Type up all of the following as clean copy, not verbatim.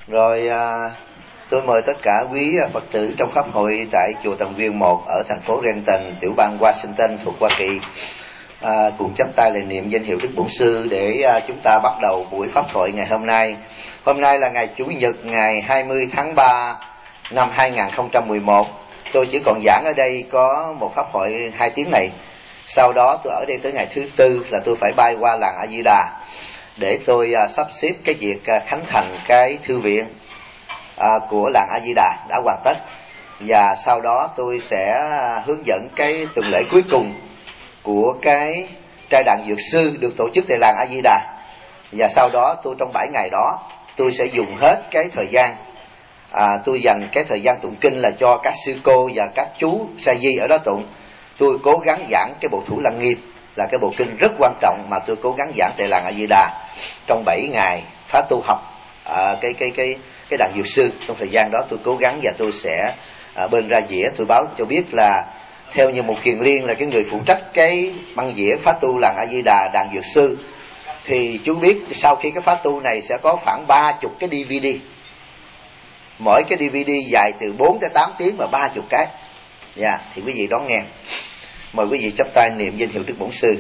Rồi tôi mời tất cả quý Phật tử trong pháp hội tại chùa Tầm Viên 1 ở thành phố Renton, tiểu bang Washington thuộc Hoa Kỳ cùng chắp tay lạy niệm danh hiệu Đức Bổn Sư để chúng ta bắt đầu buổi pháp hội ngày hôm nay. Hôm nay là ngày Chủ nhật, ngày 20 tháng 3 năm 2011. Tôi chỉ còn giảng ở đây có một pháp hội 2 tiếng này. Sau đó tôi ở đây tới ngày thứ Tư là tôi phải bay qua làng A Di Đà để tôi sắp xếp cái việc khánh thành cái thư viện của làng A Di Đà đã hoàn tất. Và sau đó tôi sẽ hướng dẫn cái tuần lễ cuối cùng của cái trai đàn dược sư được tổ chức tại làng A Di Đà. Và sau đó tôi trong 7 ngày đó tôi sẽ dùng hết cái thời gian, tôi dành cái thời gian tụng kinh là cho các sư cô và các chú sa di ở đó tụng. Tôi cố gắng giảng cái bộ Thủ Lăng Nghiêm là cái bộ kinh rất quan trọng mà tôi cố gắng giảng tại làng A Di Đà trong 7 ngày phá tu học cái đàn dược sư. Trong thời gian đó tôi cố gắng và tôi sẽ bên ra dĩa tôi báo cho biết là theo như một Kiền Liên là cái người phụ trách cái băng dĩa phá tu làng A Di Đà đàn dược sư, thì chú biết sau khi cái phá tu này sẽ có khoảng 30 cái DVD, mỗi cái DVD dài từ 4 tới 8 tiếng mà 30 cái. Thì quý vị đón nghe. Mời quý vị chắp tay niệm danh hiệu Đức Bổn Sư.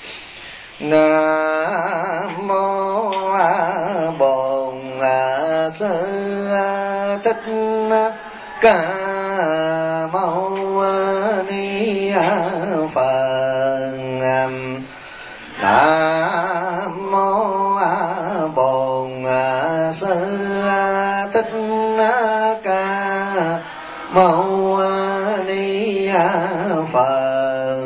Nam mô Bổn Sư Thích Ca Mâu Ni Phật. Nam mô Bổn Sư Thích Ca Mâu Ni Phật.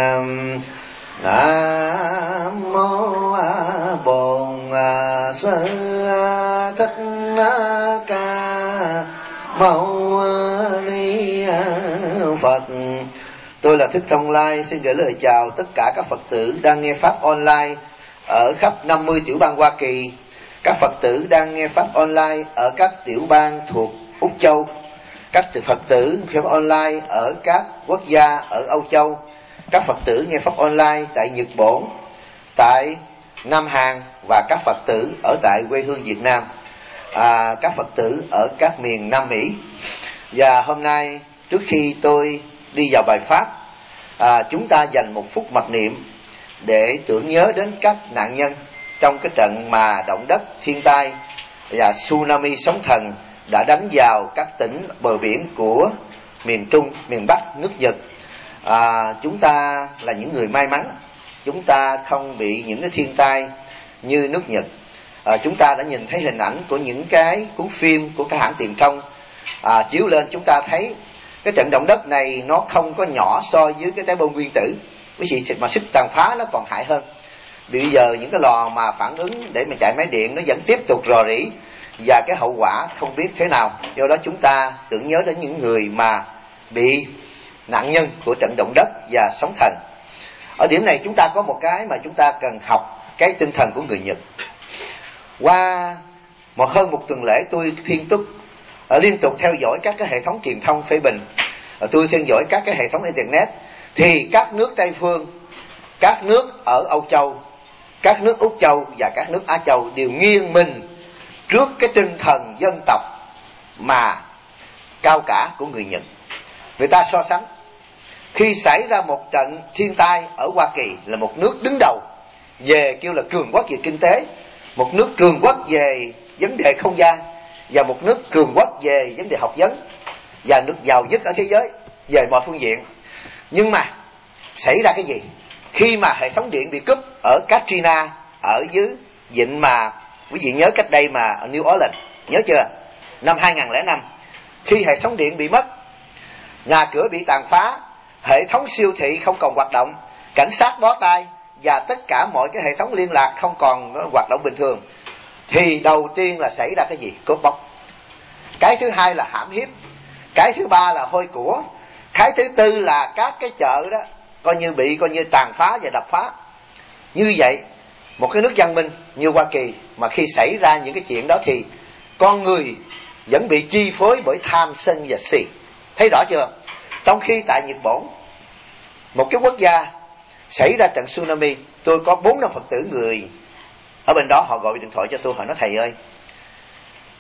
Nam mô Bổn Sư Thích Ca Mâu Ni Phật. Tôi là Thích Thông Lai, xin gửi lời chào tất cả các Phật tử đang nghe pháp online ở khắp 50 tiểu bang Hoa Kỳ, các Phật tử đang nghe pháp online ở các tiểu bang thuộc Úc Châu, các Phật tử nghe pháp online ở các quốc gia ở Âu Châu, các Phật tử nghe pháp online tại Nhật Bản, tại Nam Hàn và các Phật tử ở tại quê hương Việt Nam, các Phật tử ở các miền Nam Mỹ. Và hôm nay trước khi tôi đi vào bài pháp, chúng ta dành 1 phút mặc niệm để tưởng nhớ đến các nạn nhân trong cái trận mà động đất, thiên tai và tsunami sóng thần đã đánh vào các tỉnh bờ biển của miền Trung, miền Bắc nước Nhật. Chúng ta là những người may mắn, chúng ta không bị những cái thiên tai như nước Nhật. Chúng ta đã nhìn thấy hình ảnh của những cái cuốn phim của các hãng truyền thông chiếu lên, chúng ta thấy cái trận động đất này nó không có nhỏ so với cái trái bom nguyên tử, quý vị, mà sức tàn phá nó còn hại hơn. Bây giờ những cái lò mà phản ứng để mà chạy máy điện nó vẫn tiếp tục rò rỉ và cái hậu quả không biết thế nào. Do đó chúng ta tưởng nhớ đến những người mà bị nạn nhân của trận động đất và sóng thần. Ở điểm này chúng ta có một cái mà chúng ta cần học, cái tinh thần của người Nhật. Qua hơn một tuần lễ tôi phiên túc liên tục theo dõi các cái hệ thống truyền thông phê bình, tôi theo dõi các cái hệ thống internet, thì các nước Tây phương, các nước ở Âu Châu, các nước Úc Châu và các nước Á Châu đều nghiêng mình trước cái tinh thần dân tộc mà cao cả của người Nhật. Người ta so sánh khi xảy ra một trận thiên tai ở Hoa Kỳ là một nước đứng đầu về kêu là cường quốc về kinh tế, một nước cường quốc về vấn đề không gian và một nước cường quốc về vấn đề học vấn và nước giàu nhất ở thế giới về mọi phương diện. Nhưng mà xảy ra cái gì khi mà hệ thống điện bị cúp ở Katrina, ở dưới vịnh mà quý vị nhớ cách đây mà ở New Orleans, nhớ chưa, năm 2005, khi hệ thống điện bị mất, nhà cửa bị tàn phá, hệ thống siêu thị không còn hoạt động, cảnh sát bó tay và tất cả mọi cái hệ thống liên lạc không còn hoạt động bình thường, thì đầu tiên là xảy ra cái gì? Cướp bóc. Cái thứ hai là hãm hiếp. Cái thứ ba là hôi của. Cái thứ tư là các cái chợ đó coi như tàn phá và đập phá. Như vậy một cái nước văn minh như Hoa Kỳ mà khi xảy ra những cái chuyện đó thì con người vẫn bị chi phối bởi tham sân và si. Thấy rõ chưa? Trong khi tại Nhật Bản, một cái quốc gia xảy ra trận tsunami, tôi có 4-5 Phật tử người ở bên đó, họ gọi điện thoại cho tôi, họ nói thầy ơi,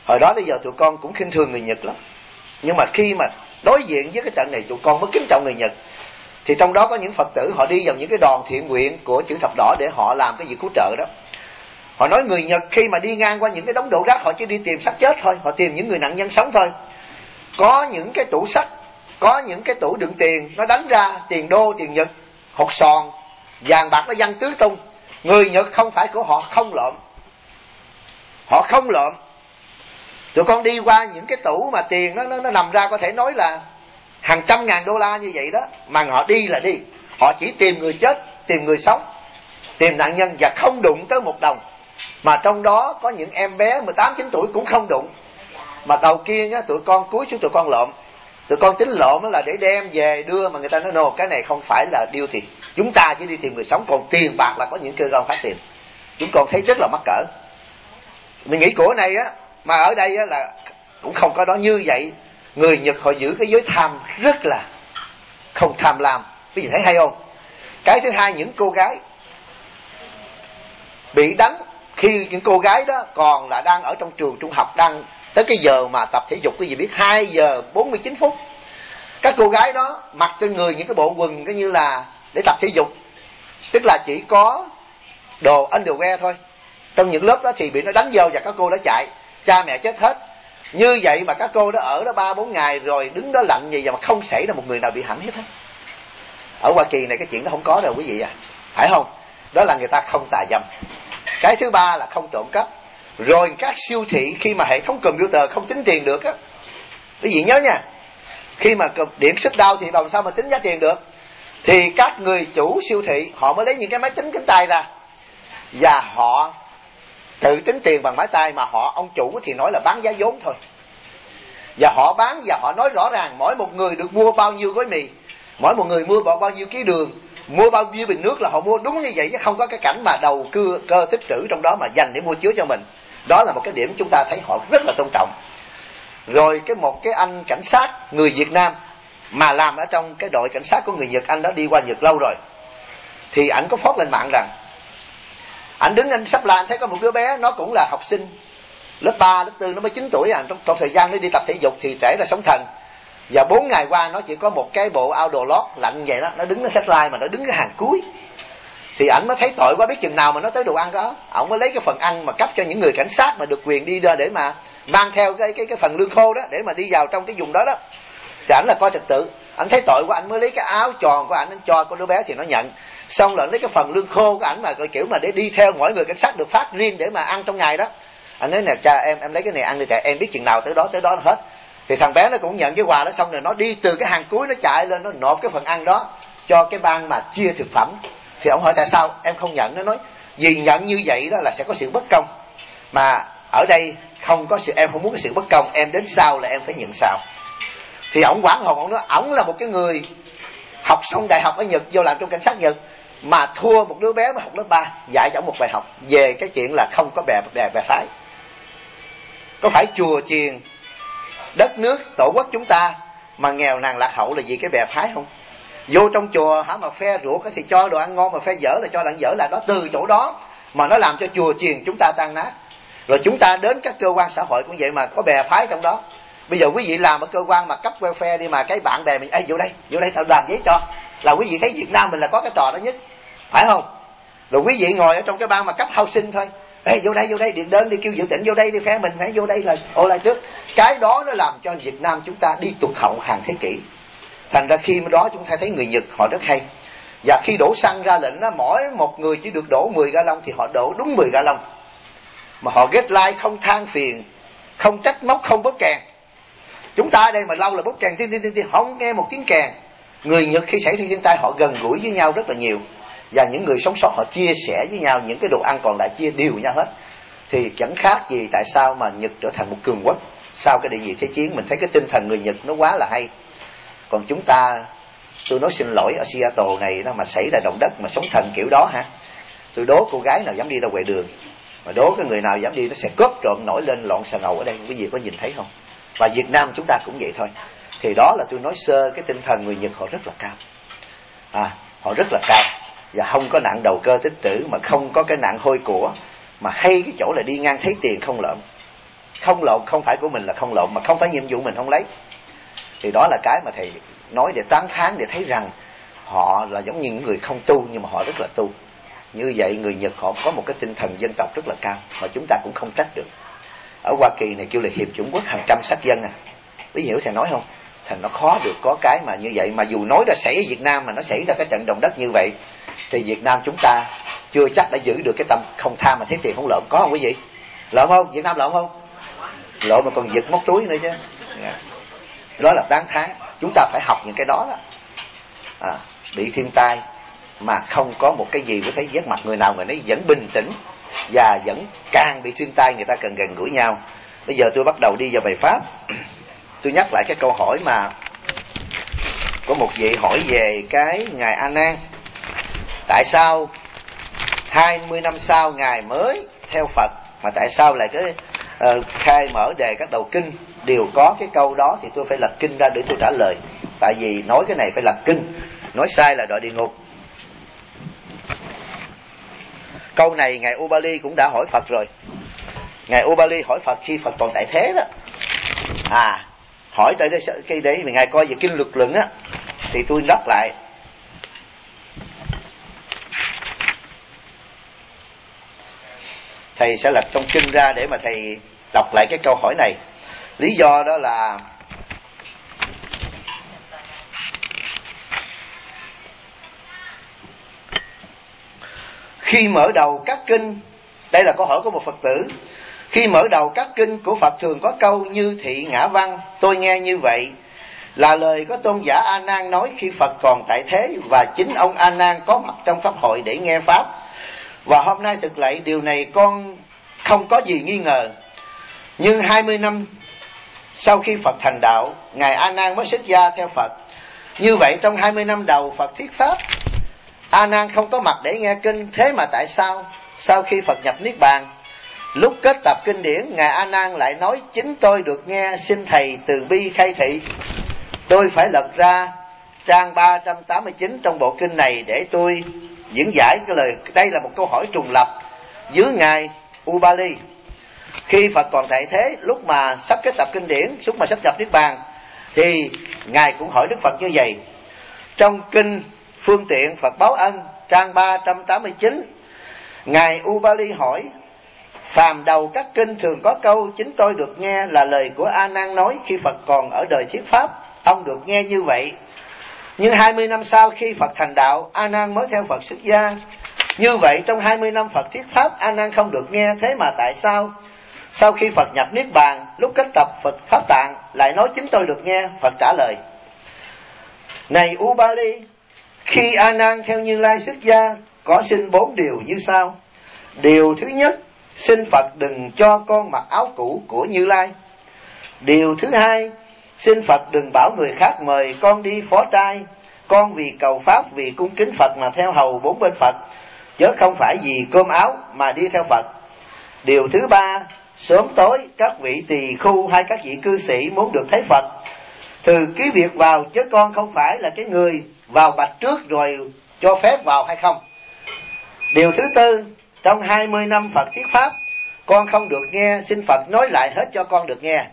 Hồi đó bây giờ tụi con cũng khinh thường người Nhật lắm, nhưng mà khi mà đối diện với cái trận này tụi con mới kính trọng người Nhật. Thì trong đó có những Phật tử họ đi vào những cái đoàn thiện nguyện của chữ thập đỏ để họ làm cái việc cứu trợ đó. Họ nói người Nhật khi mà đi ngang qua những cái đống đổ rác, họ chỉ đi tìm xác chết thôi, họ tìm những người nạn nhân sống thôi. Có những cái tủ sắt, có những cái tủ đựng tiền, nó đánh ra tiền đô, tiền Nhật, hột sòn, vàng bạc nó văng tứ tung. Người Nhật không phải của họ không lộn, họ không lộn. Tụi con đi qua những cái tủ mà tiền nó nằm ra, có thể nói là hàng trăm ngàn đô la như vậy đó, mà họ đi là đi, họ chỉ tìm người chết, tìm người sống, tìm nạn nhân, và không đụng tới một đồng. Mà trong đó có những em bé 18-9 tuổi cũng không đụng. Mà đầu kia á, tụi con cúi xuống tụi con lộn. Tụi con tính lộn là để đem về đưa, mà người ta nói nô, cái này không phải là điêu tiền, chúng ta chỉ đi tìm người sống, còn tiền bạc là có những cơ quan phát tiền. Chúng con thấy rất là mắc cỡ. Mình nghĩ của này á, mà ở đây á là cũng không có đó. Như vậy người Nhật họ giữ cái giới tham rất là không tham lam. Quý vị thấy hay không? Cái thứ hai, những cô gái bị đánh, khi những cô gái đó còn là đang ở trong trường trung học, đang tới cái giờ mà tập thể dục, quý vị biết 2 giờ 49 phút. Các cô gái đó mặc trên người những cái bộ quần cái như là để tập thể dục, tức là chỉ có đồ underwear thôi. Trong những lớp đó thì bị nó đánh vô và các cô đó chạy, cha mẹ chết hết. Như vậy mà các cô đó ở đó 3-4 ngày rồi đứng đó lạnh gì mà không xảy ra một người nào bị hãm hết. Ở Hoa Kỳ này cái chuyện đó không có đâu quý vị à, phải không? Đó là người ta không tà dâm. Cái thứ ba là không trộm cắp. Rồi các siêu thị khi mà hệ thống computer không tính tiền được á, quý vị nhớ nha, khi mà điện shut down thì làm sao mà tính giá tiền được. Thì các người chủ siêu thị họ mới lấy những cái máy tính cánh tay ra và họ tự tính tiền bằng máy tay, mà ông chủ thì nói là bán giá vốn thôi. Và họ bán và họ nói rõ ràng mỗi một người được mua bao nhiêu gói mì, mỗi một người mua bao nhiêu ký đường, mua bao nhiêu bình nước là họ mua đúng như vậy, chứ không có cái cảnh mà đầu cơ tích trữ trong đó mà dành để mua chứa cho mình. Đó là một cái điểm chúng ta thấy họ rất là tôn trọng. Rồi một cái anh cảnh sát người Việt Nam mà làm ở trong cái đội cảnh sát của người Nhật, anh đã đi qua Nhật lâu rồi, thì ảnh có phốt lên mạng rằng ảnh đứng anh sắp lan thấy có một đứa bé, nó cũng là học sinh lớp 3, lớp 4, nó mới 9 tuổi à. Trong thời gian nó đi tập thể dục thì trễ ra sóng thần. Và 4 ngày qua nó chỉ có một cái bộ áo đồ lót lạnh vậy đó, nó đứng nó headline mà nó đứng cái hàng cuối. Thì ảnh mới thấy tội quá, biết chừng nào mà nó tới đồ ăn đó, ổng mới lấy cái phần ăn mà cấp cho những người cảnh sát mà được quyền đi để mà mang theo cái phần lương khô đó để mà đi vào trong cái vùng đó đó. Thì ảnh là coi trật tự, ảnh thấy tội quá, ảnh mới lấy cái áo tròn của ảnh cho con đứa bé thì nó nhận. Xong rồi lấy cái phần lương khô của ảnh mà kiểu mà để đi theo mỗi người cảnh sát được phát riêng để mà ăn trong ngày đó. Anh nói nè cha, em lấy cái này ăn đi, tại em biết chừng nào tới đó hết. Thì thằng bé nó cũng nhận cái quà đó, xong rồi nó đi từ cái hàng cuối nó chạy lên, nó nộp cái phần ăn đó cho cái ban mà chia thực phẩm. Thì ông hỏi tại sao em không nhận, nó nói vì nhận như vậy đó là sẽ có sự bất công, mà ở đây không có sự, em không muốn cái sự bất công, em đến sau là em phải nhận sau. Thì ổng hoảng hồn, ổng nói ổng là một cái người học xong đại học ở Nhật, vô làm trong cảnh sát Nhật, mà thua một đứa bé mà học lớp 3, dạy cho ổng một bài học về cái chuyện là không có bè phái. Có phải chùa chiền đất nước tổ quốc chúng ta mà nghèo nàn lạc hậu là vì cái bè phái không? Vô trong chùa mà phe ruột thì cho đồ ăn ngon, mà phe dở là cho đồ ăn dở, là đó từ chỗ đó mà nó làm cho chùa chiền chúng ta tan nát. Rồi chúng ta đến các cơ quan xã hội cũng vậy mà có bè phái trong đó. Bây giờ quý vị làm ở cơ quan mà cấp welfare đi, mà cái bạn bè mình vô đây tao làm giấy cho, là quý vị thấy Việt Nam mình là có cái trò đó nhất, phải không? Rồi quý vị ngồi ở trong cái ban mà cấp housing thôi, vô đây điện đơn đi, kêu dự tỉnh vô đây đi, phe mình phải vô đây là ô lại trước. Cái đó nó làm cho Việt Nam chúng ta đi tụt hậu hàng thế kỷ. Thành ra khi đó chúng ta thấy người Nhật họ rất hay. Và khi đổ xăng ra lệnh đó, mỗi một người chỉ được đổ 10 gallon thì họ đổ đúng 10 gallon. Mà họ get like, không than phiền, không trách móc, không bóp kèn. Chúng ta ở đây mà lâu là bóp kèn không nghe một tiếng kèn. Người Nhật khi xảy ra thiên tai họ gần gũi với nhau rất là nhiều, và những người sống sót họ chia sẻ với nhau những cái đồ ăn còn lại, chia đều nhau hết. Thì chẳng khác gì tại sao mà Nhật trở thành một cường quốc sau cái đệ nhị thế chiến. Mình thấy cái tinh thần người Nhật nó quá là hay. Còn chúng ta, tôi nói xin lỗi, ở Seattle này đó mà xảy ra động đất mà sóng thần kiểu đó hả, tôi đố cô gái nào dám đi ra ngoài đường, mà đố cái người nào dám đi nó sẽ cướp trộm nổi lên loạn xà ngầu ở đây. Quý vị có nhìn thấy không? Và Việt Nam chúng ta cũng vậy thôi. Thì đó là tôi nói sơ cái tinh thần người Nhật họ rất là cao, họ rất là cao, và không có nạn đầu cơ tích trữ, mà không có cái nạn hôi của, mà hay cái chỗ là đi ngang thấy tiền không lợm, không lộn, không phải của mình là không lộn, mà không phải nhiệm vụ mình không lấy. Thì đó là cái mà thầy nói để tán thán, để thấy rằng họ là giống như những người không tu nhưng mà họ rất là tu. Như vậy người Nhật họ có một cái tinh thần dân tộc rất là cao, mà chúng ta cũng không trách được. Ở Hoa Kỳ này kêu là hiệp chủng quốc, hàng trăm sắc dân à. Quý hiểu thầy nói không? Thành nó khó được có cái mà như vậy. Mà dù nói ra xảy ở Việt Nam mà nó xảy ra cái trận động đất như vậy, thì Việt Nam chúng ta chưa chắc đã giữ được cái tâm không tham mà thấy tiền không lộn. Có không quý vị? Lộn không? Việt Nam lộn không? Lộn mà còn giật móc túi nữa chứ. Đó là đáng thán. Chúng ta phải học những cái đó. Bị thiên tai mà không có một cái gì, có thấy vét mặt người nào người nấy vẫn bình tĩnh, và vẫn càng bị thiên tai người ta cần gần gũi nhau. Bây giờ tôi bắt đầu đi vào bài pháp. Tôi nhắc lại cái câu hỏi mà có một vị hỏi về cái ngài A Nan, tại sao 20 năm sau ngài mới theo Phật, mà tại sao lại cái khai mở đề các đầu kinh đều có cái câu đó, thì tôi phải lật kinh ra để tôi trả lời. Tại vì nói cái này phải lật kinh, nói sai là đọa địa ngục. Câu này ngài Ubali cũng đã hỏi Phật rồi. Ngài Ubali hỏi Phật khi Phật còn tại thế đó. Hỏi tới cái đấy mà ngài coi về kinh luật luận á, thì tôi đọc lại. Thầy sẽ lật trong kinh ra để mà thầy đọc lại cái câu hỏi này. Lý do đó là khi mở đầu các kinh, đây là câu hỏi của một Phật tử. Khi mở đầu các kinh của Phật thường có câu như thị ngã văn, tôi nghe như vậy là lời có tôn giả A Nan nói khi Phật còn tại thế, và chính ông A Nan có mặt trong pháp hội để nghe pháp. Và hôm nay thực lạy điều này con không có gì nghi ngờ. Nhưng 20 năm sau khi Phật thành đạo, ngài A Nan mới xuất gia theo Phật. Như vậy trong 20 năm đầu Phật thuyết pháp, A Nan không có mặt để nghe kinh. Thế mà tại sao sau khi Phật nhập niết bàn, lúc kết tập kinh điển, ngài A Nan lại nói chính tôi được nghe, xin thầy từ bi khai thị. Tôi phải lật ra trang 389 trong bộ kinh này để tôi diễn giải cái lời. Đây là một câu hỏi trùng lập dưới ngài Ubali. Khi Phật còn tại thế, lúc mà sắp kết tập kinh điển, lúc mà sắp nhập niết bàn, thì ngài cũng hỏi Đức Phật như vậy. Trong kinh Phương Tiện Phật Báo Ân trang 389, ngài Ubali hỏi: phàm đầu các kinh thường có câu chính tôi được nghe là lời của A Nan nói khi Phật còn ở đời thuyết pháp, ông được nghe như vậy. Nhưng 20 năm sau khi Phật thành đạo, A Nan mới theo Phật xuất gia. Như vậy trong 20 năm Phật thuyết pháp, A Nan không được nghe. Thế mà tại sao sau khi Phật nhập niết bàn, lúc kết tập Phật pháp tạng lại nói chính tôi được nghe? Phật trả lời: này Ubali, khi A Nan theo Như Lai xuất gia, có xin 4 điều như sau. Điều thứ nhất, xin Phật đừng cho con mặc áo cũ của Như Lai. Điều thứ hai, xin Phật đừng bảo người khác mời con đi phó trai. Con vì cầu pháp, vì cung kính Phật mà theo hầu 4 bên Phật, chứ không phải vì cơm áo mà đi theo Phật. Điều thứ ba, sớm tối các vị tỳ khu hay các vị cư sĩ muốn được thấy Phật, từ cứ việc vào, chứ con không phải là cái người vào bạch trước rồi cho phép vào hay không. Điều thứ tư, trong 20 năm Phật thuyết pháp, con không được nghe, xin Phật nói lại hết cho con được nghe.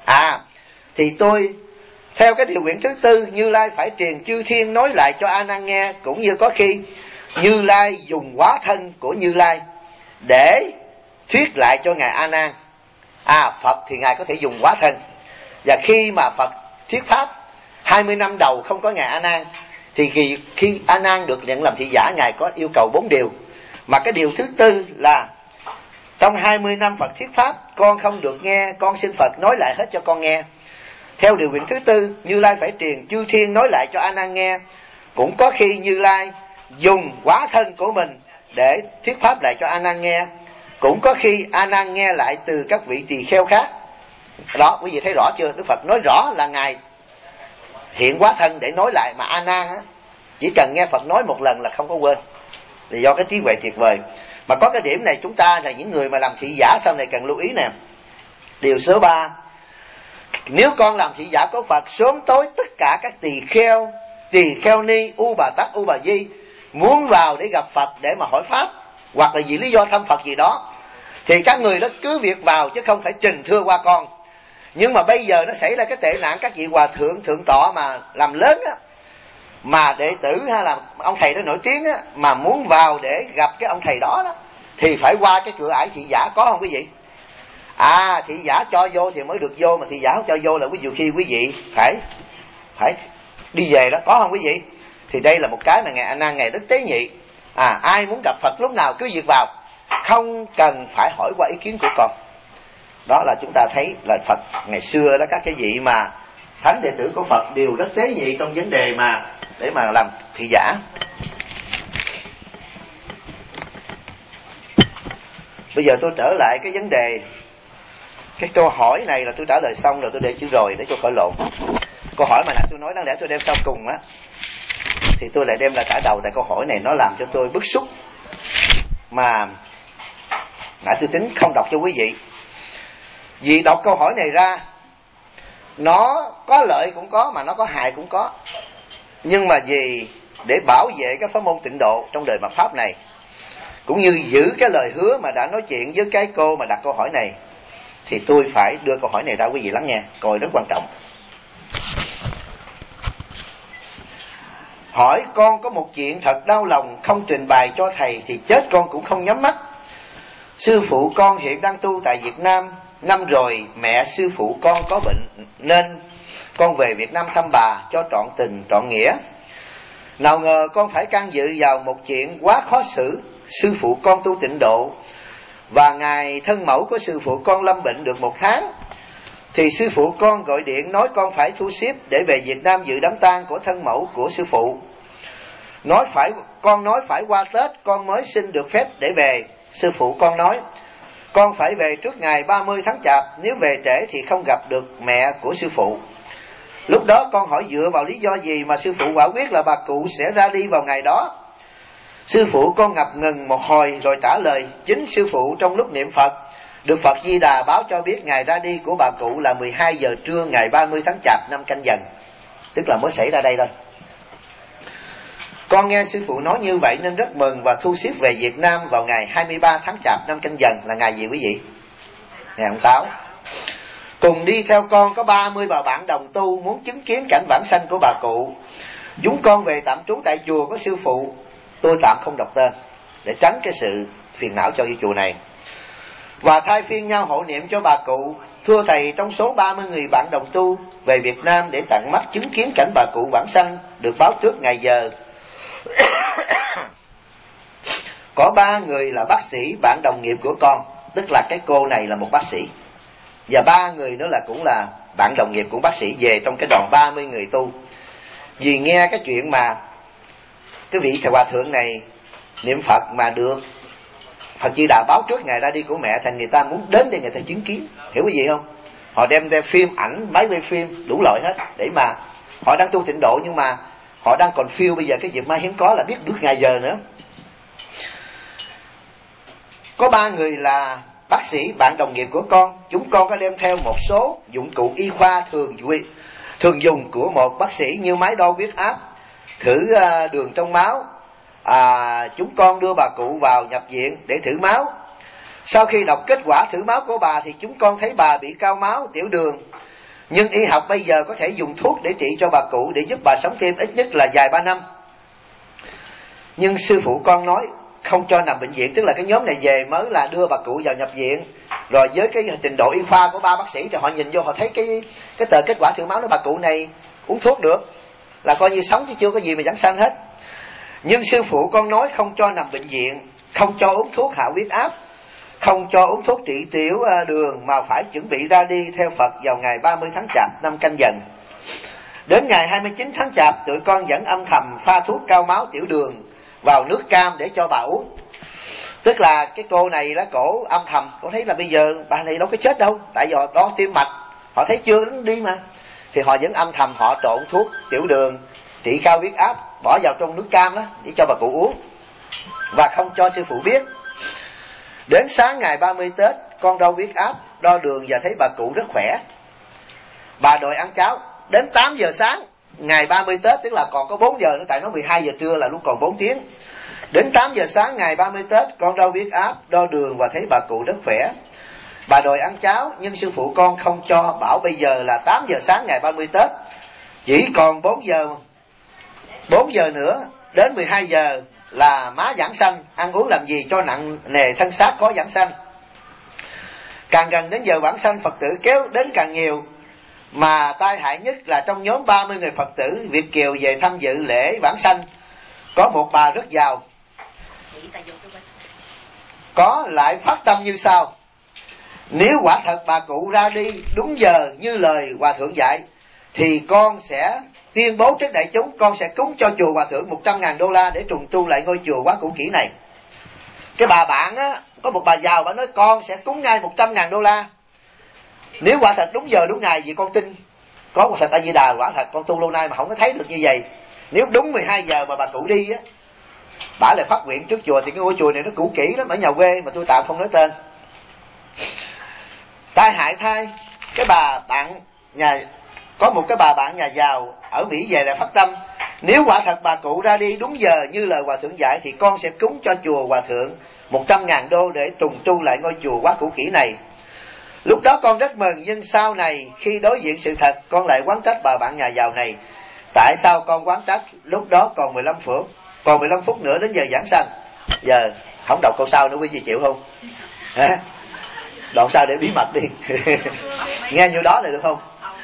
Thì tôi theo cái điều quyển thứ tư, Như Lai phải truyền chư thiên nói lại cho A Nan nghe, cũng như có khi Như Lai dùng hóa thân của Như Lai để thuyết lại cho ngài A Nan. Phật thì ngài có thể dùng hóa thân, và khi mà Phật thuyết pháp 20 năm đầu không có ngài A Nan, thì khi A Nan được nhận làm thị giả, ngài có yêu cầu 4 điều. Mà cái điều thứ tư là trong 20 năm Phật thuyết pháp, con không được nghe, con xin Phật nói lại hết cho con nghe. Theo điều quyển thứ tư, Như Lai phải truyền chư thiên nói lại cho A Nan nghe, cũng có khi Như Lai dùng hóa thân của mình để thuyết pháp lại cho A Nan nghe, cũng có khi A Nan nghe lại từ các vị tỳ kheo khác. Đó, quý vị thấy rõ chưa? Đức Phật nói rõ là ngài hiện hóa thân để nói lại, mà A Nan chỉ cần nghe Phật nói một lần là không có quên. Thì do cái trí huệ tuyệt vời. Mà có cái điểm này chúng ta là những người mà làm thị giả sau này cần lưu ý nè. Điều số 3, nếu con làm thị giả của Phật, sớm tối tất cả các tỳ kheo ni, U Bà Tát, U Bà Di muốn vào để gặp Phật để mà hỏi pháp, hoặc là vì lý do thăm Phật gì đó, Thì các người đó cứ việc vào chứ không phải trình thưa qua con. Nhưng mà bây giờ nó xảy ra cái tệ nạn các vị hòa thượng thượng tọa mà làm lớn á, mà đệ tử hay là ông thầy đó nổi tiếng á, mà muốn vào để gặp cái ông thầy đó đó thì phải qua cái cửa ải thị giả, có không quý vị? Thị giả cho vô thì mới được vô, mà thị giả không cho vô là ví dụ khi quý vị phải đi về đó, có không quý vị? Thì đây là một cái mà ngài A Nan ngài rất tế nhị. Ai muốn gặp Phật lúc nào cứ việc vào, không cần phải hỏi qua ý kiến của con. Đó là chúng ta thấy là Phật ngày xưa đó, các cái vị mà thánh đệ tử của Phật đều rất tế nhị trong vấn đề mà để mà làm thị giả. Bây giờ tôi trở lại cái vấn đề, cái câu hỏi này là tôi trả lời xong rồi, tôi để chữ rồi để cho khỏi lộn. Câu hỏi mà nãy tôi nói đáng lẽ tôi đem sau cùng á, thì tôi lại đem ra trả đầu, tại câu hỏi này nó làm cho tôi bức xúc, mà nãy tôi tính không đọc cho quý vị. Vì đọc câu hỏi này ra, nó có lợi cũng có mà nó có hại cũng có. Nhưng mà vì để bảo vệ cái pháp môn tịnh độ trong đời mạt pháp này, cũng như giữ cái lời hứa mà đã nói chuyện với cái cô mà đặt câu hỏi này, thì tôi phải đưa câu hỏi này ra quý vị lắng nghe, câu hỏi rất quan trọng. Hỏi con có một chuyện thật đau lòng, không trình bày cho thầy thì chết con cũng không nhắm mắt. Sư phụ con hiện đang tu tại Việt Nam, năm rồi mẹ sư phụ con có bệnh nên con về Việt Nam thăm bà cho trọn tình trọn nghĩa. Nào ngờ con phải can dự vào một chuyện quá khó xử. Sư phụ con tu tịnh độ, và ngài thân mẫu của sư phụ con lâm bệnh được 1 tháng, thì sư phụ con gọi điện nói con phải thu xếp để về Việt Nam dự đám tang của thân mẫu của sư phụ. Con nói phải qua Tết con mới xin được phép để về. Sư phụ con nói con phải về trước ngày 30 tháng Chạp, nếu về trễ thì không gặp được mẹ của sư phụ. Lúc đó con hỏi dựa vào lý do gì mà sư phụ quả quyết là bà cụ sẽ ra đi vào ngày đó. Sư phụ con ngập ngừng một hồi rồi trả lời chính sư phụ trong lúc niệm Phật được Phật Di Đà báo cho biết ngày ra đi của bà cụ là 12 giờ trưa ngày 30 tháng Chạp năm Canh Dần, tức là mới xảy ra đây thôi. Con nghe sư phụ nói như vậy nên rất mừng và thu xếp về Việt Nam vào ngày 23 tháng Chạp năm Canh Dần, là ngày gì quý vị? Ngày ông Táo. Cùng đi theo con có 30 bà bạn đồng tu muốn chứng kiến cảnh vãng sanh của bà cụ. Chúng con về tạm trú tại chùa của sư phụ, tôi tạm không đọc tên để tránh cái sự phiền não cho cái chùa này, và thay phiên nhau hộ niệm cho bà cụ. Thưa thầy, trong số 30 người bạn đồng tu về Việt Nam để tận mắt chứng kiến cảnh bà cụ vãng sanh được báo trước ngày giờ, có 3 người là bác sĩ bạn đồng nghiệp của con, tức là cái cô này là một bác sĩ, và 3 người nữa là cũng là bạn đồng nghiệp của bác sĩ về trong cái đoàn 30 người tu. Vì nghe cái chuyện mà cái vị thầy hòa thượng này niệm Phật mà được Phật Di Đà báo trước ngày ra đi của mẹ, thành người ta muốn đến để người ta chứng kiến, hiểu cái gì không? Họ đem phim ảnh, máy quay phim đủ loại hết, để mà họ đang tu tịnh độ nhưng mà họ đang còn phiêu. Bây giờ cái việc mai hiếm có là biết được ngày giờ nữa. Có 3 người là bác sĩ bạn đồng nghiệp của con. Chúng con có đem theo một số dụng cụ y khoa thường dùng của một bác sĩ, như máy đo huyết áp, thử đường trong máu. Chúng con đưa bà cụ vào nhập viện để thử máu. Sau khi đọc kết quả thử máu của bà thì chúng con thấy bà bị cao máu, tiểu đường. Nhưng y học bây giờ có thể dùng thuốc để trị cho bà cụ, để giúp bà sống thêm ít nhất là vài 3 năm. Nhưng sư phụ con nói không cho nằm bệnh viện, tức là cái nhóm này về mới là đưa bà cụ vào nhập viện. Rồi với cái trình độ y khoa của 3 bác sĩ thì họ nhìn vô họ thấy cái tờ kết quả thử máu của bà cụ này uống thuốc được, là coi như sống chứ chưa có gì mà vãng sanh hết. Nhưng sư phụ con nói không cho nằm bệnh viện, không cho uống thuốc hạ huyết áp, không cho uống thuốc trị tiểu đường, mà phải chuẩn bị ra đi theo Phật vào ngày 30 tháng Chạp năm Canh Dần. Đến ngày 29 tháng Chạp, tụi con vẫn âm thầm pha thuốc cao máu tiểu đường vào nước cam để cho bà uống. Tức là cái cô này đó, cổ âm thầm, cổ thấy là bây giờ bà này đâu có chết đâu, tại vì đó tim mạch, họ thấy chưa đi mà, thì họ vẫn âm thầm họ trộn thuốc tiểu đường trị cao huyết áp bỏ vào trong nước cam đó để cho bà cụ uống, và không cho sư phụ biết. Đến sáng ngày 30 Tết, con đo huyết áp, đo đường và thấy bà cụ rất khỏe. Bà đòi ăn cháo. Đến 8 giờ sáng ngày 30 Tết, tức là còn có 4 giờ nữa, tại nó 12 giờ trưa là lúc còn 4 tiếng. Đến 8 giờ sáng ngày 30 Tết, con đo huyết áp, đo đường và thấy bà cụ rất khỏe. Bà đòi ăn cháo, nhưng sư phụ con không cho, bảo bây giờ là 8 giờ sáng ngày 30 Tết. Chỉ còn 4 giờ nữa, đến 12 giờ là má giảng sanh, ăn uống làm gì cho nặng nề thân xác khó giảng sanh. Càng gần đến giờ vãng sanh, Phật tử kéo đến càng nhiều, mà tai hại nhất là trong nhóm 30 người Phật tử Việt kiều về tham dự lễ vãng sanh, có một bà rất giàu, có lại phát tâm như sau: nếu quả thật bà cụ ra đi đúng giờ như lời Hòa Thượng dạy, thì con sẽ tuyên bố trước đại chúng, con sẽ cúng cho chùa Hòa Thượng 100.000 đô la để trùng tu lại ngôi chùa quá cũ kỹ này. Cái bà bạn á, có một bà giàu, bà nói con sẽ cúng ngay 100.000 đô la. Nếu quả thật đúng giờ đúng ngày, vì con tin có quả thật A Di Đà, quả thật con tu lâu nay mà không có thấy được như vậy. Nếu đúng 12 giờ mà bà cụ đi á, bả lại phát nguyện trước chùa, thì cái ngôi chùa này nó cũ kỹ lắm, ở nhà quê mà tôi tạm không nói tên. Tai hại thay, cái bà bạn có một cái bà bạn nhà giàu ở Mỹ về lại phát tâm: nếu quả thật bà cụ ra đi đúng giờ như lời Hòa Thượng dạy, thì con sẽ cúng cho chùa Hòa Thượng 100.000 đô để trùng tu lại ngôi chùa quá cũ kỹ này. Lúc đó con rất mừng, nhưng sau này khi đối diện sự thật, con lại oán trách bà bạn nhà giàu này. Tại sao con oán trách? Lúc đó còn 15 phút nữa đến giờ giảng sanh. Giờ không đọc câu sau nữa, quý vị chịu không? Hả? Đoạn sau để bí mật đi. Nghe như đó này được không?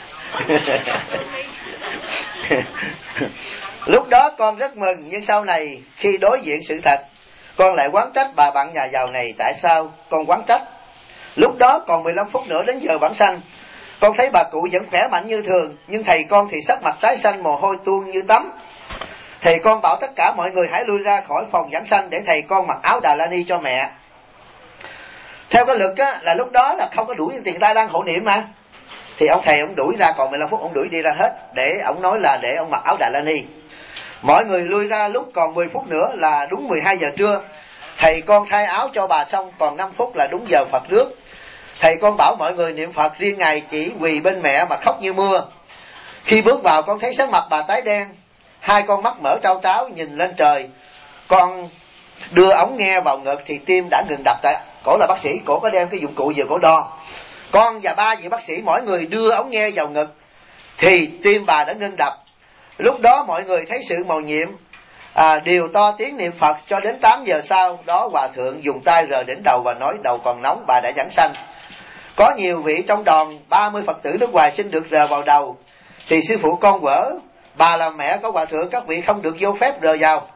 Lúc đó con rất mừng, nhưng sau này khi đối diện sự thật, con lại oán trách bà bạn nhà giàu này. Tại sao con oán trách? Lúc đó còn 15 phút nữa đến giờ vãng sanh, con thấy bà cụ vẫn khỏe mạnh như thường, nhưng thầy con thì sắc mặt tái xanh, mồ hôi tuôn như tắm. Thầy con bảo tất cả mọi người hãy lui ra khỏi phòng giảng sanh để thầy con mặc áo Đà La Ni cho mẹ. Theo cái luật á, là lúc đó là không có đuổi tiền, ta đang hộ niệm mà, thì ông thầy ông đuổi ra, còn 15 phút ông đuổi đi ra hết, để ông nói là để ông mặc áo Đà La Ni. Mọi người lui ra lúc còn 10 phút nữa là đúng 12 giờ trưa. Thầy con thay áo cho bà xong, còn 5 phút là đúng giờ Phật rước. Thầy con bảo mọi người niệm Phật, riêng Ngài chỉ quỳ bên mẹ mà khóc như mưa. Khi bước vào, con thấy sắc mặt bà tái đen, hai con mắt mở trao tráo nhìn lên trời. Con đưa ống nghe vào ngực thì tim đã ngừng đập. Tại cổ là bác sĩ, cổ có đem cái dụng cụ vừa cổ đo. Con và ba vị bác sĩ mỗi người đưa ống nghe vào ngực thì tim bà đã ngưng đập. Lúc đó mọi người thấy sự mầu nhiệm, đều to tiếng niệm Phật cho đến 8 giờ sau đó. Hòa Thượng dùng tay rờ đỉnh đầu và nói đầu còn nóng, bà đã giảng sanh. Có nhiều vị trong đoàn 30 Phật tử nước ngoài xin được rờ vào đầu, thì sư phụ con quở: bà là mẹ của Hòa Thượng, các vị không được vô phép rờ vào.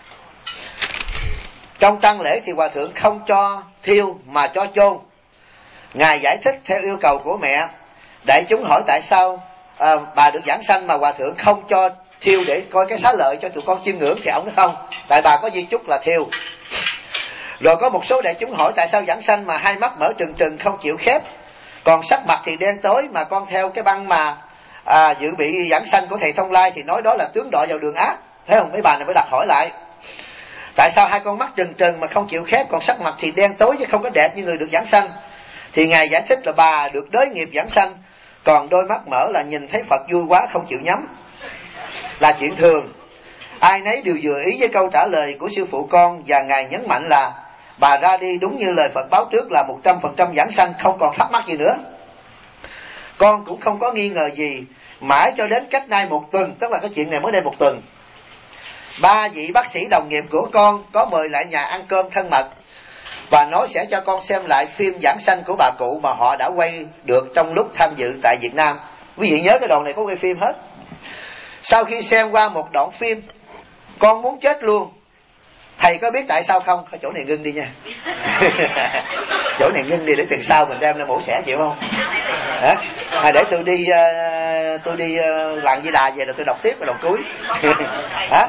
Trong tang lễ thì Hòa Thượng không cho thiêu mà cho chôn. Ngài giải thích theo yêu cầu của mẹ. Đại chúng hỏi tại sao bà được giảng sanh mà Hòa Thượng không cho thiêu để coi cái xá lợi cho tụi con chiêm ngưỡng, thì ông nói không, tại bà có di chúc là thiêu. Rồi có một số đại chúng hỏi tại sao giảng sanh mà hai mắt mở trừng trừng không chịu khép, còn sắc mặt thì đen tối, mà con theo cái băng mà dự bị giảng sanh của thầy Thông Lai thì nói đó là tướng đọa vào đường ác. Thấy không? Mấy bà này mới đặt hỏi lại tại sao hai con mắt trừng trừng mà không chịu khép, còn sắc mặt thì đen tối chứ không có đẹp như người được giảng sanh. Thì Ngài giải thích là bà được đới nghiệp giảng sanh, còn đôi mắt mở là nhìn thấy Phật vui quá không chịu nhắm, là chuyện thường. Ai nấy đều vừa ý với câu trả lời của sư phụ con, và Ngài nhấn mạnh là bà ra đi đúng như lời Phật báo trước là 100% giảng sanh, không còn thắc mắc gì nữa. Con cũng không có nghi ngờ gì, mãi cho đến cách nay 1 tuần, tức là cái chuyện này mới đây 1 tuần, 3 vị bác sĩ đồng nghiệp của con có mời lại nhà ăn cơm thân mật và nói sẽ cho con xem lại phim giảng sanh của bà cụ mà họ đã quay được trong lúc tham dự tại Việt Nam. Quý vị nhớ cái đoạn này có quay phim hết. Sau khi xem qua một đoạn phim, con muốn chết luôn. Thầy có biết tại sao không? Chỗ này ngưng đi nha. Chỗ này ngưng đi để tuần sau mình đem lên mổ xẻ, chịu không? Hả? Để tôi đi Làng Di Đà về rồi tôi đọc tiếp vào đoạn cuối. Hả?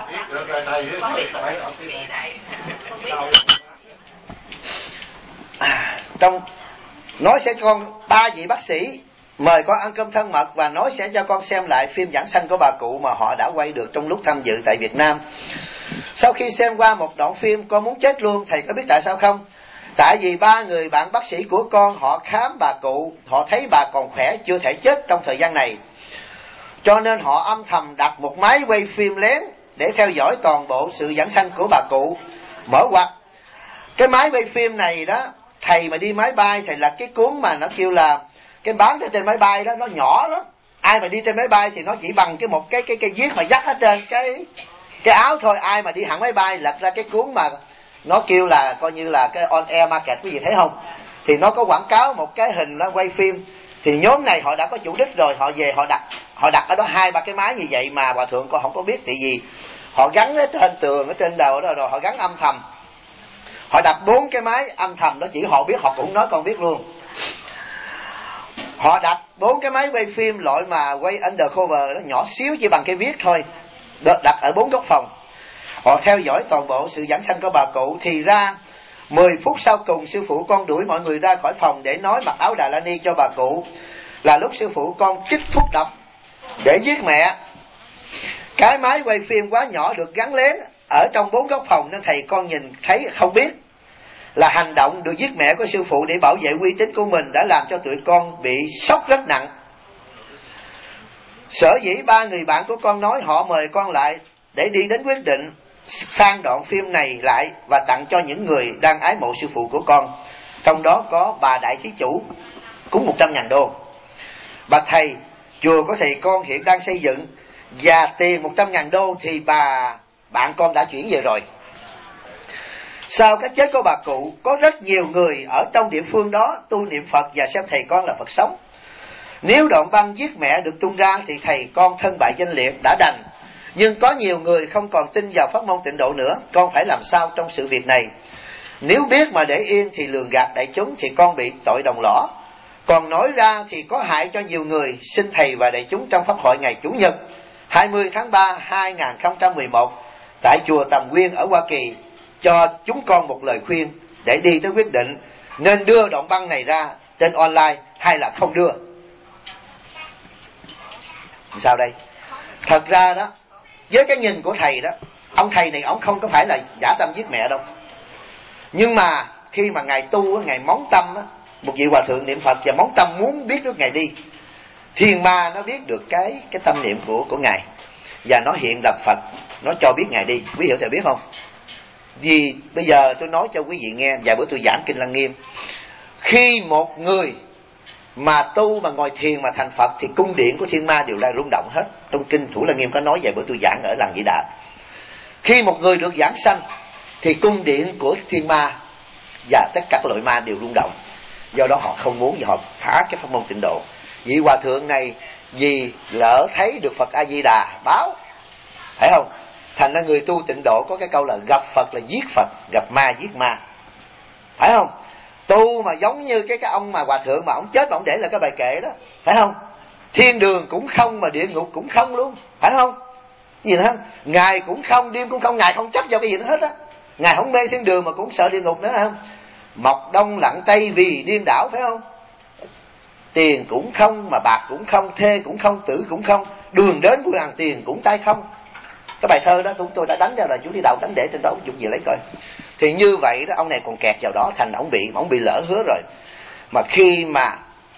Trong nói sẽ cho con 3 vị bác sĩ mời con ăn cơm thân mật và nói sẽ cho con xem lại phim giảng sanh của bà cụ mà họ đã quay được trong lúc tham dự tại Việt Nam. Sau khi xem qua một đoạn phim, con muốn chết luôn. Thầy có biết tại sao không? Tại vì 3 người bạn bác sĩ của con họ khám bà cụ, họ thấy bà còn khỏe, chưa thể chết trong thời gian này, cho nên họ âm thầm đặt một máy quay phim lén để theo dõi toàn bộ sự giảng sanh của bà cụ. Mở ngoặt. Cái máy quay phim này đó, thầy mà đi máy bay, thầy lật cái cuốn mà nó kêu là cái bán trên máy bay đó, nó nhỏ lắm. Ai mà đi trên máy bay thì nó chỉ bằng một cái viết mà dắt ở trên cái áo thôi. Ai mà đi hẳn máy bay lật ra cái cuốn mà nó kêu là coi như là cái on air market, quý vị thấy không? Thì nó có quảng cáo một cái hình nó quay phim. Thì nhóm này họ đã có chủ đích rồi, họ về họ đặt ở đó 2-3 cái máy như vậy mà hòa thượng con không có biết. Tại vì họ gắn ở trên tường, ở trên đầu đó, rồi họ gắn âm thầm. Họ đặt 4 cái máy âm thầm đó, chỉ họ biết, họ cũng nói con biết luôn. Họ đặt 4 cái máy quay phim loại mà quay undercover đó, nhỏ xíu chỉ bằng cái viết thôi, đặt ở 4 góc phòng. Họ theo dõi toàn bộ sự giảng sanh của bà cụ. Thì ra 10 phút sau cùng, sư phụ con đuổi mọi người ra khỏi phòng để nói mặc áo Đà La Ni cho bà cụ, là lúc sư phụ con chích thuốc độc để giết mẹ. Cái máy quay phim quá nhỏ được gắn lén ở trong 4 góc phòng, nên thầy con nhìn thấy không biết là hành động được giết mẹ của sư phụ để bảo vệ uy tín của mình đã làm cho tụi con bị sốc rất nặng. Sở dĩ 3 người bạn của con nói họ mời con lại để đi đến quyết định sang đoạn phim này lại và tặng cho những người đang ái mộ sư phụ của con. Trong đó có bà đại thí chủ cúng 100.000 đô. Bà thầy, chùa của thầy con hiện đang xây dựng, và tiền 100.000 đô thì bạn con đã chuyển về rồi. Sau cái chết của bà cụ, có rất nhiều người ở trong địa phương đó tu niệm Phật và xem thầy con là Phật sống. Nếu đoạn băng giết mẹ được tung ra thì thầy con thân bại danh liệt đã đành. Nhưng có nhiều người không còn tin vào pháp môn Tịnh Độ nữa. Con phải làm sao trong sự việc này? Nếu biết mà để yên thì lường gạt đại chúng thì con bị tội đồng lõa. Còn nói ra thì có hại cho nhiều người. Xin thầy và đại chúng trong pháp hội ngày Chủ nhật 20 tháng 3 2011 tại chùa Tầm Nguyên ở Hoa Kỳ cho chúng con một lời khuyên để đi tới quyết định nên đưa đoạn băng này ra trên online hay là không đưa. Sao đây? Thật ra đó, với cái nhìn của thầy đó, ông thầy này ông không có phải là giả tâm giết mẹ đâu. Nhưng mà khi mà ngài tu, ngài móng tâm á, một vị hòa thượng niệm Phật và móng tâm muốn biết nước ngài đi, thiên ma nó biết được cái tâm niệm của ngài và nó hiện lập Phật, nó cho biết ngài đi. Quý hiểu thầy biết không? Vì bây giờ tôi nói cho quý vị nghe, vài bữa tôi giảng Kinh Lăng Nghiêm. Khi một người mà tu mà ngồi thiền mà thành Phật thì cung điện của thiên ma đều đang rung động hết. Trong Kinh Thủ Lăng Nghiêm có nói, vài bữa tôi giảng ở làng Vĩ Đà. Khi một người được giảng sanh thì cung điện của thiên ma và tất cả các loại ma đều rung động. Do đó họ không muốn, và họ phá cái pháp môn Tịnh Độ. Vị hòa thượng này vì lỡ thấy được Phật A Di Đà báo, phải không? Thành ra người tu Tịnh Độ có cái câu là gặp Phật là giết Phật, gặp ma giết ma, phải không? Tu mà giống như cái ông mà hòa thượng mà ông chết mà ông để là cái bài kệ đó, phải không? Thiên đường cũng không mà địa ngục cũng không luôn, phải không? Gì nữa? Ngài cũng không, đêm cũng không, ngài không chấp vào cái gì nữa hết á. Ngài không mê thiên đường mà cũng sợ địa ngục nữa, không? Mọc đông lặn tây vì điên đảo, phải không? Tiền cũng không mà bạc cũng không, thê cũng không, tử cũng không, đường đến của hàng tiền cũng tay không. Cái bài thơ đó tôi đã đánh ra là chú đi đầu đánh để trên đó chút gì lấy coi. Thì như vậy đó, ông này còn kẹt vào đó, thành ông bị lỡ hứa rồi. Mà khi mà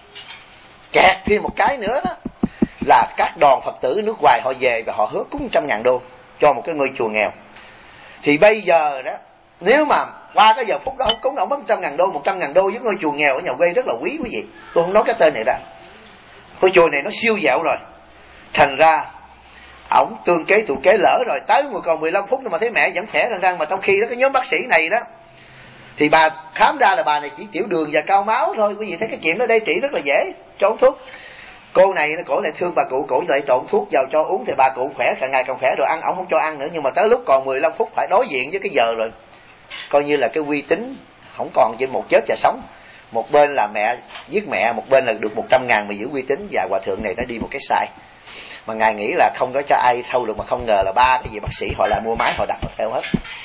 kẹt thêm một cái nữa đó là các đoàn Phật tử nước ngoài họ về và họ hứa cúng 100.000 đô cho một cái ngôi chùa nghèo. Thì bây giờ đó, nếu mà qua cái giờ phút đó ông cúng, ông mất 100.000 đô, 100.000 đô với ngôi chùa nghèo ở nhà quê rất là quý vị. Tôi không nói cái tên này ra. Ngôi chùa này nó siêu dẹo rồi. Thành ra ổng tương kế tụ kế lỡ rồi, tới còn 15 phút nữa mà thấy mẹ vẫn khỏe răng. Mà trong khi đó cái nhóm bác sĩ này đó thì bà khám ra là bà này chỉ tiểu đường và cao máu thôi. Quý vị thấy cái chuyện đó đây trị rất là dễ, cho uống thuốc. Cô này cổ lại thương bà cụ, cổ lại trộn thuốc vào cho uống thì bà cụ khỏe, càng ngày càng khỏe rồi. Ăn ổng không cho ăn nữa, nhưng mà tới lúc còn 15 phút phải đối diện với cái giờ rồi, coi như là cái uy tín không còn, chỉ một chết và sống. Một bên là mẹ giết mẹ, một bên là được 100.000 mà giữ uy tín. Và hòa thượng này nó đi một cái sai mà ngài nghĩ là không có cho ai thâu được, mà không ngờ là 3 cái gì bác sĩ họ lại mua máy họ đặt họ theo hết.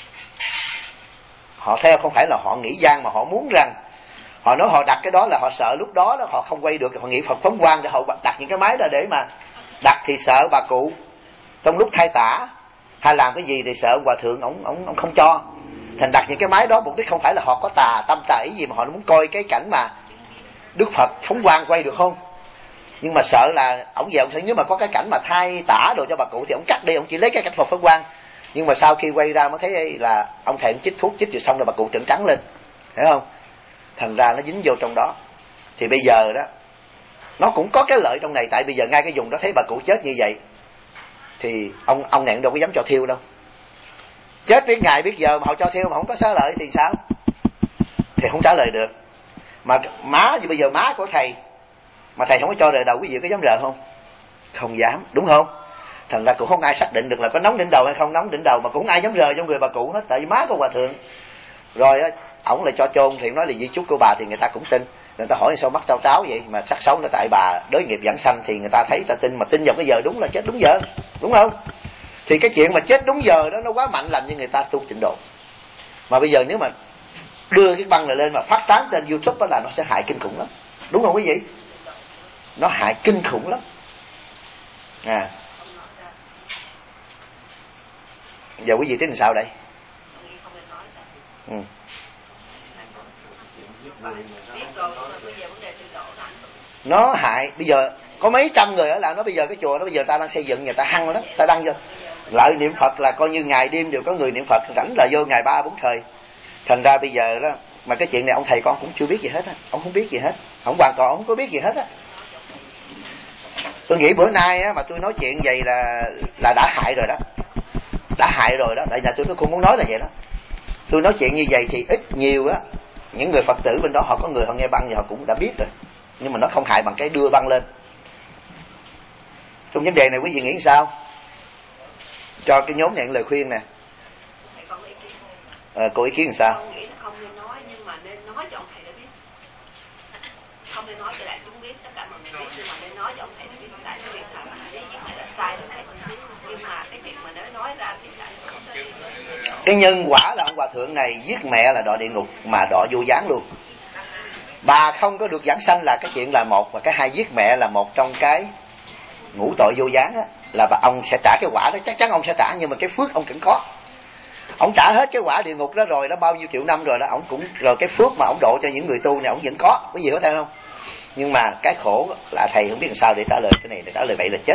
Họ theo không phải là họ nghĩ gian, mà họ muốn rằng họ nói họ đặt cái đó là họ sợ lúc đó họ không quay được, họ nghĩ Phật phóng quang để họ đặt những cái máy đó để mà đặt, thì sợ bà cụ trong lúc thay tả hay làm cái gì thì sợ hòa thượng ông không cho. Thành đặt những cái máy đó mục đích không phải là họ có tâm tà ý gì, mà họ muốn coi cái cảnh mà Đức Phật phóng quang quay được không. Nhưng mà sợ là ổng về ông thấy nếu mà có cái cảnh mà thay tả đồ cho bà cụ thì ổng cắt đi, ổng chỉ lấy cái cảnh Phật phóng quang. Nhưng mà sau khi quay ra mới thấy là ông thầy chích thuốc chích rồi xong rồi bà cụ trợn trắng lên, hiểu không? Thành ra nó dính vô trong đó. Thì bây giờ đó nó cũng có cái lợi trong này, tại bây giờ ngay cái vùng đó thấy bà cụ chết như vậy thì ông này đâu có dám cho thiêu đâu. Chết biết ngày biết giờ mà họ cho thiêu mà không có xá lợi thì sao? Thì không trả lời được. Mà má thì bây giờ má của thầy mà thầy không có cho rời đầu, quý vị có dám rờ không? Không dám, đúng không? Thành ra cũng không ai xác định được là có nóng đỉnh đầu hay không nóng đỉnh đầu, mà cũng không ai dám rờ trong người bà cụ hết, tại vì má của hòa thượng. Rồi á, ổng lại cho chôn, thì nói là di chúc của bà thì người ta cũng tin. Người ta hỏi sao mắt trao tráo vậy, mà sắc xấu nó tại bà đới nghiệp giảng sanh thì người ta thấy ta tin, mà tin vào cái giờ đúng là chết đúng giờ, đúng không? Thì cái chuyện mà chết đúng giờ đó nó quá mạnh làm cho người ta tu tịnh độ. Mà bây giờ nếu mà đưa cái băng này lên mà phát tán trên YouTube đó là nó sẽ hại kinh khủng lắm, đúng không quý vị? Nó hại kinh khủng lắm. Giờ quý vị tính làm sao đây? Nó hại. Bây giờ có mấy trăm người ở lại nó, bây giờ cái chùa đó bây giờ ta đang xây dựng, người ta hăng lắm, ta đăng vô lại niệm Phật là coi như ngày đêm đều có người niệm Phật, rảnh là vô ngày 3-4 thời. Thành ra bây giờ đó mà cái chuyện này ông thầy con cũng chưa biết gì hết á, ông không biết gì hết, ông hoàn toàn không có biết gì hết á. Tôi nghĩ bữa nay á mà tôi nói chuyện vậy là đã hại rồi đó, đã hại rồi đó. Tại nhà tôi không muốn nói là vậy đó. Tôi nói chuyện như vậy thì ít nhiều á, những người Phật tử bên đó họ có người họ nghe băng thì họ cũng đã biết rồi, nhưng mà nó không hại bằng cái đưa băng lên. Trong vấn đề này quý vị nghĩ sao? Cho cái nhóm nhận lời khuyên nè. Cô ý kiến làm sao? Con nghĩ là không nên nói, nhưng mà nên nói cho ông thầy đã biết. Không nên nói cho đại chúng biết, tất cả mọi người biết, nhưng mà nên nói cho ông thầy đã biết. Tại cái việc là lý chuyện này là sai đó thầy. Nhưng mà cái việc mà nếu nói ra thì sai không có. Cái nhân quả là ông hòa thượng này giết mẹ là đọa địa ngục, mà đọa vô gián luôn. Bà không có được giảng sanh là cái chuyện là một, và cái hai giết mẹ là một trong cái ngũ tội vô gián á, là bà ông sẽ trả cái quả đó, chắc chắn ông sẽ trả, nhưng mà cái phước ông vẫn có. Ông trả hết cái quả địa ngục đó rồi, đó bao nhiêu triệu năm rồi đó, ông cũng rồi cái phước mà ông độ cho những người tu này ông vẫn có. Có gì có thấy không? Nhưng mà cái khổ là thầy không biết làm sao để trả lời cái này, để trả lời vậy là chết,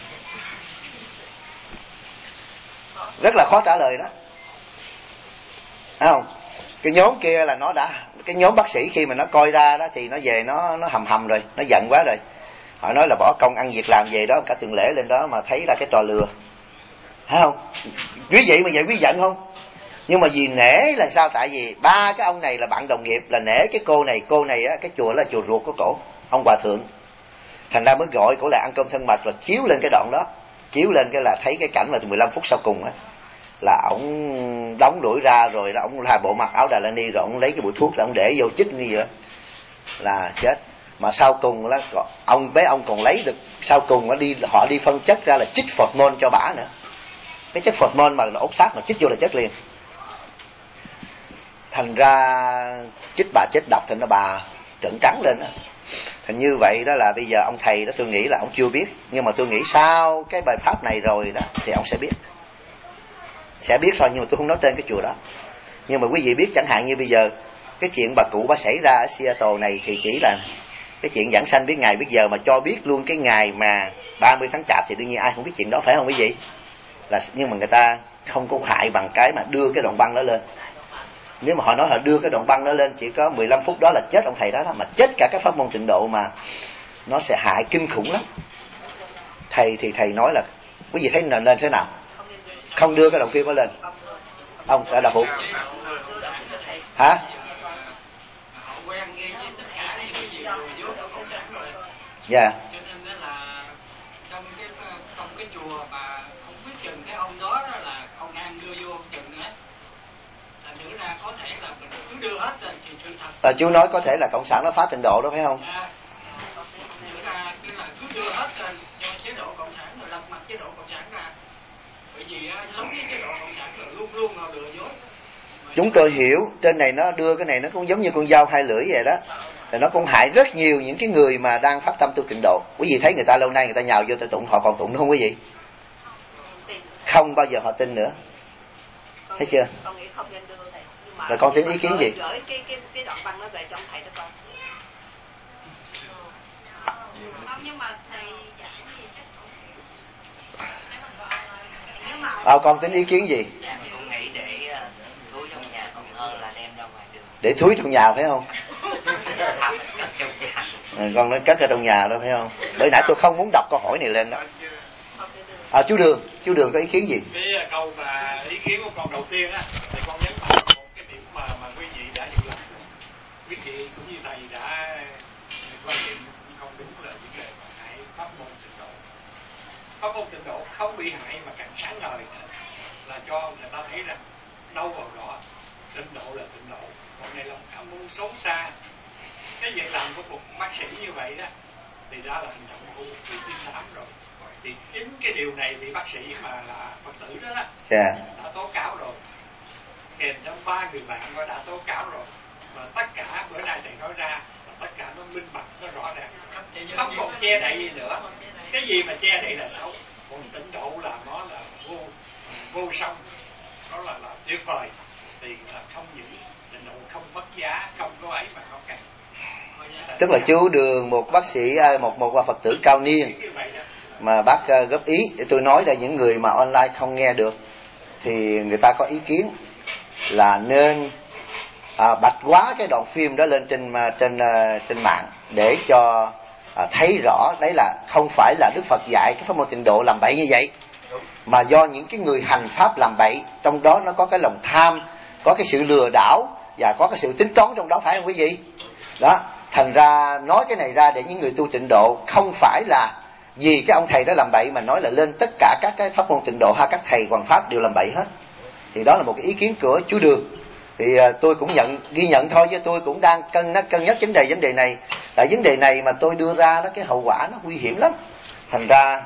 rất là khó trả lời đó. Thấy không? Cái nhóm kia là nó đã, cái nhóm bác sĩ khi mà nó coi ra đó thì nó về nó hầm rồi, nó giận quá rồi. Họ nói là bỏ công ăn việc làm về đó cả tuần lễ lên đó mà thấy ra cái trò lừa. Thấy không? Quý vị mà vậy quý giận không? Nhưng mà vì nể là sao? Tại vì ba cái ông này là bạn đồng nghiệp, là nể cái cô này á, cái chùa là chùa ruột của cổ, ông hòa thượng. Thành ra mới gọi cổ lại ăn cơm thân mật, rồi chiếu lên cái đoạn đó, chiếu lên cái là thấy cái cảnh mà 15 phút sau cùng á, là ổng đóng đuổi ra rồi đó, ổng là bộ mặc áo Đà La Ni rồi ổng lấy cái bụi thuốc ra ổng để vô chích như vậy đó, là chết. Mà sau cùng là ông còn lấy được, sau cùng họ đi phân chất ra là chích Phật môn cho bả nữa. Cái chất Phật môn mà nó ốp sát mà chích vô là chết liền. Thành ra chích bà chết độc thì nó bà trợn trắng lên đó. Thành như vậy đó là bây giờ ông thầy đó tôi nghĩ là ông chưa biết, nhưng mà tôi nghĩ sau cái bài pháp này rồi đó thì ông sẽ biết. Sẽ biết thôi, nhưng mà tôi không nói tên cái chùa đó. Nhưng mà quý vị biết chẳng hạn như bây giờ cái chuyện bà cụ bà xảy ra ở Seattle này thì chỉ là cái chuyện giảng sanh biết ngày biết giờ, mà cho biết luôn cái ngày mà 30 tháng Chạp thì đương nhiên ai không biết chuyện đó, phải không quý vị? Là nhưng mà người ta không có hại bằng cái mà đưa cái đoạn băng đó lên. Nếu mà họ nói họ đưa cái đoạn băng đó lên chỉ có 15 phút đó là chết ông thầy đó, mà chết cả các pháp môn tịnh độ, mà nó sẽ hại kinh khủng lắm. Thầy thì thầy nói là quý vị thấy nên thế nào? Không đưa cái đoạn phim đó lên. Ông đã đọc phụ hả? Dạ. Cho nên là trong cái chùa mà không biết chừng cái ông đó là công an đưa vô chừng nữa, là thử ra có thể là mình cứ đưa hết rồi thì sự thật. Chú nói có thể là cộng sản nó phá tịnh độ đó phải không? Thử ra cái là cứ đưa hết cho chế độ cộng sản rồi lật mặt chế độ cộng sản ra, bởi vì sống với chế độ cộng sản là luôn luôn họ lừa dối. Chúng tôi hiểu, trên này nó đưa cái này nó cũng giống như con dao hai lưỡi vậy đó. Rồi nó cũng hại rất nhiều những cái người mà đang phát tâm tu tịnh độ. Quý vị thấy người ta lâu nay người ta nhào vô tự tụng, họ còn tụng nữa không quý vị? Không bao giờ họ tin nữa. Thấy chưa? Rồi con tính ý kiến gì? Gửi cái đoạn băng nó về cho ông thầy đó con. Không, nhưng mà thầy giảng gì chắc không hiểu. Con tính ý kiến gì? Con nghĩ để túi trong nhà còn hơn là đem ra ngoài đường. Để túi trong nhà phải không? Con nói cất ở trong nhà đó phải không? Bởi nãy tôi không muốn đọc câu hỏi này lên đó. Chú Đường có ý kiến gì? Cái câu mà ý kiến của con đầu tiên á, thì con nhấn mạnh một cái điểm mà quý vị đã dự luận. Quý vị cũng như thầy đã quan điểm không đúng là vấn đề mà hại pháp môn tịnh độ. Pháp môn tịnh độ không bị hại mà càng sáng ngời là cho người ta thấy rằng đâu vào đó tịnh độ là tịnh độ, còn này là một pháp môn xấu xa. Cái việc làm của một bác sĩ như vậy đó thì đã là hành động của một vị tiên thám rồi. Thì chính cái điều này bị bác sĩ mà là Phật tử đó đã tố cáo rồi, kèm theo 3 người bạn nó đã tố cáo rồi, và tất cả bữa nay thầy nói ra là tất cả nó minh bạch, nó rõ ràng, không còn che đậy gì nữa. Cái gì mà che đậy là xấu, còn tịnh độ là nó là vô song, nó là tuyệt vời. Thì là không những tịnh độ không mất giá, không có ấy mà nó càng. Tức là chú Đường một bác sĩ, một Phật tử cao niên mà bác góp ý để tôi nói để những người mà online không nghe được thì người ta có ý kiến là nên bạch hóa cái đoạn phim đó lên trên mạng để cho thấy rõ đấy là không phải là Đức Phật dạy cái pháp môn tịnh độ làm bậy như vậy, mà do những cái người hành pháp làm bậy, trong đó nó có cái lòng tham, có cái sự lừa đảo và có cái sự tính toán trong đó, phải không quý vị? Đó, thành ra nói cái này ra để những người tu tịnh độ không phải là vì cái ông thầy đó làm bậy mà nói là lên tất cả các cái pháp môn tịnh độ hay các thầy hoàn pháp đều làm bậy hết. Thì đó là một cái ý kiến của chú Đường. Thì tôi cũng ghi nhận thôi, chứ tôi cũng đang cân nhắc vấn đề này. Tại vấn đề này mà tôi đưa ra đó, cái hậu quả nó nguy hiểm lắm. Thành ra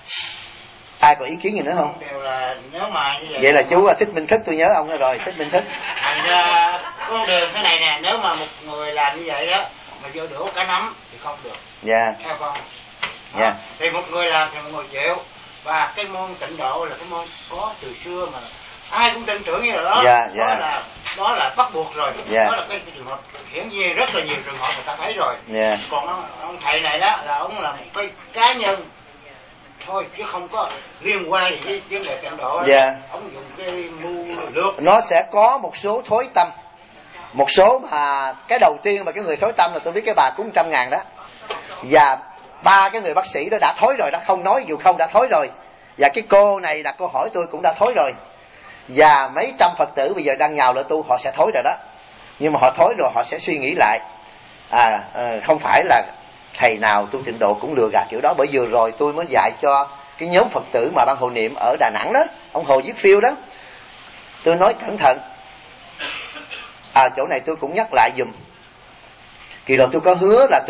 ai có ý kiến gì nữa không? Là nếu mà như vậy là chú Thích Minh Thức, tôi nhớ ông đó rồi, Thích Minh Thức. Thành ra con đường thế này nè, nếu mà một người làm như vậy đó mà vô đũa cả nắm thì không được. Dạ. Theo con. Dạ. Thì một người làm thì một người chịu. Và cái môn tịnh độ là cái môn có từ xưa mà ai cũng tin tưởng như là đó. Đó là bắt buộc rồi. Đó là cái trường hợp hiển nhiên rất là nhiều trường hợp người ta thấy rồi. Còn ông thầy này đó là ông là một cái cá nhân thôi, chứ không có liên quan gì với vấn đề tịnh độ. Ông dùng cái mưu lược. Nó sẽ có một số thối tâm, một số mà cái đầu tiên mà cái người thối tâm là tôi biết cái bà cúng 100.000 đó, và 3 cái người bác sĩ đó đã thối rồi đó, không nói dù không đã thối rồi, và cái cô này đặt câu hỏi tôi cũng đã thối rồi, và mấy trăm Phật tử bây giờ đang nhào lại tu họ sẽ thối rồi đó. Nhưng mà họ thối rồi họ sẽ suy nghĩ lại, không phải là thầy nào tu tịnh độ cũng lừa gạt kiểu đó. Bởi vừa rồi tôi mới dạy cho cái nhóm Phật tử mà ban hộ niệm ở Đà Nẵng đó, ông Hồ Viết Phiêu đó, tôi nói cẩn thận. Chỗ này tôi cũng nhắc lại dùm. Kỳ rồi tôi có hứa là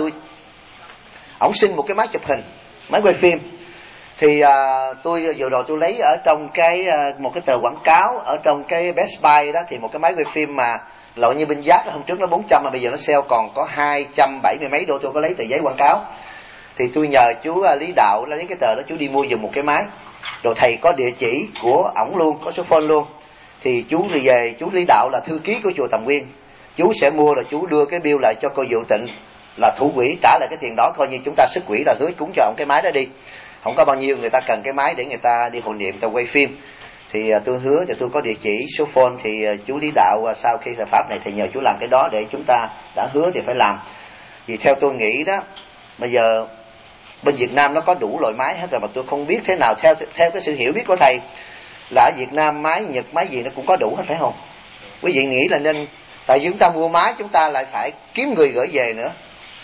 ổng xin một cái máy chụp hình, máy quay phim. Thì tôi vừa rồi tôi lấy ở trong một cái tờ quảng cáo ở trong cái Best Buy đó, thì một cái máy quay phim mà loại như bên giác hôm trước nó 400 mà bây giờ nó sale còn có 270 mấy đô. Tôi có lấy tờ giấy quảng cáo. Thì tôi nhờ chú Lý Đạo lấy cái tờ đó, chú đi mua giùm một cái máy. Rồi thầy có địa chỉ của ổng luôn, có số phone luôn. Thì chú đi về, chú Lý Đạo là thư ký của chùa Tầm Nguyên, chú sẽ mua rồi chú đưa cái bill lại cho cô Diệu Tịnh là thủ quỹ, trả lại cái tiền đó, coi như chúng ta xuất quỹ là hứa cúng cho ông cái máy đó đi. Không có bao nhiêu, người ta cần cái máy để người ta đi hộ niệm, ta quay phim. Thì tôi hứa, thì tôi có địa chỉ, số phone. Thì chú Lý Đạo sau khi thời pháp này thì nhờ chú làm cái đó, để chúng ta đã hứa thì phải làm. Vì theo tôi nghĩ đó, bây giờ bên Việt Nam nó có đủ loại máy hết rồi, mà tôi không biết thế nào. Theo cái sự hiểu biết của thầy là ở Việt Nam máy Nhật, máy gì nó cũng có đủ hết, phải không? Quý vị nghĩ là nên, tại vì chúng ta mua máy chúng ta lại phải kiếm người gửi về nữa,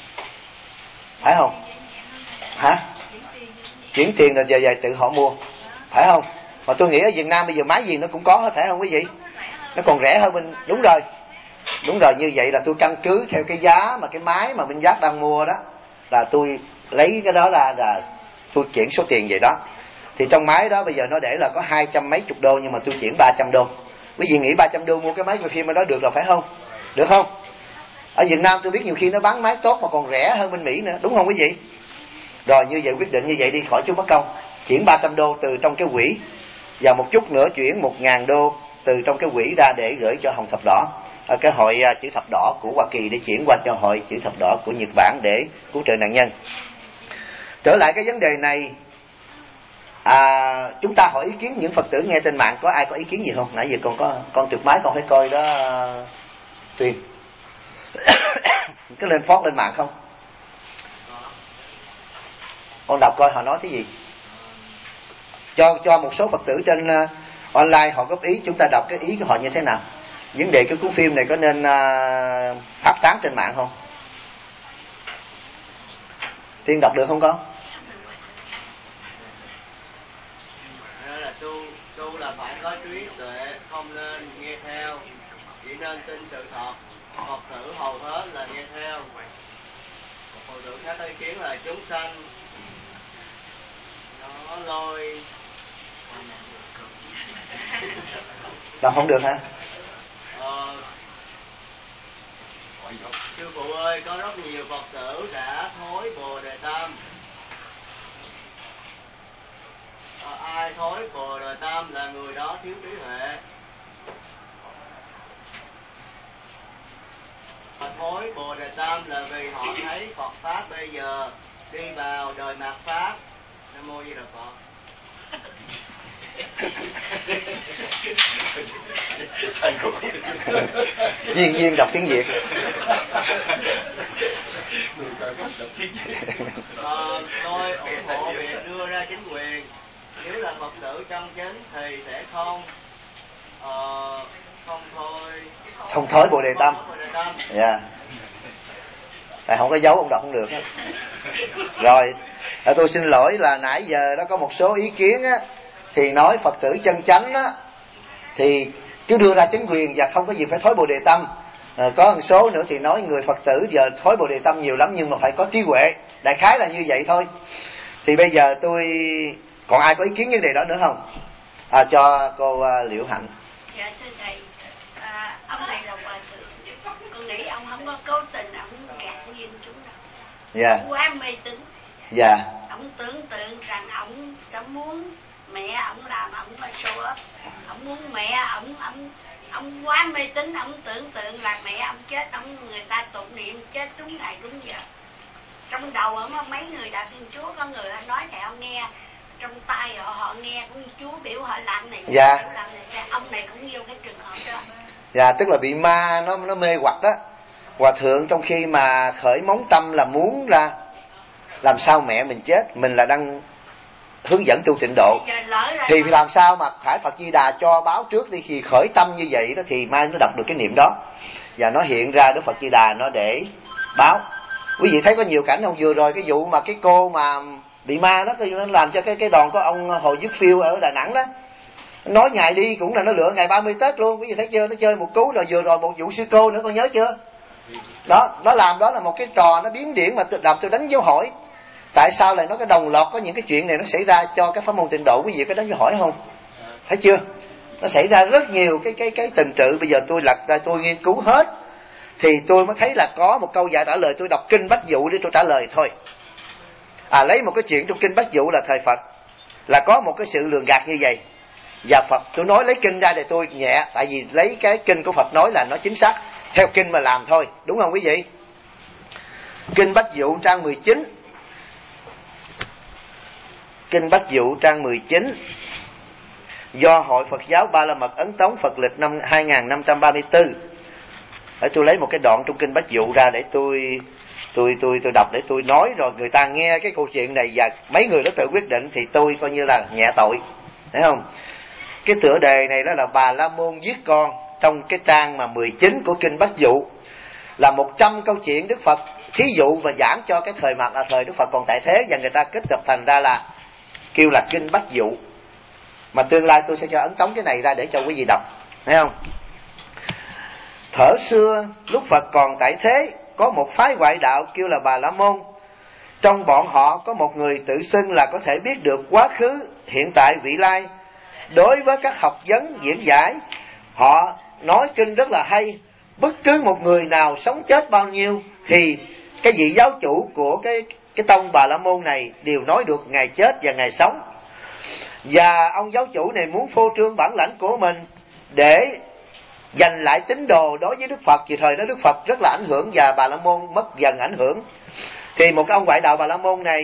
phải không? Hả? Chuyển tiền rồi về tự họ mua, phải không? Mà tôi nghĩ ở Việt Nam bây giờ máy gì nó cũng có hết, phải không quý vị? Nó còn rẻ hơn bên. Đúng rồi, như vậy là tôi căn cứ theo cái giá mà cái máy mà bên Giác đang mua đó, là tôi lấy cái đó ra là tôi chuyển số tiền về đó. Thì trong máy đó bây giờ nó để là có 200 mấy chục đô, nhưng mà tôi chuyển 300 đô. Quý vị nghĩ 300 đô mua cái máy quay phim ở đó được rồi, phải không? Được không? Ở Việt Nam tôi biết nhiều khi nó bán máy tốt mà còn rẻ hơn bên Mỹ nữa, đúng không quý vị? Rồi như vậy quyết định như vậy đi, khỏi chút mất công. Chuyển 300 đô từ trong cái quỹ, và một chút nữa chuyển 1.000 đô từ trong cái quỹ ra để gửi cho Hồng Thập Đỏ, cái hội chữ thập đỏ của Hoa Kỳ, để chuyển qua cho hội chữ thập đỏ của Nhật Bản để cứu trợ nạn nhân. Trở lại cái vấn đề này, Chúng ta hỏi ý kiến những Phật tử nghe trên mạng, có ai có ý kiến gì không? Nãy giờ còn có con trượt máy con phải coi đó Tuyền. Cái lên phót lên mạng không? Con đọc coi họ nói cái gì. Cho một số Phật tử trên online họ góp ý, chúng ta đọc cái ý của họ như thế nào. Vấn đề cái cuốn phim này có nên phát tán trên mạng không? Tiên đọc được không con? Tu là phải có trí tuệ, không nên nghe theo, chỉ nên tin sự thật. Phật tử hầu hết là nghe theo. Phật tử khác ý kiến là chúng sanh nó lôi. Đọc không được hả? Sư phụ ơi, có rất nhiều Phật tử đã thối Bồ Đề Tâm. Ai thối Bồ Đề Tâm là người đó thiếu trí huệ. Thối Bồ Đề Tâm là vì họ thấy Phật Pháp bây giờ đi vào đời mạt Pháp. Nam Mô Di Đà Phật. Duyên đọc tiếng Việt. Tôi ủng hộ việc đưa ra chính quyền. Nếu là Phật tử chân chính thì sẽ không thối Bồ Đề Tâm. Dạ. Tại không có dấu ông đọc không được. Rồi, tôi xin lỗi là nãy giờ đó có một số ý kiến á, thì nói Phật tử chân chánh á thì cứ đưa ra chính quyền và không có gì phải thối Bồ Đề Tâm. Có một số nữa thì nói người Phật tử giờ thối Bồ Đề Tâm nhiều lắm nhưng mà phải có trí huệ. Đại khái là như vậy thôi. Thì bây giờ tôi còn ai có ý kiến vấn đề đó nữa không? Cho cô Liễu Hạnh. Dạ thưa thầy, ông này là hòa thượng, con nghĩ ông không có cố tình ông gạt duyên chúng đâu. Dạ. Ông quá mê tín. Dạ. Ông tưởng tượng rằng ông sẽ muốn mẹ ông làm ông show up, ông muốn mẹ ông quá mê tín, ông tưởng tượng là mẹ ông chết, người ta tụng niệm chết đúng ngày đúng giờ. Trong đầu ông mấy người đạo Thiên Chúa có người họ nói thầy ông nghe, trong tay họ nghe cũng Chúa biểu họ làm này, dạ. Biểu làm này, ông này cũng vô cái trường hợp đó. Dạ, tức là bị ma nó mê hoặc đó. Hòa thượng trong khi mà khởi móng tâm là muốn ra làm sao mẹ mình chết, mình là đang hướng dẫn tu tịnh độ, thì làm sao mà phải Phật Di Đà cho báo trước đi, khi khởi tâm như vậy đó thì mai nó đọc được cái niệm đó và nó hiện ra Đức Phật Di Đà nó để báo. Quý vị thấy có nhiều cảnh không? Vừa rồi cái vụ mà cái cô mà bị ma đó, nó làm cho cái đoàn có ông Hồ Dứt Phiêu ở Đà Nẵng đó, nói ngày đi cũng là nó lựa ngày 30 Tết luôn. Quý vị thấy chưa? Nó chơi một cú rồi. Vừa rồi một vụ sư cô nữa, con nhớ chưa? Đó, nó làm đó là một cái trò nó biến điển mà làm tôi đánh dấu hỏi. Tại sao lại nói cái đồng loạt có những cái chuyện này nó xảy ra cho cái pháp môn tịnh độ? Quý vị có đánh dấu hỏi không? Thấy chưa? Nó xảy ra rất nhiều cái tình trạng. Bây giờ tôi lật ra tôi nghiên cứu hết thì tôi mới thấy là có một câu giải trả lời. Tôi đọc kinh Bách Dụ để tôi trả lời thôi. Lấy một cái chuyện trong kinh Bách Dụ là thời Phật là có một cái sự lường gạt như vậy, và Phật tôi nói lấy kinh ra để tôi nhẹ, tại vì lấy cái kinh của Phật nói là nó chính xác, theo kinh mà làm thôi, đúng không quý vị? Kinh Bách Dụ trang 19. Kinh Bách Dụ trang 19. Do Hội Phật giáo Ba La Mật Ấn Tống Phật lịch năm 2534. Để tôi lấy một cái đoạn trong kinh Bách Dụ ra để tôi đọc để tôi nói, rồi người ta nghe cái câu chuyện này và mấy người đó tự quyết định thì tôi coi như là nhẹ tội, thấy không? Cái tựa đề này đó là Bà La Môn giết con, trong cái trang mà 19 của kinh Bách Dụ là 100 câu chuyện Đức Phật thí dụ và giảng cho cái thời mà là thời Đức Phật còn tại thế, và người ta kết hợp thành ra là kêu là kinh Bách Dụ. Mà tương lai tôi sẽ cho ấn tống cái này ra để cho quý vị đọc, thấy không? Thuở xưa lúc Phật còn tại thế, có một phái ngoại đạo kêu là Bà La Môn. Trong bọn họ có một người tự xưng là có thể biết được quá khứ, hiện tại, vị lai. Đối với các học vấn diễn giải, họ nói kinh rất là hay. Bất cứ một người nào sống chết bao nhiêu thì cái vị giáo chủ của cái tông Bà La Môn này đều nói được ngày chết và ngày sống. Và ông giáo chủ này muốn phô trương bản lãnh của mình để giành lại tín đồ đối với Đức Phật. Vì thời đó Đức Phật rất là ảnh hưởng và Bà La Môn mất dần ảnh hưởng. Thì một cái ông ngoại đạo Bà La Môn này,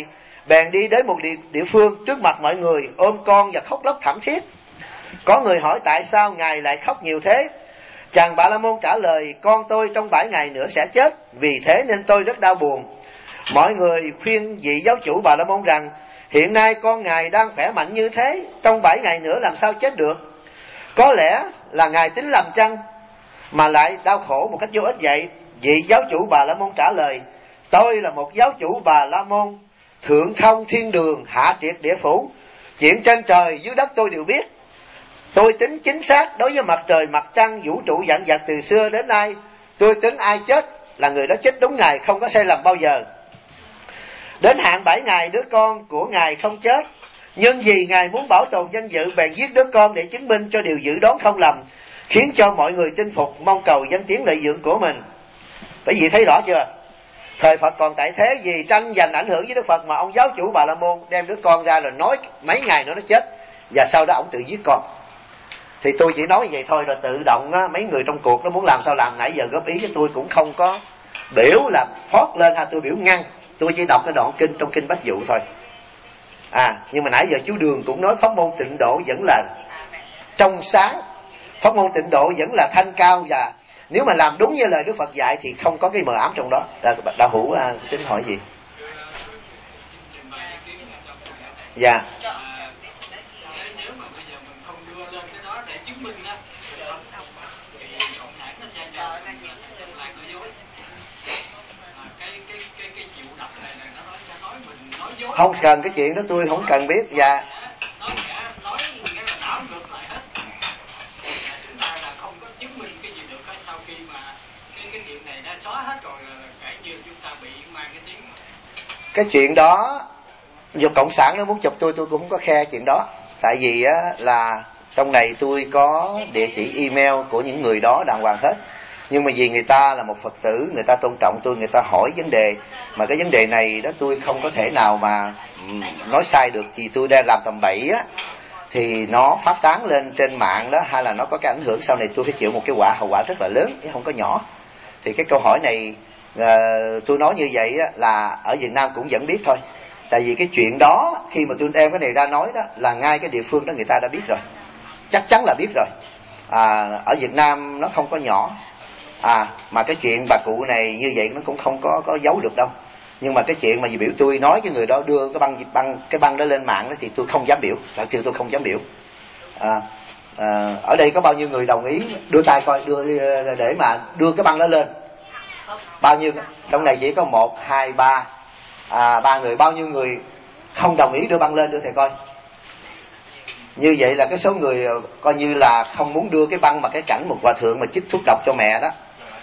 bèn đi đến một địa phương trước mặt mọi người, ôm con và khóc lóc thảm thiết. Có người hỏi tại sao ngài lại khóc nhiều thế. Chàng Bà La Môn trả lời: con tôi trong 7 ngày nữa sẽ chết, vì thế nên tôi rất đau buồn. Mọi người khuyên vị giáo chủ Bà La Môn rằng: hiện nay con ngài đang khỏe mạnh như thế, trong 7 ngày nữa làm sao chết được? Có lẽ là ngài tính làm chăng mà lại đau khổ một cách vô ích vậy? Vị giáo chủ Bà La Môn trả lời: tôi là một giáo chủ Bà La Môn, thượng thông thiên đường, hạ triệt địa phủ, chuyện trên trời dưới đất tôi đều biết. Tôi tính chính xác đối với mặt trời mặt trăng vũ trụ vạn vật từ xưa đến nay. Tôi tính ai chết là người đó chết đúng ngày, không có sai lầm bao giờ. Đến hạn 7 ngày đứa con của ngài không chết, nhưng vì ngài muốn bảo tồn danh dự bèn giết đứa con để chứng minh cho điều dự đoán không lầm, khiến cho mọi người tin phục, mong cầu danh tiếng lợi dưỡng của mình. Bởi vì thấy rõ chưa? Thời Phật còn tại thế, vì tranh giành ảnh hưởng với Đức Phật mà ông giáo chủ Bà La Môn đem đứa con ra rồi nói mấy ngày nữa nó chết, và sau đó ông tự giết con. Thì tôi chỉ nói vậy thôi, rồi tự động á, mấy người trong cuộc nó muốn làm sao làm, nãy giờ góp ý, cái tôi cũng không có biểu là phót lên hay tôi biểu ngăn, tôi chỉ đọc cái đoạn kinh trong kinh Bách Dụ thôi. Nhưng mà nãy giờ chú Đường cũng nói pháp môn Tịnh Độ vẫn là trong sáng, pháp môn Tịnh Độ vẫn là thanh cao, và nếu mà làm đúng như lời Đức Phật dạy thì không có cái mờ ám trong đó. Đạo hữu tính hỏi gì? Dạ. Nếu mà bây giờ mình không đưa lên cái đó để chứng minh á, thì cộng sản nó sẽ làm nó dối. Cái chịu đập này nó sẽ nói mình nói dối. Không cần cái chuyện đó, tôi không cần biết. Dạ. Nói nghĩa là đảo ngược lại hết. Chúng ta là không có chứng minh cái gì được hết, sau khi mà cái chuyện này đã xóa hết rồi là cả như chúng ta bị mang cái tiếng. Cái chuyện đó dù cộng sản nó muốn chụp tôi cũng không có khe chuyện đó. Tại vì á, là trong này tôi có địa chỉ email của những người đó đàng hoàng hết. Nhưng mà vì người ta là một Phật tử, người ta tôn trọng tôi, người ta hỏi vấn đề, mà cái vấn đề này đó tôi không có thể nào mà nói sai được. Thì tôi đang làm tầm bậy á, thì nó phát tán lên trên mạng đó, hay là nó có cái ảnh hưởng sau này tôi phải chịu một cái hậu quả rất là lớn, chứ không có nhỏ. Thì cái câu hỏi này tôi nói như vậy á, là ở Việt Nam cũng vẫn biết thôi. Tại vì cái chuyện đó khi mà tôi đem cái này ra nói đó, là ngay cái địa phương đó người ta đã biết rồi, chắc chắn là biết rồi. Ở Việt Nam nó không có nhỏ. Mà cái chuyện bà cụ này như vậy nó cũng không có giấu được đâu. Nhưng mà cái chuyện mà biểu tôi nói cái người đó đưa cái băng đó lên mạng đó, thì tôi không dám biểu, thật sự tôi không dám biểu. Ở đây có bao nhiêu người đồng ý đưa tay coi, để mà đưa cái băng đó lên? Bao nhiêu? Trong này chỉ có 1, 2, 3 3 người. Bao nhiêu người không đồng ý đưa băng lên, đưa thầy coi? Như vậy là cái số người coi như là không muốn đưa cái băng, mà cái cảnh một hòa thượng mà chích thuốc độc cho mẹ đó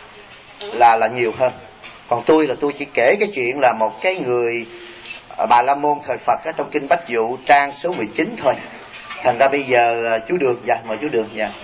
là nhiều hơn. Còn tôi chỉ kể cái chuyện là một cái người Bà La Môn thời Phật ở trong kinh Bách Dụ trang số 19 thôi. Thành ra bây giờ chú Đường, dạ, mời chú Đường. Dạ.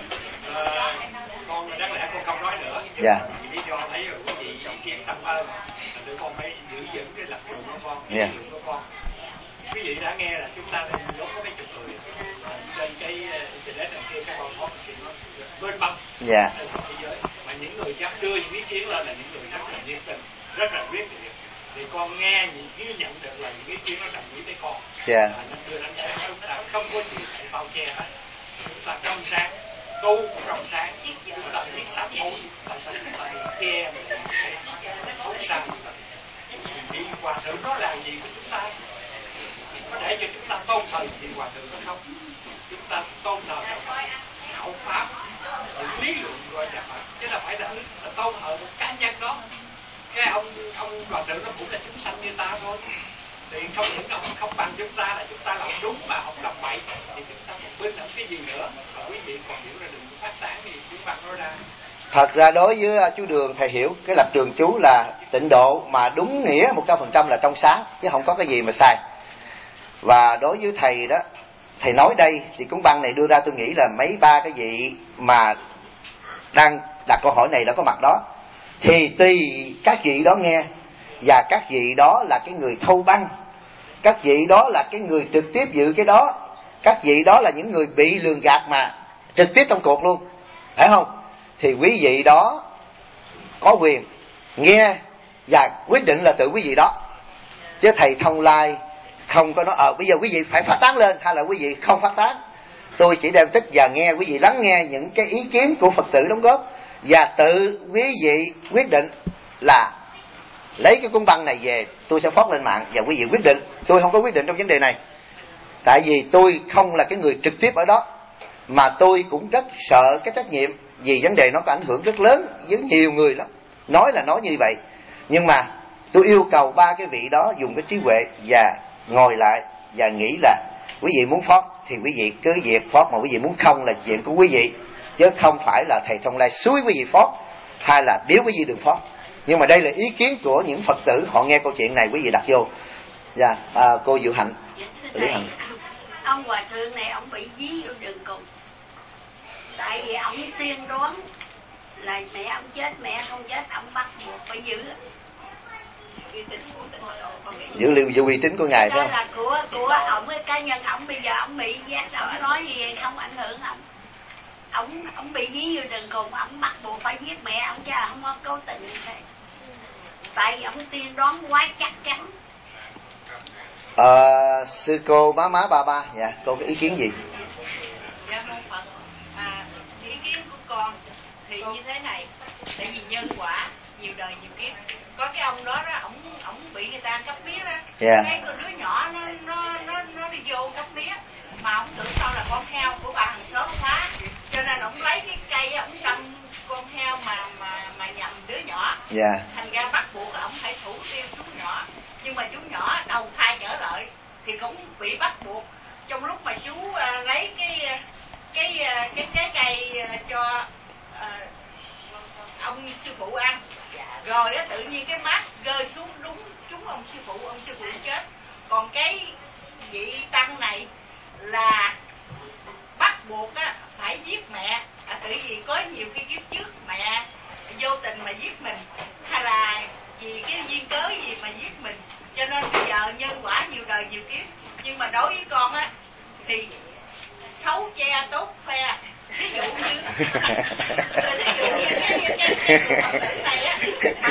Con đáng lẽ con không nói nữa. Dạ. Vì lý do thấy quý vị ý kiến tâm ơn, tụi con phải giữ vững cái lập trường của con, cái lập trường của con. Quý vị đã nghe là chúng ta đang vốn có mấy chục người trên cái internet này kia, cái con có chuyện nó bên băng. Dạ. Thế giới mà những người dám đưa những ý kiến lên là những người rất là nhiệt tình, rất là quyết liệt. Thì con nghe ghi nhận được là những ý kiến nó đồng ý với con. Dạ. Và nó đưa đánh sáng chúng ta không có gì phải bao che hết. Chúng ta trong sáng, tu cũng trong sáng, chúng ta biết sám hối, chúng ta che cái xấu xa. Vì hòa thượng nó làm gì của chúng ta? Có để cho chúng ta tôn thờ vì hòa thượng đó không? Chúng ta tôn thờ đạo pháp, những lý luận gọi là Phật, chứ là phải là tôn thờ một cá nhân đó. Cái ông hòa thượng nó cũng là chúng sanh như ta thôi. Thì không những ông không bằng chúng ta là chúng ta làm đúng mà không làm bậy, thì chúng ta còn bên cái gì nữa? Và quý vị còn hiểu ra đừng phát tán thì chúng băng nó ra. Thật ra đối với chú Đường, thầy hiểu cái lập trường chú là Tịnh Độ mà đúng nghĩa 100% là trong sáng, chứ không có cái gì mà sai. Và đối với thầy đó, thầy nói đây thì cuốn băng này đưa ra, tôi nghĩ là mấy ba cái vị mà đang đặt câu hỏi này đã có mặt đó. Thì tùy các vị đó nghe, và các vị đó là cái người thâu băng, các vị đó là cái người trực tiếp dự cái đó, các vị đó là những người bị lường gạt mà trực tiếp trong cuộc luôn, phải không? Thì quý vị đó có quyền nghe và quyết định là tự quý vị đó. Chứ thầy thông lai không có nói bây giờ quý vị phải phát tán lên hay là quý vị không phát tán. Tôi chỉ đem tích và nghe quý vị lắng nghe những cái ý kiến của Phật tử đóng góp, và tự quý vị quyết định là lấy cái cuốn băng này về tôi sẽ post lên mạng, và quý vị quyết định. Tôi không có quyết định trong vấn đề này, tại vì tôi không là cái người trực tiếp ở đó, mà tôi cũng rất sợ cái trách nhiệm, vì vấn đề nó có ảnh hưởng rất lớn với nhiều người lắm. Nói là nói như vậy, nhưng mà tôi yêu cầu ba cái vị đó dùng cái trí huệ và ngồi lại và nghĩ là quý vị muốn phót thì quý vị cứ việc phót, mà quý vị muốn không là chuyện của quý vị, chứ không phải là thầy Thông Lai xúi quý vị phót hay là biếu quý vị đừng phót. Nhưng mà đây là ý kiến của những Phật tử, họ nghe câu chuyện này quý vị đặt vô. Dạ, cô Diệu Hạnh. Ông hòa thượng này ông bị dí vô đường cùng, tại vì ông tiên đoán là mẹ ông chết, mẹ không chết, ông bắt buộc phải giữ dữ liệu vô uy tín của ngài, phải không? Đó là của ông, cá nhân ông. Bây giờ ông bị giác rồi, nói gì không ảnh hưởng ông bị dí vô đường cùng, ông bắt buộc phải giết mẹ ông, chứ không có cố tình như thế, tại vì ông tiên đoán quá chắc chắn. Sư cô má ba, dạ, cô có ý kiến gì? Dạ mong Phật. Ý kiến của con thì như thế này, tại vì nhân quả nhiều đời nhiều kiếp, có cái ông đó ổng bị người ta cắp mía đó, cái đứa nhỏ nó đi vô cắp mía, mà ổng tưởng đâu là con heo của bà hàng xóm phá, cho nên ổng lấy cái cây ổng đâm con heo mà nhầm đứa nhỏ, thành ra bắt buộc ổng phải thủ tiêu chú nhỏ. Nhưng mà chú nhỏ đầu thai trở lại thì cũng bị bắt buộc trong lúc mà chú lấy cái trái cây cho ông sư phụ ăn, rồi tự nhiên cái mát rơi xuống đúng trúng ông sư phụ chết. Còn cái vị tăng này là bắt buộc phải giết mẹ, tự vì có nhiều cái kiếp trước mẹ vô tình mà giết mình, hay là vì cái duyên cớ gì mà giết mình, cho nên bây giờ nhân quả nhiều đời nhiều kiếp. Nhưng mà đối với con thì xấu che tốt phe. Ví dụ như cái Phật tử này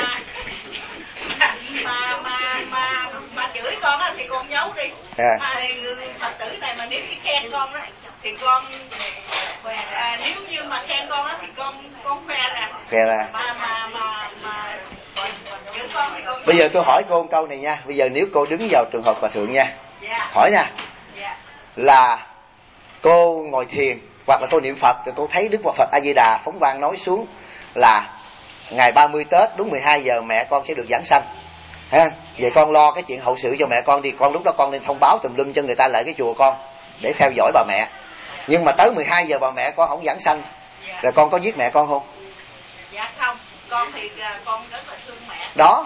mà chửi con thì con giấu đi, mà người Phật tử này mà nếu như khen con đó thì con nếu như mà khen con thì con khoe ra. Mà chửi con thì con. Bây giờ tôi hỏi cô một câu này nha, bây giờ nếu cô đứng vào trường hợp hòa thượng nha, hỏi nha, là cô ngồi thiền hoặc là cô niệm Phật, rồi cô thấy Đức Phật A Di Đà phóng quang nói xuống là ngày 30 Tết đúng 12 giờ mẹ con sẽ được giảng sanh. Vậy con lo cái chuyện hậu sự cho mẹ con, thì con lúc đó con nên thông báo tùm lum cho người ta lại cái chùa con để theo dõi bà mẹ. Nhưng mà tới 12 giờ bà mẹ con không giảng sanh, rồi con có giết mẹ con không? Dạ không, con thì con rất là thương mẹ. Đó.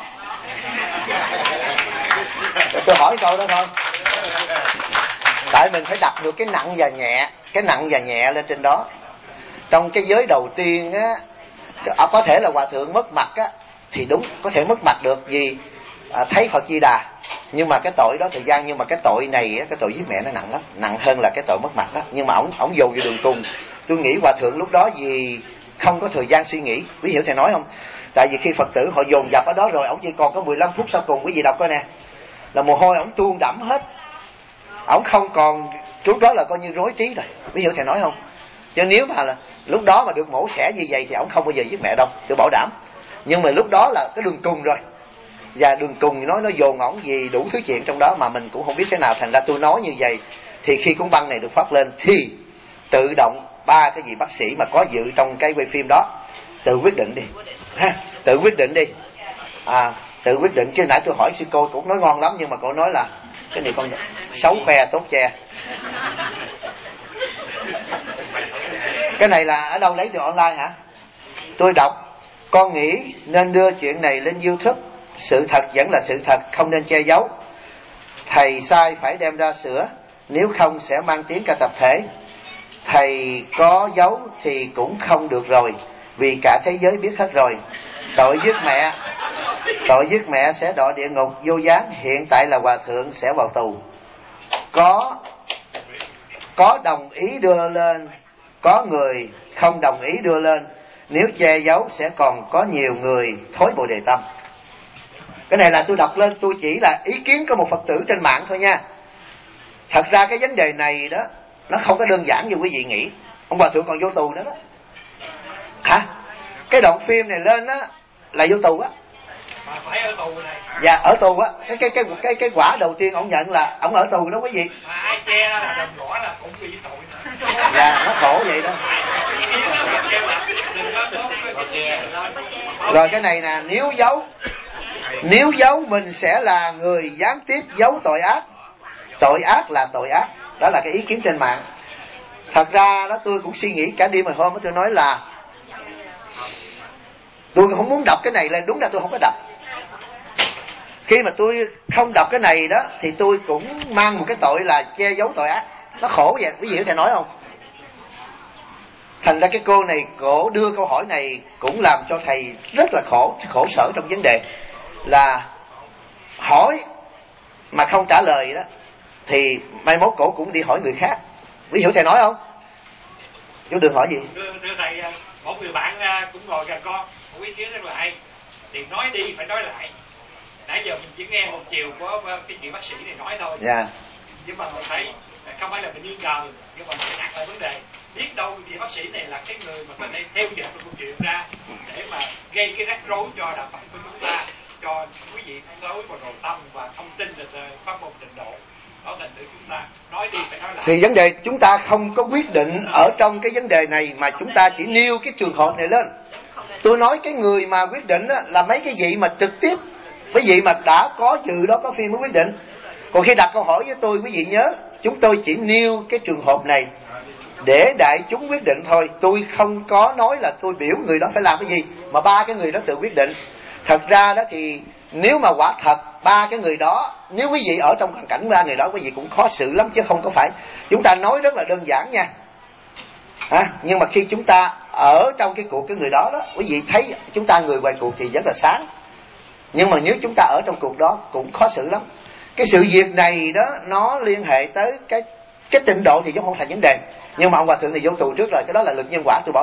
Tôi hỏi câu đó thôi. Tại mình phải đặt được cái nặng và nhẹ lên trên đó. Trong cái giới đầu tiên có thể là hòa thượng mất mặt thì đúng, có thể mất mặt được vì thấy Phật Di Đà, nhưng mà cái tội đó thời gian, nhưng mà cái tội này cái tội giết mẹ nó nặng lắm, nặng hơn là cái tội mất mặt đó. Nhưng mà ổng dồn vào đường cùng. Tôi nghĩ hòa thượng lúc đó vì không có thời gian suy nghĩ, quý hiểu thầy nói không? Tại vì khi Phật tử họ dồn dập ở đó rồi, ổng chỉ còn có 15 phút sau cùng, quý vị đọc coi nè, là mồ hôi ổng tuôn đẫm hết, ổng không còn lúc đó là coi như rối trí rồi, quý hiểu thầy nói không? Chứ nếu mà là lúc đó mà được mổ xẻ như vậy thì ổng không bao giờ giết mẹ đâu, tôi bảo đảm. Nhưng mà lúc đó là cái đường cùng rồi, và đường cùng nó dồn ổng vì đủ thứ chuyện trong đó mà mình cũng không biết thế nào. Thành ra tôi nói như vậy, thì khi cuốn băng này được phát lên thì tự động ba cái vị bác sĩ mà có dự trong cái quay phim đó tự quyết định đi, tự quyết định đi, tự quyết định. Chứ nãy tôi hỏi sư cô cũng nói ngon lắm, nhưng mà cô nói là cái này con xấu khoe tốt che. Cái này là ở đâu lấy từ online hả? Tôi đọc, con nghĩ nên đưa chuyện này lên YouTube, sự thật vẫn là sự thật, không nên che giấu. Thầy sai phải đem ra sửa, nếu không sẽ mang tiếng cả tập thể. Thầy có giấu thì cũng không được rồi, vì cả thế giới biết hết rồi. Tội giết mẹ sẽ đọa địa ngục vô gián, hiện tại là hòa thượng sẽ vào tù. Có đồng ý đưa lên, có người không đồng ý đưa lên. Nếu che giấu sẽ còn có nhiều người thối bồ đề tâm. Cái này là tôi đọc lên, tôi chỉ là ý kiến của một Phật tử trên mạng thôi nha. Thật ra cái vấn đề này đó nó không có đơn giản như quý vị nghĩ. Ông Hòa Thượng còn vô tù nữa đó. Hả? Cái đoạn phim này lên á là vô tù á. Mà phải ở tù này. Dạ ở tù á. Cái quả đầu tiên ông nhận là ông ở tù đó quý vị. Mà ai che là đồng lõa là cũng bị tội. Dạ nó khổ vậy đó. Rồi cái này nè, nếu giấu mình sẽ là người gián tiếp giấu tội ác. Tội ác là tội ác. Đó là cái ý kiến trên mạng. Thật ra đó tôi cũng suy nghĩ cả đêm hồi hôm tôi nói là tôi không muốn đọc cái này lên, đúng là tôi không có đọc. Khi mà tôi không đọc cái này đó thì tôi cũng mang một cái tội là che giấu tội ác. Nó khổ vậy, quý vị có thể nói không? Thành ra cái cô này cổ đưa câu hỏi này cũng làm cho thầy rất là khổ sở trong vấn đề là hỏi mà không trả lời đó thì mai mốt cổ cũng đi hỏi người khác. Quý hiểu thầy nói không? Chú đừng hỏi gì. Thưa thầy, một người bạn cũng ngồi gần con, một ý kiến rất là hay. Thì nói đi phải nói lại. Nãy giờ mình chỉ nghe một chiều của cái chị bác sĩ này nói thôi. Dạ. Nhưng mà mình thấy không phải là mình nghi ngờ, nhưng mà mình đặt lại vấn đề. Biết đâu chị bác sĩ này là cái người mà có thể theo dệt một câu chuyện ra để mà gây cái rắc rối cho đạo Phật của chúng ta, cho quý vị đối vào nội tâm và thông tin về pháp môn tịnh độ. Đó thành thử chúng ta nói đi phải nói lại. Thì vấn đề chúng ta không có quyết định ở trong cái vấn đề này mà chúng ta chỉ nêu cái trường hợp này lên. Tôi nói cái người mà quyết định là mấy cái vị mà trực tiếp, quý vị mà đã có dự đó có phim mới quyết định. Còn khi đặt câu hỏi với tôi, quý vị nhớ chúng tôi chỉ nêu cái trường hợp này để đại chúng quyết định thôi. Tôi không có nói là tôi biểu người đó phải làm cái gì, mà ba cái người đó tự quyết định. Thật ra đó thì nếu mà quả thật ba cái người đó, nếu quý vị ở trong hoàn cảnh ba người đó, quý vị cũng khó xử lắm chứ không có phải. Chúng ta nói rất là đơn giản nha. Nhưng mà khi chúng ta ở trong cái cuộc cái người đó đó, quý vị thấy chúng ta người ngoài cuộc thì rất là sáng. Nhưng mà nếu chúng ta ở trong cuộc đó cũng khó xử lắm. Cái sự việc này đó nó liên hệ tới cái tịnh độ thì cũng không thành vấn đề. Nhưng mà ông Hòa Thượng này vô tù trước rồi, cái đó là luật nhân quả, tôi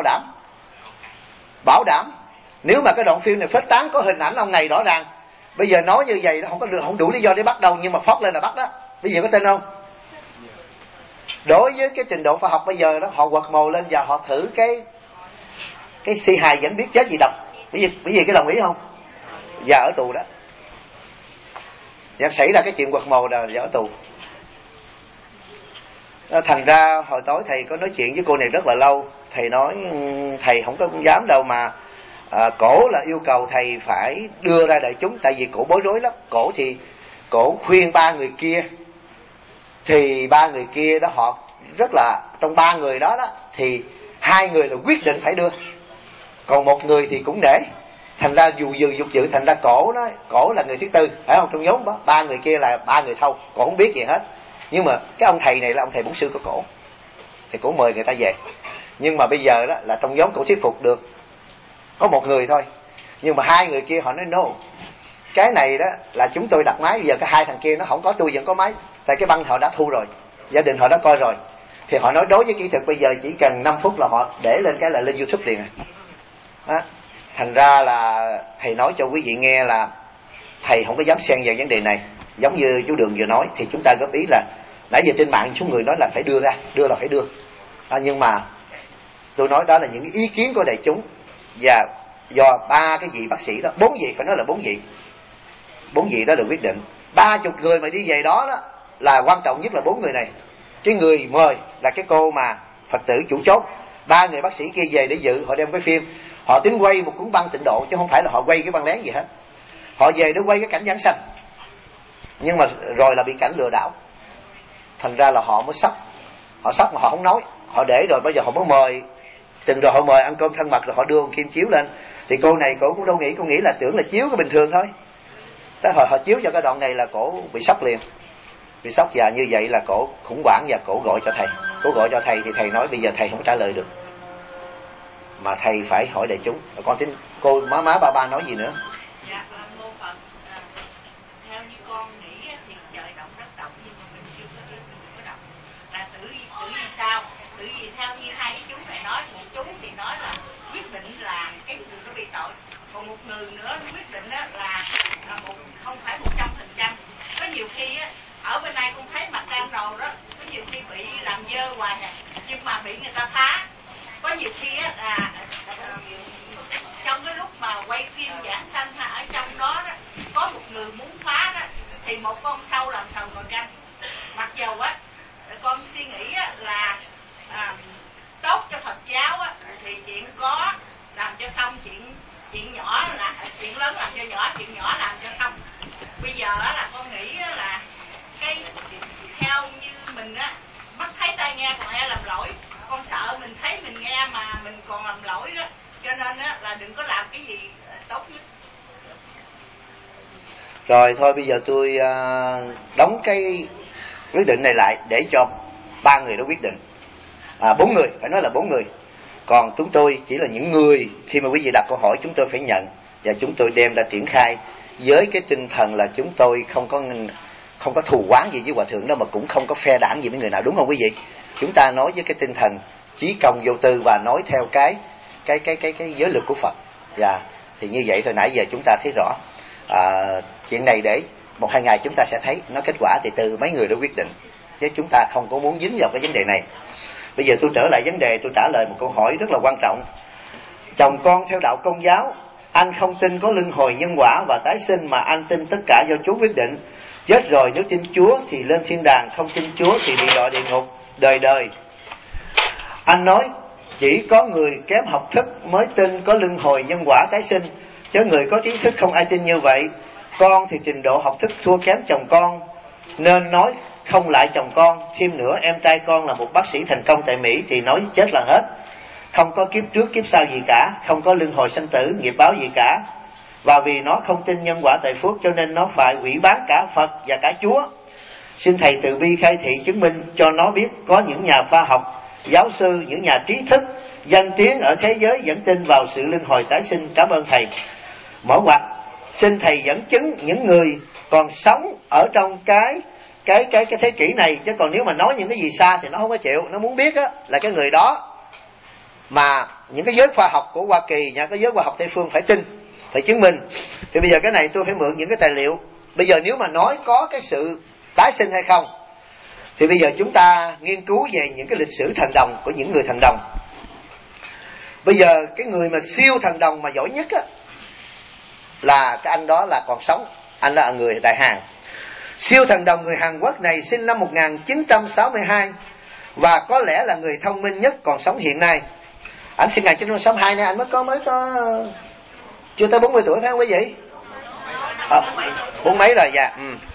bảo đảm. Nếu mà cái đoạn phim này phết tán có hình ảnh ông này rõ ràng, bây giờ nói như vậy nó không đủ lý do để bắt đâu, nhưng mà phót lên là bắt đó. Bây giờ có tin không? Đối với cái trình độ khoa học bây giờ đó, họ quật mồ lên và họ thử cái thi hài vẫn biết chết gì độc. Quý vị có đồng ý không? Và ở tù đó. Và xảy ra cái chuyện quật mồ là ở tù. Thành ra hồi tối thầy có nói chuyện với cô này rất là lâu. Thầy nói thầy không có dám đâu mà cổ là yêu cầu thầy phải đưa ra đại chúng. Tại vì cổ bối rối lắm. Cổ thì cổ khuyên ba người kia. Thì ba người kia đó họ rất là, trong ba người đó thì hai người là quyết định phải đưa, còn một người thì cũng để. Thành ra dù dục dự, thành ra cổ là người thứ tư, phải không? Trong nhóm đó ba người kia là ba người thâu, cổ không biết gì hết. Nhưng mà cái ông thầy này là ông thầy bổn sư của cổ, thì cổ mời người ta về. Nhưng mà bây giờ đó là trong nhóm cổ thuyết phục được có một người thôi, nhưng mà hai người kia họ nói no, cái này đó là chúng tôi đặt máy, bây giờ cái hai thằng kia nó không có, tôi vẫn có máy. Tại cái băng họ đã thu rồi, gia đình họ đã coi rồi. Thì họ nói đối với kỹ thuật bây giờ chỉ cần 5 phút là họ để lên cái là lên YouTube liền à. Thành ra là thầy nói cho quý vị nghe là thầy không có dám xen vào vấn đề này. Giống như chú Đường vừa nói, thì chúng ta góp ý là nãy giờ trên mạng số người nói là phải đưa ra, đưa là phải đưa nhưng mà tôi nói đó là những ý kiến của đại chúng, và do ba cái vị bác sĩ đó, 4 vị, phải nói là 4 vị đó là quyết định. 30 người mà đi về đó là quan trọng nhất là 4 người này. Cái người mời là cái cô mà Phật tử chủ chốt, 3 người bác sĩ kia về để dự, họ đem cái phim, họ tính quay một cuốn băng tịnh độ chứ không phải là họ quay cái băng lén gì hết. Họ về để quay cái cảnh giảng sanh, nhưng mà rồi là bị cảnh lừa đảo. Thành ra là họ mới sốc mà họ không nói, họ để rồi bây giờ họ mới mời, từng rồi họ mời ăn cơm thân mật rồi họ đưa kim chiếu lên. Thì cô này cổ cũng đâu nghĩ, cô nghĩ là tưởng là chiếu cái bình thường thôi. Tới hồi họ chiếu cho cái đoạn này là cổ bị sốc liền, bị sốc, và như vậy là cổ khủng hoảng, và cổ gọi cho thầy. Cổ gọi cho thầy thì thầy nói bây giờ thầy không trả lời được, mà thầy phải hỏi đại chúng. Con tin cô má ba nói gì nữa? Dạ, mô Phật. Theo như con nghĩ thì trời động đất động, nhưng mà mình chưa có động. Là tử vì sao? Tử vì theo như hai cái chú này nói, một chú thì nói là quyết định là cái người nó bị tội, còn một người nữa quyết định là không phải 100%. Có nhiều khi ở bên này con thấy mặt đang đầu đó nhiều khi bị làm dơ hoài nè, nhưng mà bị người ta phá. Có nhiều khi á là trong cái lúc mà quay phim giảng sanh ở trong đó có một người muốn phá đó, thì một con sâu làm sầu nồi canh. Mặc dầu á con suy nghĩ á là tốt cho Phật giáo á, thì chuyện có làm cho không, chuyện nhỏ là chuyện lớn làm cho nhỏ, chuyện nhỏ làm cho không. Bây giờ á là con nghĩ á là cái theo như mình á, mắt thấy tai nghe còn e làm lỗi, con sợ mình thấy mình nghe mà mình còn làm lỗi đó, cho nên á là đừng có làm cái gì tốt nhất. Rồi thôi bây giờ tôi đóng cái quyết định này lại để cho 3 người đó quyết định. 4 người, phải nói là 4 người. Còn chúng tôi chỉ là những người, khi mà quý vị đặt câu hỏi chúng tôi phải nhận và chúng tôi đem ra triển khai với cái tinh thần là chúng tôi không có thù oán gì với hòa thượng đâu, mà cũng không có phe đảng gì với người nào, đúng không quý vị? Chúng ta nói với cái tinh thần chí công vô tư và nói theo cái giới luật của Phật. Thì như vậy thôi, nãy giờ chúng ta thấy rõ. Chuyện này để 1-2 ngày chúng ta sẽ thấy nó kết quả thì từ mấy người đó quyết định, chứ chúng ta không có muốn dính vào cái vấn đề này. Bây giờ tôi trở lại vấn đề, tôi trả lời một câu hỏi rất là quan trọng. Chồng con theo đạo Công giáo, anh không tin có luân hồi nhân quả và tái sinh, mà anh tin tất cả do Chúa quyết định. Chết rồi nếu tin Chúa thì lên thiên đàng, không tin Chúa thì bị đọa địa ngục đời đời. Anh nói chỉ có người kém học thức mới tin có luân hồi nhân quả tái sinh, chứ người có trí thức không ai tin như vậy. Con thì trình độ học thức thua kém chồng con nên nói không lại chồng con. Thêm nữa em trai con là một bác sĩ thành công tại Mỹ thì nói chết là hết, không có kiếp trước kiếp sau gì cả, không có luân hồi sanh tử nghiệp báo gì cả. Và vì nó không tin nhân quả tại phước cho nên nó phải hủy bán cả Phật và cả Chúa. Xin thầy từ bi khai thị chứng minh cho nó biết có những nhà khoa học, giáo sư, những nhà trí thức danh tiếng ở thế giới vẫn tin vào sự luân hồi tái sinh. Cảm ơn thầy. Mở ngoặt, xin thầy dẫn chứng những người còn sống ở trong cái thế kỷ này, chứ còn nếu mà nói những cái gì xa thì nó không có chịu. Nó muốn biết á là cái người đó mà những cái giới khoa học của Hoa Kỳ, những cái giới khoa học Tây phương phải tin, phải chứng minh. Thì bây giờ cái này tôi phải mượn những cái tài liệu. Bây giờ nếu mà nói có cái sự tái sinh hay không, thì bây giờ chúng ta nghiên cứu về những cái lịch sử thần đồng của những người thần đồng. Bây giờ cái người mà siêu thần đồng mà giỏi nhất á là cái anh đó là còn sống. Anh là người Đại Hàn. Siêu thần đồng người Hàn Quốc này sinh năm 1962 và có lẽ là người thông minh nhất còn sống hiện nay. Anh sinh 1962 này, anh mới có chưa tới 40 tuổi phải không quý vị? 40 mấy rồi, dạ.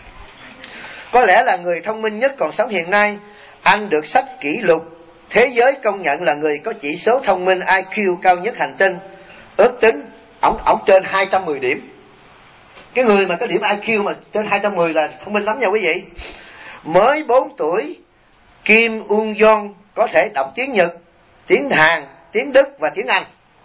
Có lẽ là người thông minh nhất còn sống hiện nay. Anh được sách kỷ lục thế giới công nhận là người có chỉ số thông minh IQ cao nhất hành tinh. Ước tính ổng trên 210 điểm. Cái người mà có điểm IQ mà trên 210 là thông minh lắm nha quý vị. Mới 4 tuổi, Kim Ung Jong có thể đọc tiếng Nhật, tiếng Hàn, tiếng Đức và tiếng Anh.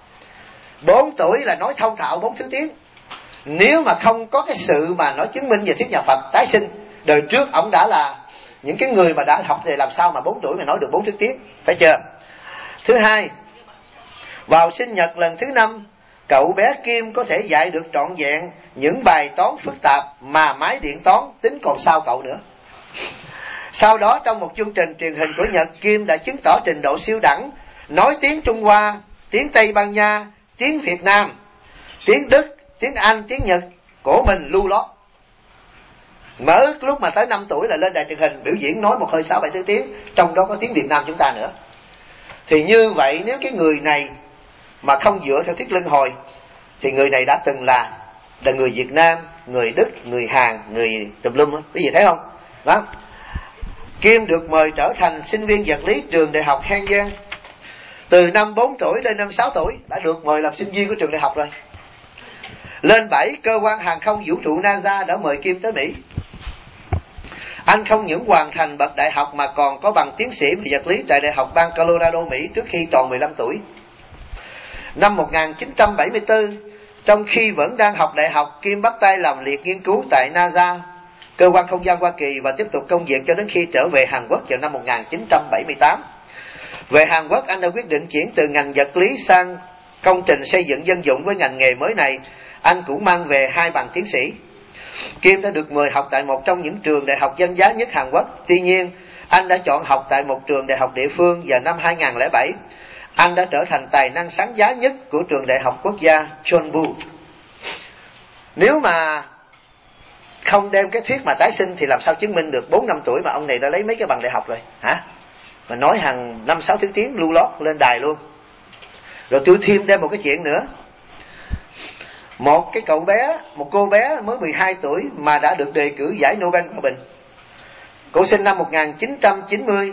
4 tuổi là nói thông thạo 4 thứ tiếng. Nếu mà không có cái sự mà nói chứng minh về thuyết nhà Phật tái sinh, đời trước ổng đã là những cái người mà đã học thì làm sao mà 4 tuổi mà nói được 4 thứ tiếng, phải chưa? Thứ hai, vào sinh nhật lần thứ 5, cậu bé Kim có thể dạy được trọn vẹn những bài toán phức tạp mà máy điện toán tính còn sau cậu nữa. Sau đó trong một chương trình truyền hình của Nhật, Kim đã chứng tỏ trình độ siêu đẳng, nói tiếng Trung Hoa, tiếng Tây Ban Nha, tiếng Việt Nam, tiếng Đức, tiếng Anh, tiếng Nhật của mình lưu lót. Mới lúc mà tới 5 tuổi là lên đài truyền hình biểu diễn nói một hơi 6-7 thứ tiếng, trong đó có tiếng Việt Nam chúng ta nữa. Thì như vậy nếu cái người này mà không dựa theo thuyết luân hồi thì người này đã từng là người Việt Nam, người Đức, người Hàn, người tùm lum. Quý vị thấy không? Đó. Kim được mời trở thành sinh viên vật lý trường đại học Hàn Giang. Từ năm 4 tuổi đến năm 6 tuổi đã được mời làm sinh viên của trường đại học rồi. Lên 7, cơ quan hàng không vũ trụ NASA đã mời Kim tới Mỹ. Anh không những hoàn thành bậc đại học mà còn có bằng tiến sĩ về vật lý tại Đại học bang Colorado, Mỹ trước khi tròn 15 tuổi. Năm 1974, trong khi vẫn đang học đại học, Kim bắt tay làm liệt nghiên cứu tại NASA, cơ quan không gian Hoa Kỳ, và tiếp tục công việc cho đến khi trở về Hàn Quốc vào năm 1978. Về Hàn Quốc, anh đã quyết định chuyển từ ngành vật lý sang công trình xây dựng dân dụng. Với ngành nghề mới này, anh cũng mang về 2 bằng tiến sĩ. Kim đã được mời học tại một trong những trường đại học danh giá nhất Hàn Quốc. Tuy nhiên, Anh đã chọn học tại một trường đại học địa phương và năm 2007, anh đã trở thành tài năng sáng giá nhất của trường đại học quốc gia Chonbu. Nếu mà không đem cái thuyết mà tái sinh thì làm sao chứng minh được 4-5 tuổi mà ông này đã lấy mấy cái bằng đại học rồi, hả? Mà nói hàng 5-6 thứ tiếng lưu lót lên đài luôn. Rồi tôi thêm một cái chuyện nữa. Một cô bé mới 12 tuổi mà đã được đề cử giải Nobel Hòa Bình. Cô sinh năm 1990.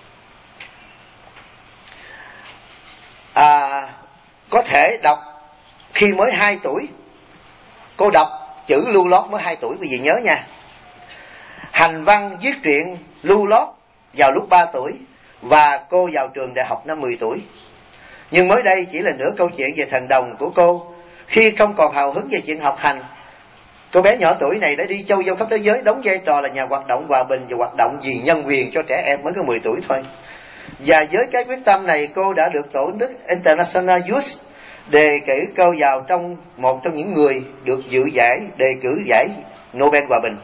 Có thể đọc khi mới 2 tuổi. Cô đọc chữ lưu lót mới 2 tuổi, quý vị nhớ nha. Hành văn viết truyện lưu lót vào lúc 3 tuổi. Và cô vào trường đại học năm 10 tuổi. Nhưng mới đây chỉ là nửa câu chuyện về thần đồng của cô. Khi không còn hào hứng về chuyện học hành, cô bé nhỏ tuổi này đã đi châu dâu khắp thế giới, đóng vai trò là nhà hoạt động hòa bình và hoạt động vì nhân quyền cho trẻ em mới có 10 tuổi thôi. Và với cái quyết tâm này, cô đã được tổ chức International Youth đề cử cô vào trong một trong những người được đề cử giải Nobel Hòa Bình.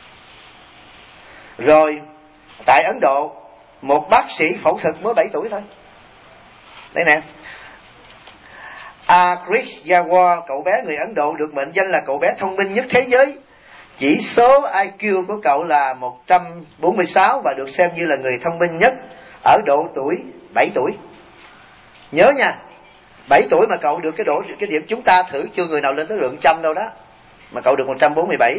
Rồi tại Ấn Độ, một bác sĩ phẫu thuật mới 7 tuổi thôi. Đây nè, Krish Jawar, cậu bé người Ấn Độ được mệnh danh là cậu bé thông minh nhất thế giới. Chỉ số IQ của cậu là 146 và được xem như là người thông minh nhất ở độ tuổi 7 tuổi. Nhớ nha, 7 tuổi mà cậu được cái điểm chúng ta thử chưa người nào lên tới lượng trăm đâu đó. Mà cậu được 147.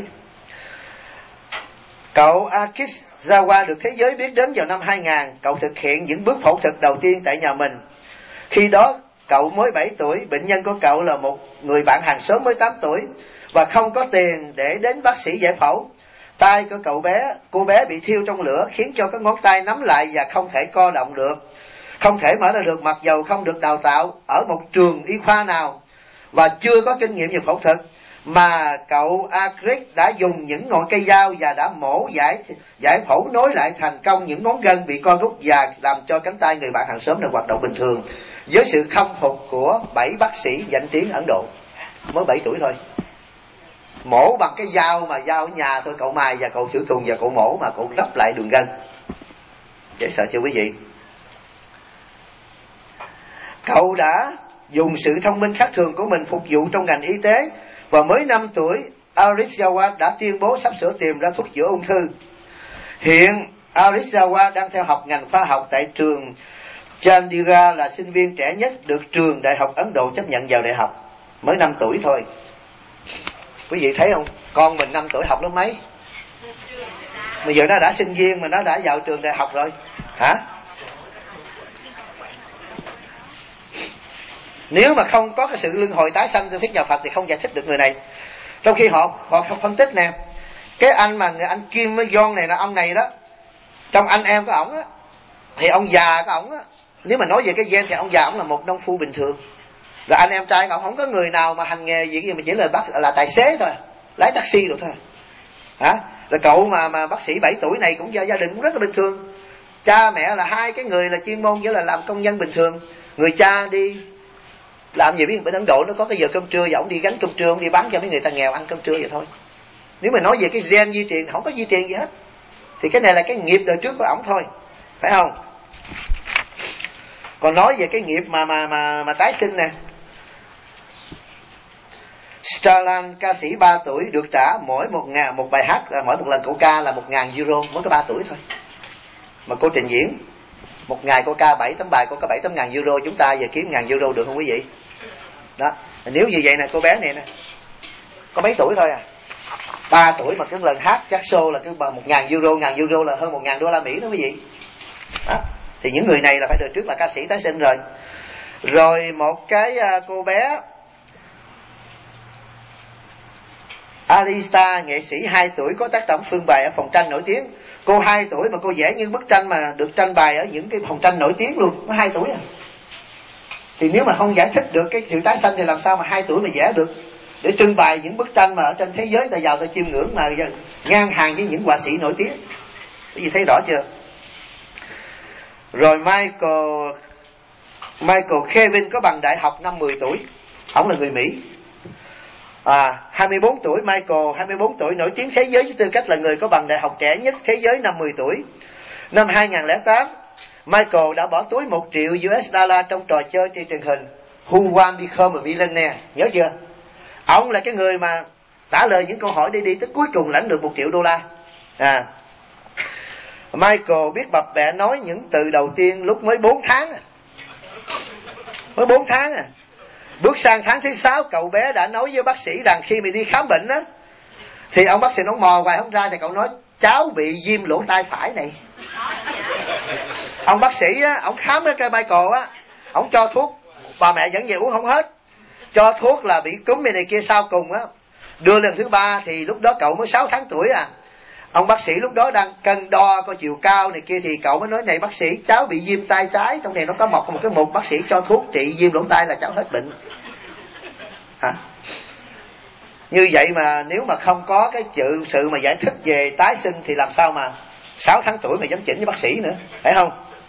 Cậu Krish Jawar được thế giới biết đến vào năm 2000. Cậu thực hiện những bước phẫu thuật đầu tiên tại nhà mình. Khi đó cậu mới 7 tuổi, bệnh nhân của cậu là một người bạn hàng xóm mới 8 tuổi và không có tiền để đến bác sĩ giải phẫu. Tay của cô bé bị thiêu trong lửa khiến cho các ngón tay nắm lại và không thể co động được, không thể mở ra được mặc dầu không được đào tạo ở một trường y khoa nào và chưa có kinh nghiệm về phẫu thuật. Mà cậu Krish đã dùng những ngọn cây dao và đã mổ giải phẫu nối lại thành công những ngón gân bị co rút và làm cho cánh tay người bạn hàng xóm được hoạt động bình thường, với sự khâm phục của 7 bác sĩ danh tiếng Ấn Độ. Mới 7 tuổi thôi. Mổ bằng cái dao mà dao ở nhà thôi, cậu mài và cậu khử trùng và cậu mổ mà cậu rắp lại đường gân. Dễ sợ chưa quý vị? Cậu đã dùng sự thông minh khác thường của mình phục vụ trong ngành y tế và mới 5 tuổi, Krish Jawar đã tuyên bố sắp sửa tìm ra thuốc chữa ung thư. Hiện Krish Jawar đang theo học ngành khoa học tại trường Chandigarh, là sinh viên trẻ nhất được trường đại học Ấn Độ chấp nhận vào đại học. Mới 5 tuổi thôi. Quý vị thấy không? Con mình 5 tuổi học lớp mấy? Bây giờ nó đã sinh viên mà nó đã vào trường đại học rồi. Hả? Nếu mà không có cái sự luân hồi tái sanh theo thuyết nhà Phật thì không giải thích được người này. Trong khi họ phân tích nè, cái anh anh Kim Jong này là ông này đó, trong anh em của ổng á, thì ông già của ổng á, nếu mà nói về cái gen thì ông già ổng là một nông phu bình thường. Rồi anh em trai của ổng không có người nào mà hành nghề gì mà chỉ là tài xế thôi, lái taxi được thôi. Hả? Rồi cậu mà bác sĩ 7 tuổi này cũng gia đình cũng rất là bình thường. Cha mẹ là hai cái người là chuyên môn nghĩa là làm công nhân bình thường. Người cha đi làm gì biết, bên Ấn Độ nó có cái giờ cơm trưa và ổng đi gánh cơm trưa, ổng đi bán cho mấy người ta nghèo ăn cơm trưa vậy thôi. Nếu mà nói về cái gen di truyền, không có di truyền gì hết. Thì cái này là cái nghiệp đời trước của ổng thôi, phải không? Còn nói về cái nghiệp mà tái sinh nè, Starland, ca sĩ 3 tuổi được trả mỗi một bài hát, mỗi một lần cô ca là 1.000 euro, mới có 3 tuổi thôi. Mà cô trình diễn một ngày cô ca 7 tấm bài, cô có 7-8 ngàn euro. Chúng ta giờ kiếm 1.000 euro được không quý vị? Đó, nếu như vậy nè, cô bé này nè có mấy tuổi thôi à, 3 tuổi mà cái lần hát chắc show là cái 1.000 euro, 1.000 euro là hơn 1.000 đô la Mỹ đó quý vị. Đó, thì những người này là phải đời trước là ca sĩ tái sinh rồi. Rồi một cái cô bé Alista, nghệ sĩ 2 tuổi có tác phẩm phương bài ở phòng tranh nổi tiếng. Cô 2 tuổi mà cô vẽ những bức tranh mà được tranh bài ở những cái phòng tranh nổi tiếng luôn, có 2 tuổi à. Thì nếu mà không giải thích được cái sự tái sanh thì làm sao mà 2 tuổi mà vẽ được, để trưng bày những bức tranh mà ở trên thế giới ta vào ta chiêm ngưỡng mà ngang hàng với những họa sĩ nổi tiếng. Cái gì thấy rõ chưa? Rồi Michael Kevin có bằng đại học năm 10 tuổi. Ông là người Mỹ. 24 tuổi, Michael 24 tuổi nổi tiếng thế giới với tư cách là người có bằng đại học trẻ nhất thế giới năm 10 tuổi. Năm 2008, Michael đã bỏ túi 1 triệu US dollar trong trò chơi trên truyền hình Who Want Become a Millionaire. Nhớ chưa? Ông là cái người mà trả lời những câu hỏi để đi tới cuối cùng lãnh được 1 triệu đô la. Michael biết bập bẹ nói những từ đầu tiên lúc mới 4 tháng. Mới 4 tháng à. Bước sang tháng thứ 6, cậu bé đã nói với bác sĩ rằng khi mình đi khám bệnh á, thì ông bác sĩ nói mò hoài không ra, thì cậu nói cháu bị viêm lỗ tai phải này. Ông bác sĩ á, ông khám cái Michael á, ông cho thuốc, bà mẹ vẫn về uống không hết, cho thuốc là bị cúm này kia. Sau cùng á, đưa lần thứ 3 thì lúc đó cậu mới 6 tháng tuổi à. Ông bác sĩ lúc đó đang cân đo coi chiều cao này kia, thì cậu mới nói này bác sĩ, cháu bị viêm tai trái, trong này nó có một cái mục bác sĩ cho thuốc trị viêm lỗ tai là cháu hết bệnh. Như vậy mà nếu mà không có cái sự mà giải thích về tái sinh thì làm sao mà 6 tháng tuổi mà dám chỉnh với bác sĩ nữa, phải không?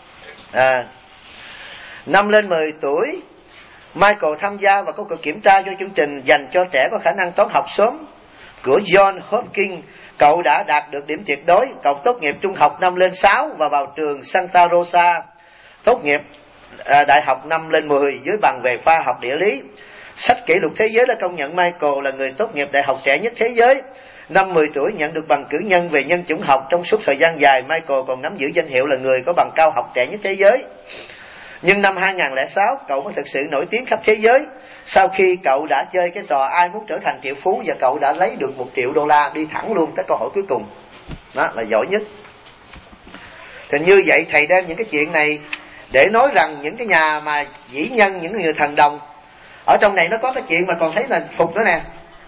Năm lên 10 tuổi, Michael tham gia vào cuộc kiểm tra cho chương trình dành cho trẻ có khả năng toán học sớm của John Hopkins. Cậu đã đạt được điểm tuyệt đối. Cậu tốt nghiệp trung học năm lên 6 và vào trường Santa Rosa. Tốt nghiệp đại học năm lên 10 với bằng về khoa học địa lý. Sách kỷ lục thế giới đã công nhận Michael là người tốt nghiệp đại học trẻ nhất thế giới. Năm 10 tuổi nhận được bằng cử nhân về nhân chủng học. Trong suốt thời gian dài, Michael còn nắm giữ danh hiệu là người có bằng cao học trẻ nhất thế giới. Nhưng năm 2006, cậu mới thực sự nổi tiếng khắp thế giới sau khi cậu đã chơi cái trò ai muốn trở thành triệu phú, và cậu đã lấy được 1 triệu đô la, đi thẳng luôn tới câu hỏi cuối cùng. Đó là giỏi nhất. Thì như vậy thầy đem những cái chuyện này để nói rằng những cái nhà mà vĩ nhân, những người thần đồng, ở trong này nó có cái chuyện mà còn thấy là phục nữa nè.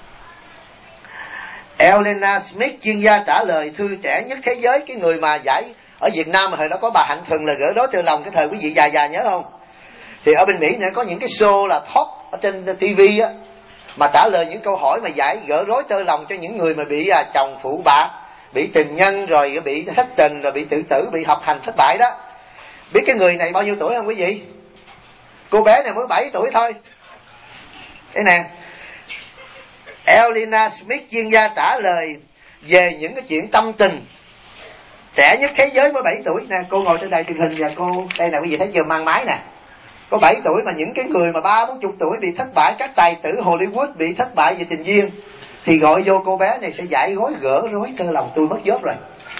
Elena Smith, chuyên gia trả lời thư trẻ nhất thế giới, cái người mà giải ở Việt Nam mà thời đó có bà Hạnh Thuần là gỡ rối từ lòng, cái thời quý vị già nhớ không? Thì ở bên Mỹ này có những cái show là talk ở trên TV á, mà trả lời những câu hỏi mà giải gỡ rối tơ lòng cho những người mà bị chồng phụ bạc, bị tình nhân, rồi bị thất tình, rồi bị tự tử, bị học hành thất bại đó. Biết cái người này bao nhiêu tuổi không quý vị? Cô bé này mới 7 tuổi thôi. Thế nè, Elena Smith, chuyên gia trả lời về những cái chuyện tâm tình, trẻ nhất thế giới mới 7 tuổi nè. Cô ngồi trên đài truyền hình và cô đây nè, quý vị thấy chưa, mang máy nè. Có 7 tuổi mà những cái người mà 30-40 tuổi bị thất bại, các tài tử Hollywood bị thất bại về tình duyên, thì gọi vô cô bé này sẽ giải gối gỡ rối tơ lòng. Tôi mất job rồi.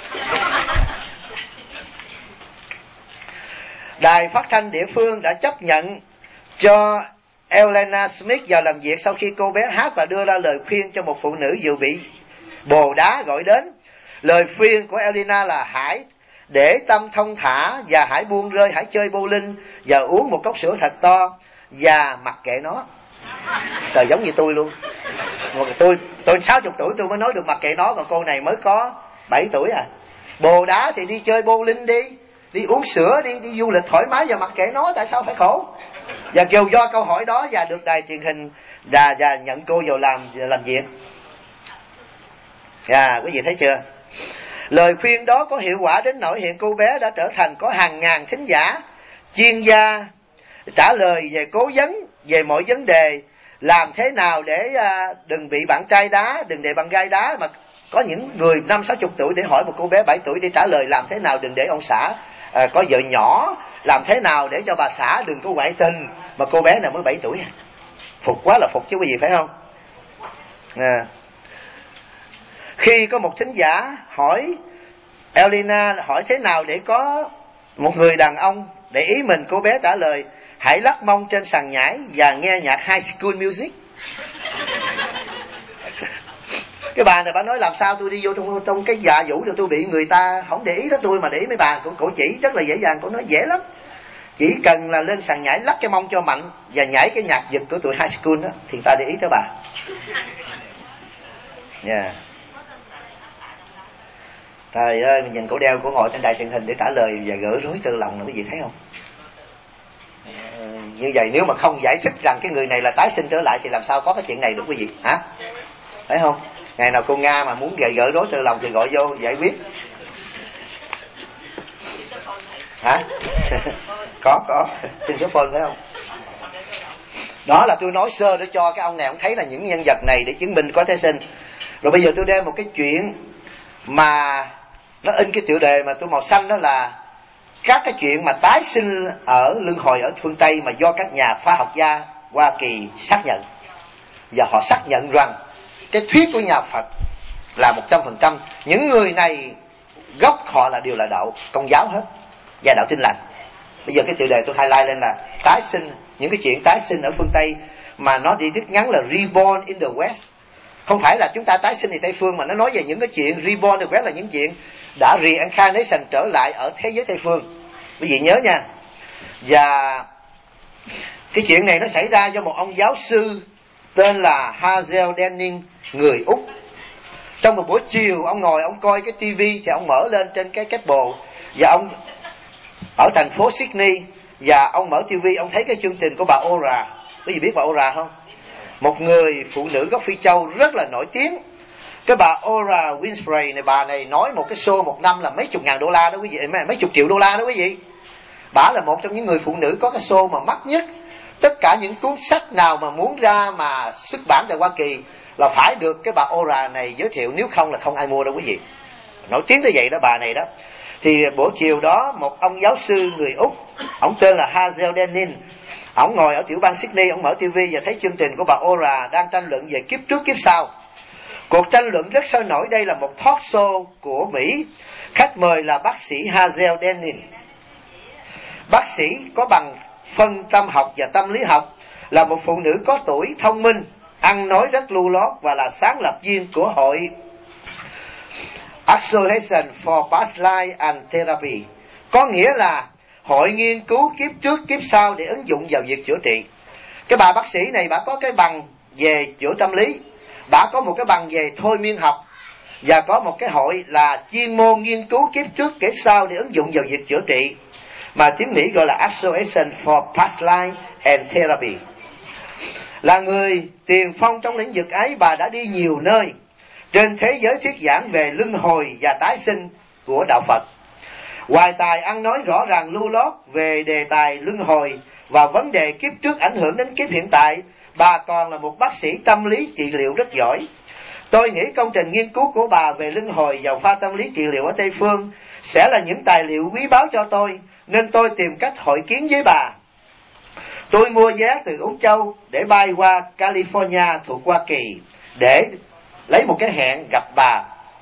Đài phát thanh địa phương đã chấp nhận cho Elena Smith vào làm việc sau khi cô bé hát và đưa ra lời khuyên cho một phụ nữ vừa bị bồ đá gọi đến. Lời khuyên của Elena là hãy để tâm thông thả và hãy buông rơi, hãy chơi bowling và uống một cốc sữa thật to và mặc kệ nó. Trời, giống như tôi luôn. Tôi 60 tuổi tôi mới nói được mặc kệ nó, còn cô này mới có 7 tuổi à. Bồ đá thì đi chơi bowling đi uống sữa, đi du lịch thoải mái và mặc kệ nó, tại sao phải khổ? Và kêu do câu hỏi đó và được đài truyền hình và nhận cô vào làm việc. Quý vị thấy chưa? Lời khuyên đó có hiệu quả đến nỗi hiện cô bé đã trở thành có hàng ngàn thính giả, chuyên gia trả lời về cố vấn về mọi vấn đề. Làm thế nào để đừng bị bạn trai đá, đừng để bạn gái đá, mà có những người 50-60 tuổi để hỏi một cô bé 7 tuổi để trả lời làm thế nào đừng để ông xã có vợ nhỏ, làm thế nào để cho bà xã đừng có ngoại tình, mà cô bé này mới 7 tuổi. Phục quá là phục chứ quý vị, phải không? Khi có một thính giả hỏi Elena hỏi thế nào để có một người đàn ông để ý mình, cô bé trả lời hãy lắc mông trên sàn nhảy và nghe nhạc High School Music. Cái bà này bà nói làm sao tôi đi vô trong cái dạ vũ rồi tôi bị người ta không để ý tới tôi mà để ý mấy bà. Cổ chỉ rất là dễ dàng, cổ nói dễ lắm, chỉ cần là lên sàn nhảy lắc cái mông cho mạnh và nhảy cái nhạc giật của tụi High School đó thì ta để ý tới bà. Trời ơi, mình nhìn cổ đeo, cổ ngồi trên đài truyền hình để trả lời và gỡ rối tơ lòng, quý vị thấy không? Như vậy nếu mà không giải thích rằng cái người này là tái sinh trở lại thì làm sao có cái chuyện này được quý vị? Hả? Thấy không? Ngày nào cô Nga mà muốn gỡ rối tơ lòng thì gọi vô giải quyết. Hả? có xin số phone phải không? Đó là tôi nói sơ để cho cái ông này ông thấy là những nhân vật này để chứng minh có tái sinh. Rồi bây giờ tôi đem một cái chuyện mà nó in cái tựa đề mà tôi màu xanh, đó là các cái chuyện mà tái sinh ở luân hồi ở phương Tây mà do các nhà khoa học gia Hoa Kỳ xác nhận. Và họ xác nhận rằng cái thuyết của nhà Phật là 100%. Những người này gốc họ đều là đạo Công giáo hết và đạo Tin Lành. Bây giờ cái tựa đề tôi highlight lên là tái sinh, những cái chuyện tái sinh ở phương Tây mà nó đi đứt ngắn là Reborn in the West. Không phải là chúng ta tái sinh thì Tây phương, mà nó nói về những cái chuyện Reborn in the West là những chuyện đã reincarnation trở lại ở thế giới Tây phương. Quý vị nhớ nha. Và cái chuyện này nó xảy ra do một ông giáo sư tên là Hazel Denning, người Úc. Trong một buổi chiều ông ngồi ông coi cái tivi, thì ông mở lên trên cái cable, và ông ở thành phố Sydney, và ông mở tivi ông thấy cái chương trình của bà Oprah. Quý vị biết bà Oprah không? Một người phụ nữ gốc Phi Châu rất là nổi tiếng. Cái bà Oprah Winfrey này, bà này nói một cái show một năm là mấy chục ngàn đô la đó quý vị, mấy chục triệu đô la đó quý vị. Bà là một trong những người phụ nữ có cái show mà mắc nhất. Tất cả những cuốn sách nào mà muốn ra mà xuất bản tại Hoa Kỳ là phải được cái bà Oprah này giới thiệu, nếu không là không ai mua đâu quý vị. Nổi tiếng tới vậy đó bà này đó. Thì buổi chiều đó một ông giáo sư người Úc, ông tên là Hazel Denning, ông ngồi ở tiểu bang Sydney, ông mở TV và thấy chương trình của bà Oprah đang tranh luận về kiếp trước kiếp sau. Cuộc tranh luận rất sôi nổi. Đây là một talk show của Mỹ. Khách mời là bác sĩ Hazel Denning. Bác sĩ có bằng phân tâm học và tâm lý học, là một phụ nữ có tuổi, thông minh, ăn nói rất lưu loát và là sáng lập viên của hội Association for Past Life and Therapy, có nghĩa là hội nghiên cứu kiếp trước kiếp sau để ứng dụng vào việc chữa trị. Cái bà bác sĩ này bà có cái bằng về chữa tâm lý, bà có một cái bằng về thôi miên học, và có một cái hội là chuyên môn nghiên cứu kiếp trước kiếp sau để ứng dụng vào việc chữa trị, mà tiếng Mỹ gọi là Association for Past Life and Therapy. Là người tiền phong trong lĩnh vực ấy, bà đã đi nhiều nơi trên thế giới thuyết giảng về luân hồi và tái sinh của đạo Phật. Ngoài tài ăn nói rõ ràng lưu loát về đề tài luân hồi và vấn đề kiếp trước ảnh hưởng đến kiếp hiện tại, bà còn là một bác sĩ tâm lý trị liệu rất giỏi. Tôi nghĩ công trình nghiên cứu của bà về luân hồi và khoa tâm lý trị liệu ở Tây Phương sẽ là những tài liệu quý báu cho tôi, nên tôi tìm cách hội kiến với bà. Tôi mua vé từ Úc Châu để bay qua California thuộc Hoa Kỳ để lấy một cái hẹn gặp bà.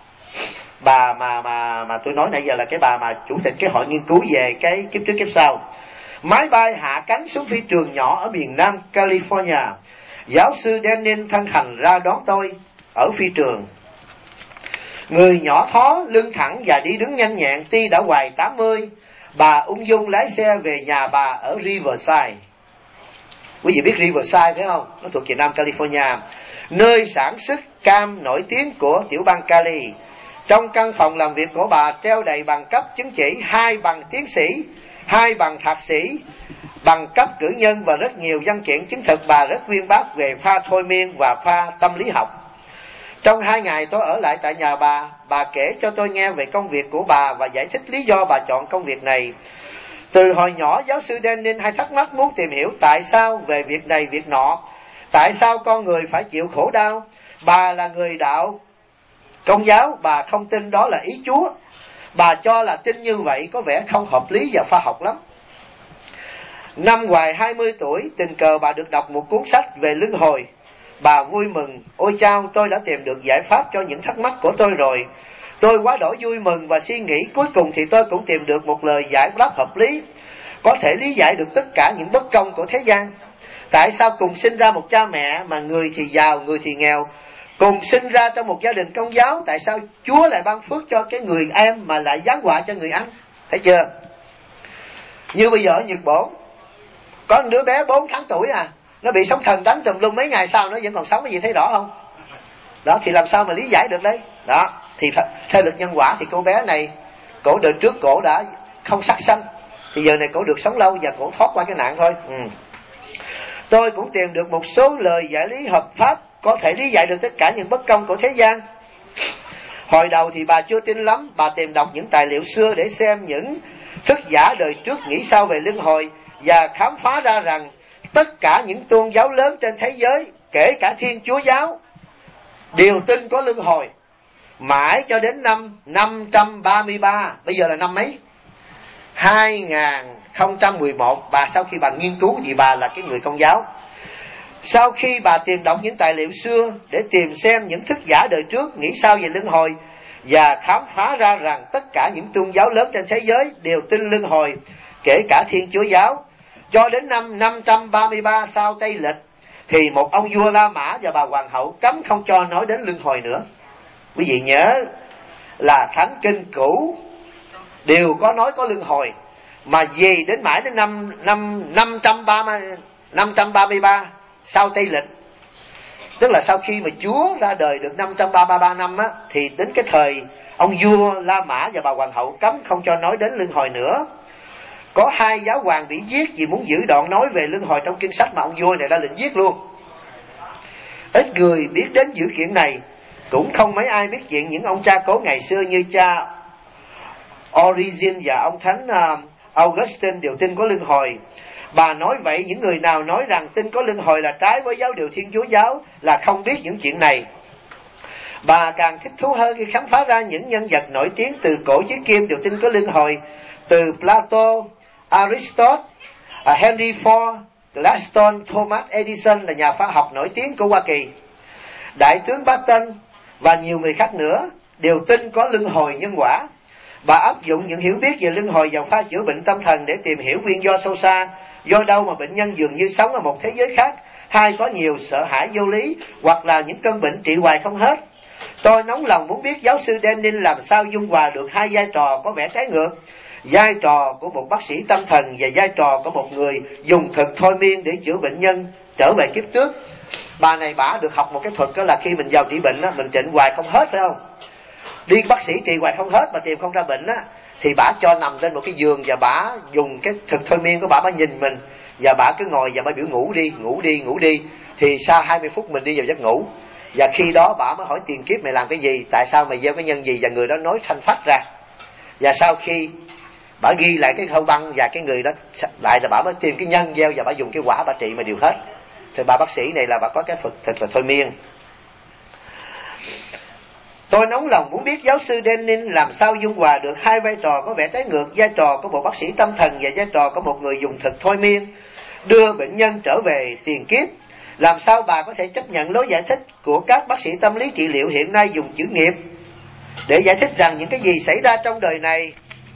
Bà mà tôi nói nãy giờ là cái bà mà chủ tịch cái hội nghiên cứu về cái kiếp trước kiếp sau. Máy bay hạ cánh xuống phi trường nhỏ ở miền Nam California. Giáo sư Denning thân hành ra đón tôi ở phi trường. Người nhỏ thó, lưng thẳng và đi đứng nhanh nhẹn, tuy đã ngoài 80. Bà ung dung lái xe về nhà bà ở Riverside. Quý vị biết Riverside phải không? Nó thuộc về Nam California, nơi sản xuất cam nổi tiếng của tiểu bang Cali. Trong căn phòng làm việc của bà treo đầy bằng cấp chứng chỉ, 2 bằng tiến sĩ, 2 bằng thạc sĩ, bằng cấp cử nhân và rất nhiều văn kiện chứng thực. Bà rất uyên bác về pha thôi miên và pha tâm lý học. Trong 2 ngày tôi ở lại tại nhà bà kể cho tôi nghe về công việc của bà và giải thích lý do bà chọn công việc này. Từ hồi nhỏ, giáo sư Denning hay thắc mắc muốn tìm hiểu tại sao về việc này việc nọ, tại sao con người phải chịu khổ đau. Bà là người đạo Công giáo, bà không tin đó là ý Chúa. Bà cho là tin như vậy có vẻ không hợp lý và khoa học lắm. Năm ngoài 20 tuổi, tình cờ bà được đọc một cuốn sách về luân hồi. Bà vui mừng: ôi chao, tôi đã tìm được giải pháp cho những thắc mắc của tôi rồi. Tôi quá đổi vui mừng và suy nghĩ cuối cùng thì tôi cũng tìm được một lời giải đáp hợp lý, có thể lý giải được tất cả những bất công của thế gian. Tại sao cùng sinh ra một cha mẹ mà người thì giàu, người thì nghèo, cùng sinh ra trong một gia đình Công giáo, tại sao Chúa lại ban phước cho cái người em mà lại giáng họa cho người anh? Thấy chưa? Như bây giờ ở Nhật Bản có một đứa bé 4 tháng tuổi nó bị sóng thần đánh tùm lum, mấy ngày sau nó vẫn còn sống. Cái gì thấy rõ không? Đó thì làm sao mà lý giải được đấy? Đó thì theo luật nhân quả thì cô bé này, cổ đời trước cổ đã không sát sanh, thì giờ này cổ được sống lâu và cổ thoát qua cái nạn thôi. Tôi cũng tìm được một số lời giải lý hợp pháp có thể lý giải được tất cả những bất công của thế gian. Hồi đầu thì bà chưa tin lắm, bà tìm đọc những tài liệu xưa để xem những thức giả đời trước nghĩ sao về luân hồi, và khám phá ra rằng tất cả những tôn giáo lớn trên thế giới, kể cả Thiên Chúa giáo, đều tin có luân hồi. mãi cho đến năm 533, bây giờ là năm mấy? 2011, bà sau khi bà nghiên cứu, vì bà là cái người Công giáo, sau khi bà tìm đọc những tài liệu xưa để tìm xem những thức giả đời trước nghĩ sao về luân hồi, và khám phá ra rằng tất cả những tôn giáo lớn trên thế giới đều tin luân hồi, kể cả Thiên Chúa giáo. Cho đến năm 533 sau Tây Lịch thì một ông vua La Mã và bà hoàng hậu cấm không cho nói đến luân hồi nữa. Quý vị nhớ là thánh kinh cũ đều có nói có luân hồi, mà về đến mãi đến năm 533 sau Tây Lịch, tức là sau khi mà Chúa ra đời được 533 năm á, thì đến cái thời ông vua La Mã và bà hoàng hậu cấm không cho nói đến luân hồi nữa. Có 2 giáo hoàng bị giết vì muốn giữ đoạn nói về luân hồi trong kinh sách mà ông vua này đã lệnh giết luôn. Ít người biết đến dữ kiện này, cũng không mấy ai biết chuyện những ông cha cố ngày xưa như cha Origen và ông thánh Augustine đều tin có luân hồi. Bà nói vậy những người nào nói rằng tin có luân hồi là trái với giáo điều Thiên Chúa giáo là không biết những chuyện này. Bà càng thích thú hơn khi khám phá ra những nhân vật nổi tiếng từ cổ chí kim đều tin có luân hồi, từ Plato, Aristotle, Henry Ford, Gladstone, Thomas Edison là nhà khoa học nổi tiếng của Hoa Kỳ, Đại tướng Patton và nhiều người khác nữa đều tin có luân hồi nhân quả. Bà áp dụng những hiểu biết về luân hồi vào khoa chữa bệnh tâm thần để tìm hiểu nguyên do sâu xa, do đâu mà bệnh nhân dường như sống ở một thế giới khác, hay có nhiều sợ hãi vô lý, hoặc là những cơn bệnh trị hoài không hết. Tôi nóng lòng muốn biết giáo sư Denin làm sao dung hòa được 2 vai trò có vẻ trái ngược, vai trò của một bác sĩ tâm thần và vai trò của một người dùng thực thôi miên để chữa bệnh nhân trở về kiếp trước. Bà này bả được học một cái thuật, đó là khi mình vào trị bệnh á, mình trị hoài không hết, phải không? Đi bác sĩ trị hoài không hết mà tìm không ra bệnh á, thì bả cho nằm lên một cái giường và bả dùng cái thực thôi miên của bả nhìn mình, và bả cứ ngồi và bả biểu ngủ đi, thì sau 20 phút mình đi vào giấc ngủ. Và khi đó bả mới hỏi tiền kiếp mày làm cái gì, tại sao mày gieo cái nhân gì, và người đó nói thanh phách ra. Và sau khi bả ghi lại cái khâu băng và cái người đó lại, là bả mới tìm cái nhân gieo và bả dùng cái quả bả trị mà điều hết. Thì bà bác sĩ này là bà có cái thuật thật là thôi miên. Tôi nóng lòng muốn biết giáo sư Denin làm sao dung hòa được 2 vai trò có vẻ trái ngược, vai trò của một bác sĩ tâm thần và vai trò của một người dùng thực thôi miên đưa bệnh nhân trở về tiền kiếp. Làm sao bà có thể chấp nhận lối giải thích của các bác sĩ tâm lý trị liệu hiện nay dùng chữ nghiệp để giải thích rằng những cái gì xảy ra trong đời này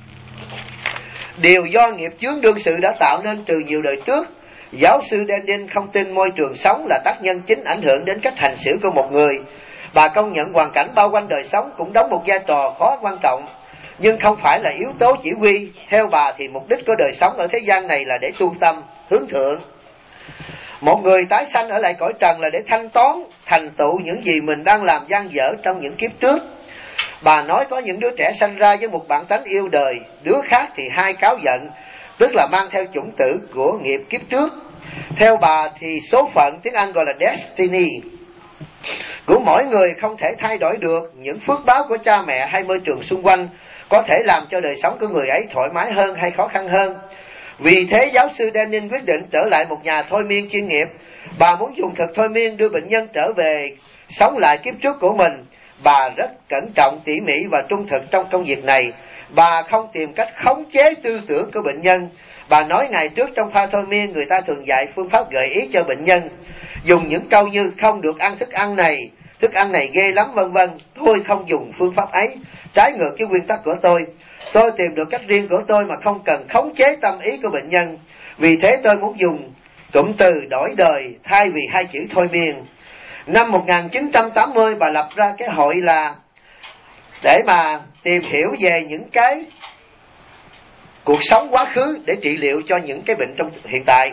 đều do nghiệp chướng đương sự đã tạo nên từ nhiều đời trước? Giáo sư Denin không tin môi trường sống là tác nhân chính ảnh hưởng đến cách hành xử của một người. Bà công nhận hoàn cảnh bao quanh đời sống cũng đóng một vai trò khó quan trọng, nhưng không phải là yếu tố chỉ huy. Theo bà thì mục đích của đời sống ở thế gian này là để tu tâm, hướng thượng. Một người tái sanh ở lại cõi trần là để thanh toán, thành tựu những gì mình đang làm dang dở trong những kiếp trước. Bà nói có những đứa trẻ sanh ra với một bản tánh yêu đời, đứa khác thì hai cáo giận, tức là mang theo chủng tử của nghiệp kiếp trước. Theo bà thì số phận, tiếng Anh gọi là destiny, của mỗi người không thể thay đổi được. Những phước báo của cha mẹ hay môi trường xung quanh có thể làm cho đời sống của người ấy thoải mái hơn hay khó khăn hơn. Vì thế giáo sư Denin quyết định trở lại một nhà thôi miên chuyên nghiệp. Bà muốn dùng thực thôi miên đưa bệnh nhân trở về sống lại kiếp trước của mình. Bà rất cẩn trọng, tỉ mỉ và trung thực trong công việc này. Bà không tìm cách khống chế tư tưởng của bệnh nhân. Bà nói ngày trước trong khoa thôi miên người ta thường dạy phương pháp gợi ý cho bệnh nhân, dùng những câu như không được ăn thức ăn này ghê lắm vân vân. Tôi không dùng phương pháp ấy, trái ngược với nguyên tắc của tôi. Tôi tìm được cách riêng của tôi mà không cần khống chế tâm ý của bệnh nhân. Vì thế tôi muốn dùng cụm từ đổi đời thay vì hai chữ thôi miên. Năm 1980 bà lập ra cái hội là để mà tìm hiểu về những cái cuộc sống quá khứ để trị liệu cho những cái bệnh trong hiện tại.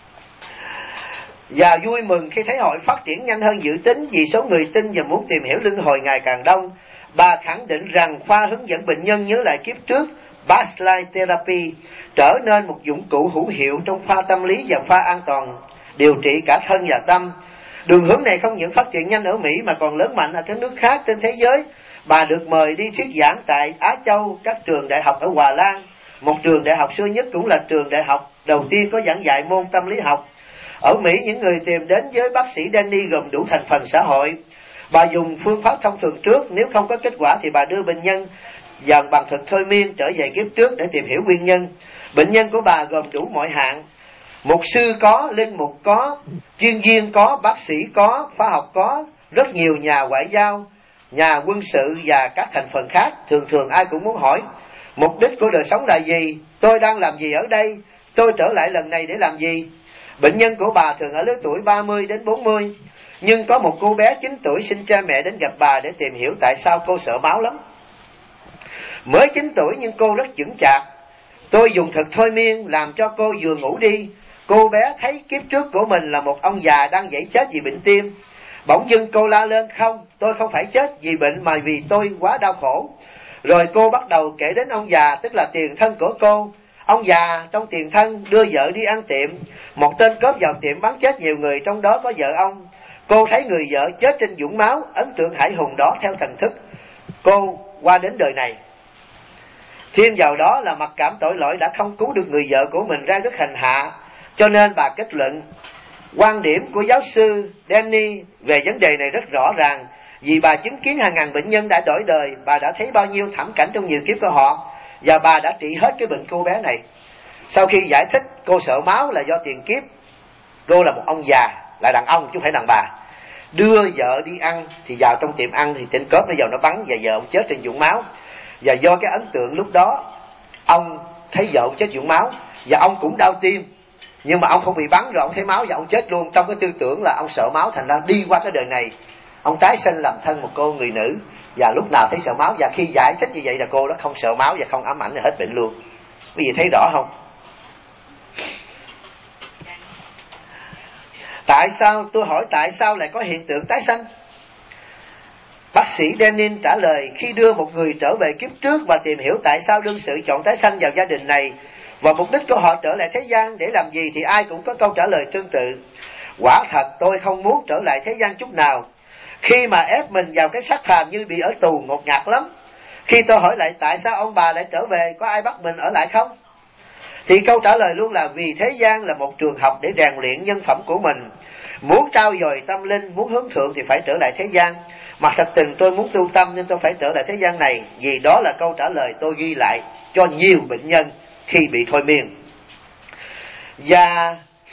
Và vui mừng khi thấy hội phát triển nhanh hơn dự tính, vì số người tin và muốn tìm hiểu luân hồi ngày càng đông. Bà khẳng định rằng khoa hướng dẫn bệnh nhân nhớ lại kiếp trước, past life therapy, trở nên một dụng cụ hữu hiệu trong khoa tâm lý và khoa an toàn điều trị cả thân và tâm. Đường hướng này không những phát triển nhanh ở Mỹ mà còn lớn mạnh ở các nước khác trên thế giới. Bà được mời đi thuyết giảng tại Á Châu, các trường đại học ở Hòa Lan, một trường đại học xưa nhất cũng là trường đại học đầu tiên có giảng dạy môn tâm lý học. Ở Mỹ, những người tìm đến với bác sĩ Danny gồm đủ thành phần xã hội. Bà dùng phương pháp thông thường trước, nếu không có kết quả thì bà đưa bệnh nhân dần bằng thuật thôi miên trở về kiếp trước để tìm hiểu nguyên nhân. Bệnh nhân của bà gồm đủ mọi hạng. Mục sư có, linh mục có, chuyên viên có, bác sĩ có, khoa học có, rất nhiều nhà ngoại giao, nhà quân sự và các thành phần khác. Thường ai cũng muốn hỏi, mục đích của đời sống là gì? Tôi đang làm gì ở đây? Tôi trở lại lần này để làm gì? Bệnh nhân của bà thường ở lứa tuổi 30 đến 40. Nhưng có một cô bé 9 tuổi xin cha mẹ đến gặp bà để tìm hiểu tại sao cô sợ máu lắm. Mới 9 tuổi nhưng cô rất chững chạc. Tôi dùng thuật thôi miên làm cho cô vừa ngủ đi. Cô bé thấy kiếp trước của mình là một ông già đang dãy chết vì bệnh tim. Bỗng dưng cô la lên, không, tôi không phải chết vì bệnh mà vì tôi quá đau khổ. Rồi cô bắt đầu kể đến ông già, tức là tiền thân của cô. Ông già trong tiền thân đưa vợ đi ăn tiệm. Một tên cướp vào tiệm bắn chết nhiều người, trong đó có vợ ông. Cô thấy người vợ chết trên vũng máu, ấn tượng hải hùng đó theo thần thức. Cô qua đến đời này. Thêm vào đó là mặc cảm tội lỗi đã không cứu được người vợ của mình ra nước hành hạ. Cho nên bà kết luận, quan điểm của giáo sư Danny về vấn đề này rất rõ ràng. Vì bà chứng kiến hàng ngàn bệnh nhân đã đổi đời, bà đã thấy bao nhiêu thảm cảnh trong nhiều kiếp của họ, và bà đã trị hết cái bệnh cô bé này. Sau khi giải thích cô sợ máu là do tiền kiếp, cô là một ông già, là đàn ông chứ không phải đàn bà, đưa vợ đi ăn, thì vào trong tiệm ăn thì tên cướp nó vào nó bắn và vợ ông chết trên vũng máu. Và do cái ấn tượng lúc đó, ông thấy vợ ông chết vũng máu và ông cũng đau tim, nhưng mà ông không bị bắn rồi ông thấy máu và ông chết luôn. Trong cái tư tưởng là ông sợ máu, thành ra đi qua cái đời này ông tái sinh làm thân một cô người nữ, và lúc nào thấy sợ máu. Và khi giải thích như vậy là cô đó không sợ máu và không ám ảnh là hết bệnh luôn. Quý vị thấy rõ không? Tại sao, tôi hỏi tại sao lại có hiện tượng tái sanh? Bác sĩ Denin trả lời, khi đưa một người trở về kiếp trước và tìm hiểu tại sao đương sự chọn tái sanh vào gia đình này và mục đích của họ trở lại thế gian để làm gì, thì ai cũng có câu trả lời tương tự. Quả thật tôi không muốn trở lại thế gian chút nào. Khi mà ép mình vào cái xác phàm như bị ở tù ngột ngạt lắm. Khi tôi hỏi lại tại sao ông bà lại trở về, có ai bắt mình ở lại không? Thì câu trả lời luôn là vì thế gian là một trường học để rèn luyện nhân phẩm của mình. Muốn trau dồi tâm linh, muốn hướng thượng thì phải trở lại thế gian. Mà thật tình tôi muốn tu tâm nên tôi phải trở lại thế gian này. Vì đó là câu trả lời tôi ghi lại cho nhiều bệnh nhân khi bị thôi miên. Và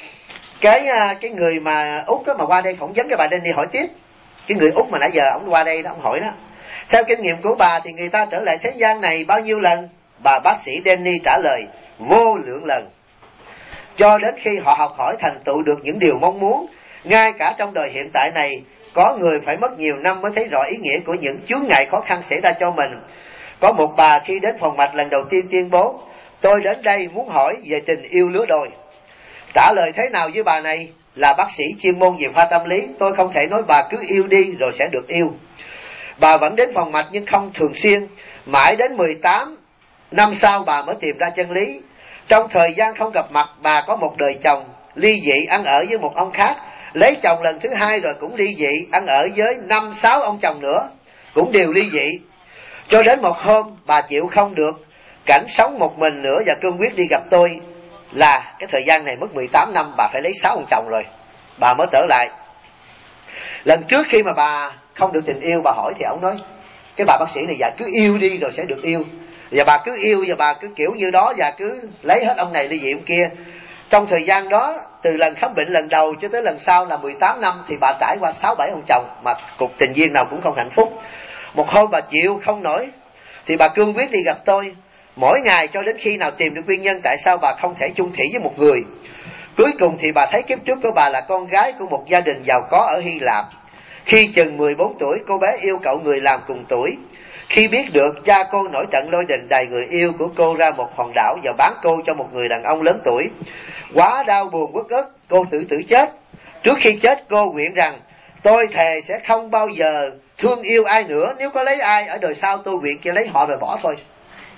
cái người mà Úc đó mà qua đây phỏng vấn cái bà Danny hỏi tiếp. Cái người Úc mà nãy giờ ông qua đây đó, ông hỏi đó, theo kinh nghiệm của bà thì người ta trở lại thế gian này bao nhiêu lần? Bà bác sĩ Danny trả lời, vô lượng lần. Cho đến khi họ học hỏi thành tựu được những điều mong muốn. Ngay cả trong đời hiện tại này, có người phải mất nhiều năm mới thấy rõ ý nghĩa của những chướng ngại khó khăn xảy ra cho mình. Có một bà khi đến phòng mạch lần đầu tiên tuyên bố, tôi đến đây muốn hỏi về tình yêu lứa đôi. Trả lời thế nào với bà này? Là bác sĩ chuyên môn về khoa tâm lý, tôi không thể nói bà cứ yêu đi rồi sẽ được yêu. Bà vẫn đến phòng mạch nhưng không thường xuyên. Mãi đến 18 năm sau bà mới tìm ra chân lý. Trong thời gian không gặp mặt, bà có một đời chồng ly dị, ăn ở với một ông khác. Lấy chồng lần thứ hai rồi cũng ly dị, ăn ở với 5-6 ông chồng nữa, cũng đều ly dị. Cho đến một hôm bà chịu không được cảnh sống một mình nữa và cương quyết đi gặp tôi. Là cái thời gian này mất 18 năm bà phải lấy 6 ông chồng rồi, bà mới trở lại. Lần trước khi mà bà không được tình yêu, bà hỏi thì ông nói, cái bà bác sĩ này, dạ cứ yêu đi rồi sẽ được yêu. Và bà cứ yêu và bà cứ kiểu như đó, và cứ lấy hết ông này ly dị ông kia. Trong thời gian đó, từ lần khám bệnh lần đầu cho tới lần sau là 18 năm, thì bà trải qua 6-7 ông chồng, mà cuộc tình duyên nào cũng không hạnh phúc. Một hôm bà chịu không nổi, thì bà cương quyết đi gặp tôi. Mỗi ngày cho đến khi nào tìm được nguyên nhân tại sao bà không thể chung thủy với một người. Cuối cùng thì bà thấy kiếp trước của bà là con gái của một gia đình giàu có ở Hy Lạp. Khi chừng 14 tuổi, cô bé yêu cậu người làm cùng tuổi. Khi biết được cha cô nổi trận lôi đình đày người yêu của cô ra một hòn đảo và bán cô cho một người đàn ông lớn tuổi. Quá đau buồn uất ức, cô tự tử chết. Trước khi chết cô nguyện rằng, tôi thề sẽ không bao giờ thương yêu ai nữa. Nếu có lấy ai ở đời sau tôi nguyện kia lấy họ rồi bỏ thôi.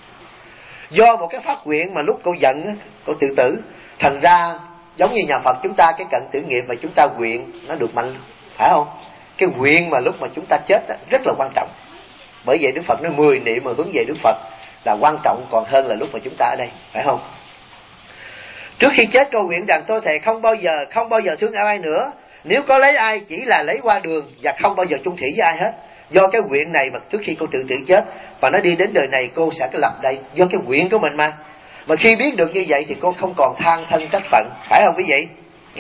Do một cái phát nguyện mà lúc cô giận, cô tự tử. Thành ra giống như nhà Phật chúng ta, cái cận tử nghiệp mà chúng ta nguyện nó được mạnh, phải không? Cái nguyện mà lúc mà chúng ta chết đó, rất là quan trọng. Bởi vậy Đức Phật nói 10 niệm mà hướng về Đức Phật là quan trọng còn hơn là lúc mà chúng ta ở đây, phải không? Trước khi chết cô nguyện rằng tôi thề không bao giờ thương ai nữa. nếu có lấy ai chỉ là lấy qua đường và không bao giờ chung thủy với ai hết. Do cái nguyện này mà trước khi cô tự tử chết và nó đi đến đời này, cô sẽ cái lập đây do cái nguyện của mình mà. Mà khi biết được như vậy thì cô không còn than thân trách phận, phải không quý vị?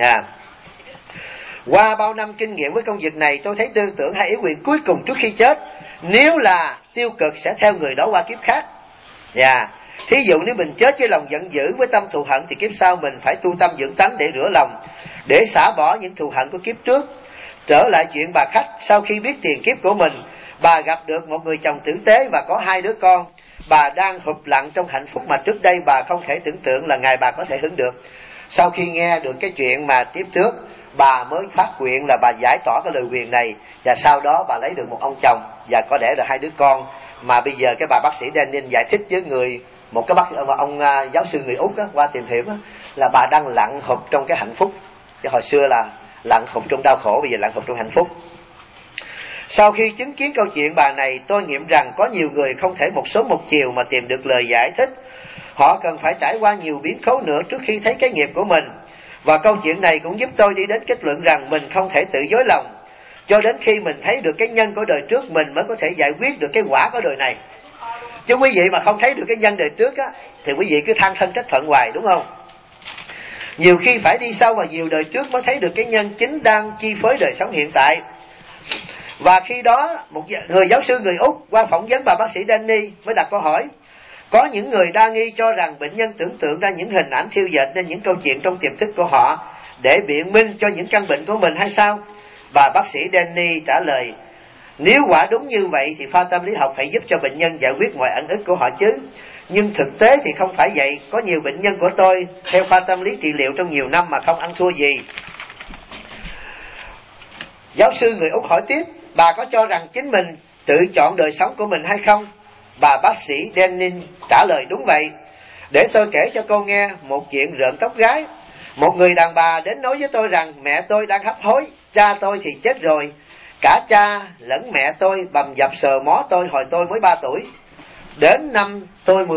Qua bao năm kinh nghiệm với công việc này, tôi thấy tư tưởng hay ý nguyện cuối cùng trước khi chết, nếu là tiêu cực sẽ theo người đó qua kiếp khác. Thí dụ nếu mình chết với lòng giận dữ, với tâm thù hận, thì kiếp sau mình phải tu tâm dưỡng tánh để rửa lòng, để xả bỏ những thù hận của kiếp trước. Trở lại chuyện bà khách, sau khi biết tiền kiếp của mình, bà gặp được một người chồng tử tế và có 2 đứa con. Bà đang hụp lặn trong hạnh phúc mà trước đây bà không thể tưởng tượng là ngày bà có thể hưởng được. Sau khi nghe được cái chuyện mà tiếp trước, bà mới phát nguyện là bà giải tỏa cái lời nguyền này, và sau đó bà lấy được một ông chồng và có đẻ được 2 đứa con. Mà bây giờ cái bà bác sĩ Daniel giải thích với một cái ông giáo sư người Úc đó, qua tìm hiểu đó, là bà đang lặn hụp trong cái hạnh phúc. Chứ hồi xưa là lặn hụp trong đau khổ, bây giờ lặn hụp trong hạnh phúc. Sau khi chứng kiến câu chuyện bà này, tôi nghiệm rằng có nhiều người không thể một sớm một chiều mà tìm được lời giải thích. Họ cần phải trải qua nhiều biến cố nữa trước khi thấy cái nghiệp của mình. Và câu chuyện này cũng giúp tôi đi đến kết luận rằng mình không thể tự dối lòng. Cho đến khi mình thấy được cái nhân của đời trước, mình mới có thể giải quyết được cái quả của đời này. Chứ quý vị mà không thấy được cái nhân đời trước á, thì quý vị cứ than thân trách phận hoài, đúng không? Nhiều khi phải đi sâu vào nhiều đời trước mới thấy được cái nhân chính đang chi phối đời sống hiện tại. Và khi đó một người giáo sư người Úc qua phỏng vấn bà bác sĩ Danny mới đặt câu hỏi: có những người đa nghi cho rằng bệnh nhân tưởng tượng ra những hình ảnh thiêu dệt nên những câu chuyện trong tiềm thức của họ để biện minh cho những căn bệnh của mình hay sao? Bà bác sĩ Danny trả lời: nếu quả đúng như vậy thì pha tâm lý học phải giúp cho bệnh nhân giải quyết mọi ẩn ức của họ chứ. Nhưng thực tế thì không phải vậy. Có nhiều bệnh nhân của tôi theo pha tâm lý trị liệu trong nhiều năm mà không ăn thua gì. Giáo sư người Úc hỏi tiếp: bà có cho rằng chính mình tự chọn đời sống của mình hay không? Bà bác sĩ Denning trả lời: đúng vậy. Để tôi kể cho cô nghe một chuyện rợn tóc gái. Một người đàn bà đến nói với tôi rằng mẹ tôi đang hấp hối, cha tôi thì chết rồi. Cả cha lẫn mẹ tôi bầm dập sờ mó tôi hồi tôi mới 3 tuổi. Đến năm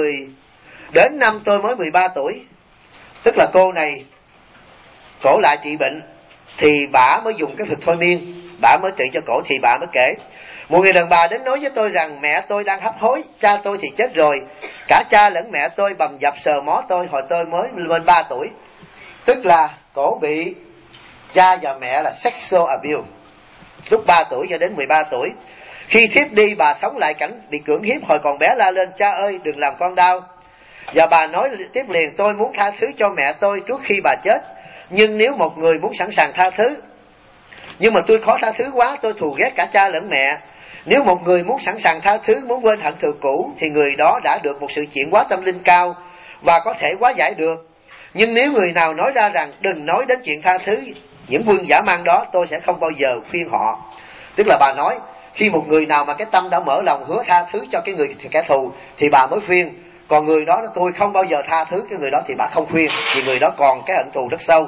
tôi mới 13 tuổi. Tức là cô này cổ lại trị bệnh thì bà mới dùng cái thuật thôi miên, bà mới trị cho cổ thì bà mới kể. Một người đàn bà đến nói với tôi rằng mẹ tôi đang hấp hối, cha tôi thì chết rồi. Cả cha lẫn mẹ tôi bầm dập sờ mó tôi hồi tôi mới lên 3 tuổi. Tức là cổ bị cha và mẹ là sexual abuse lúc 3 tuổi cho đến 13 tuổi. Khi thiếp đi, bà sống lại cảnh bị cưỡng hiếp hồi còn bé, la lên: cha ơi đừng làm con đau. Và bà nói tiếp liền: tôi muốn tha thứ cho mẹ tôi trước khi bà chết, nhưng nếu một người muốn sẵn sàng tha thứ, nhưng mà tôi khó tha thứ quá, tôi thù ghét cả cha lẫn mẹ. Nếu một người muốn sẵn sàng tha thứ, muốn quên hận thù cũ, thì người đó đã được một sự chuyển hóa tâm linh cao và có thể hóa giải được. Nhưng nếu người nào nói ra rằng đừng nói đến chuyện tha thứ, những quân dã man đó, tôi sẽ không bao giờ khuyên họ. Tức là bà nói khi một người nào mà cái tâm đã mở lòng hứa tha thứ cho cái người kẻ thù thì bà mới khuyên. Còn người đó tôi không bao giờ tha thứ cái người đó thì bà không khuyên, vì người đó còn cái hận thù rất sâu.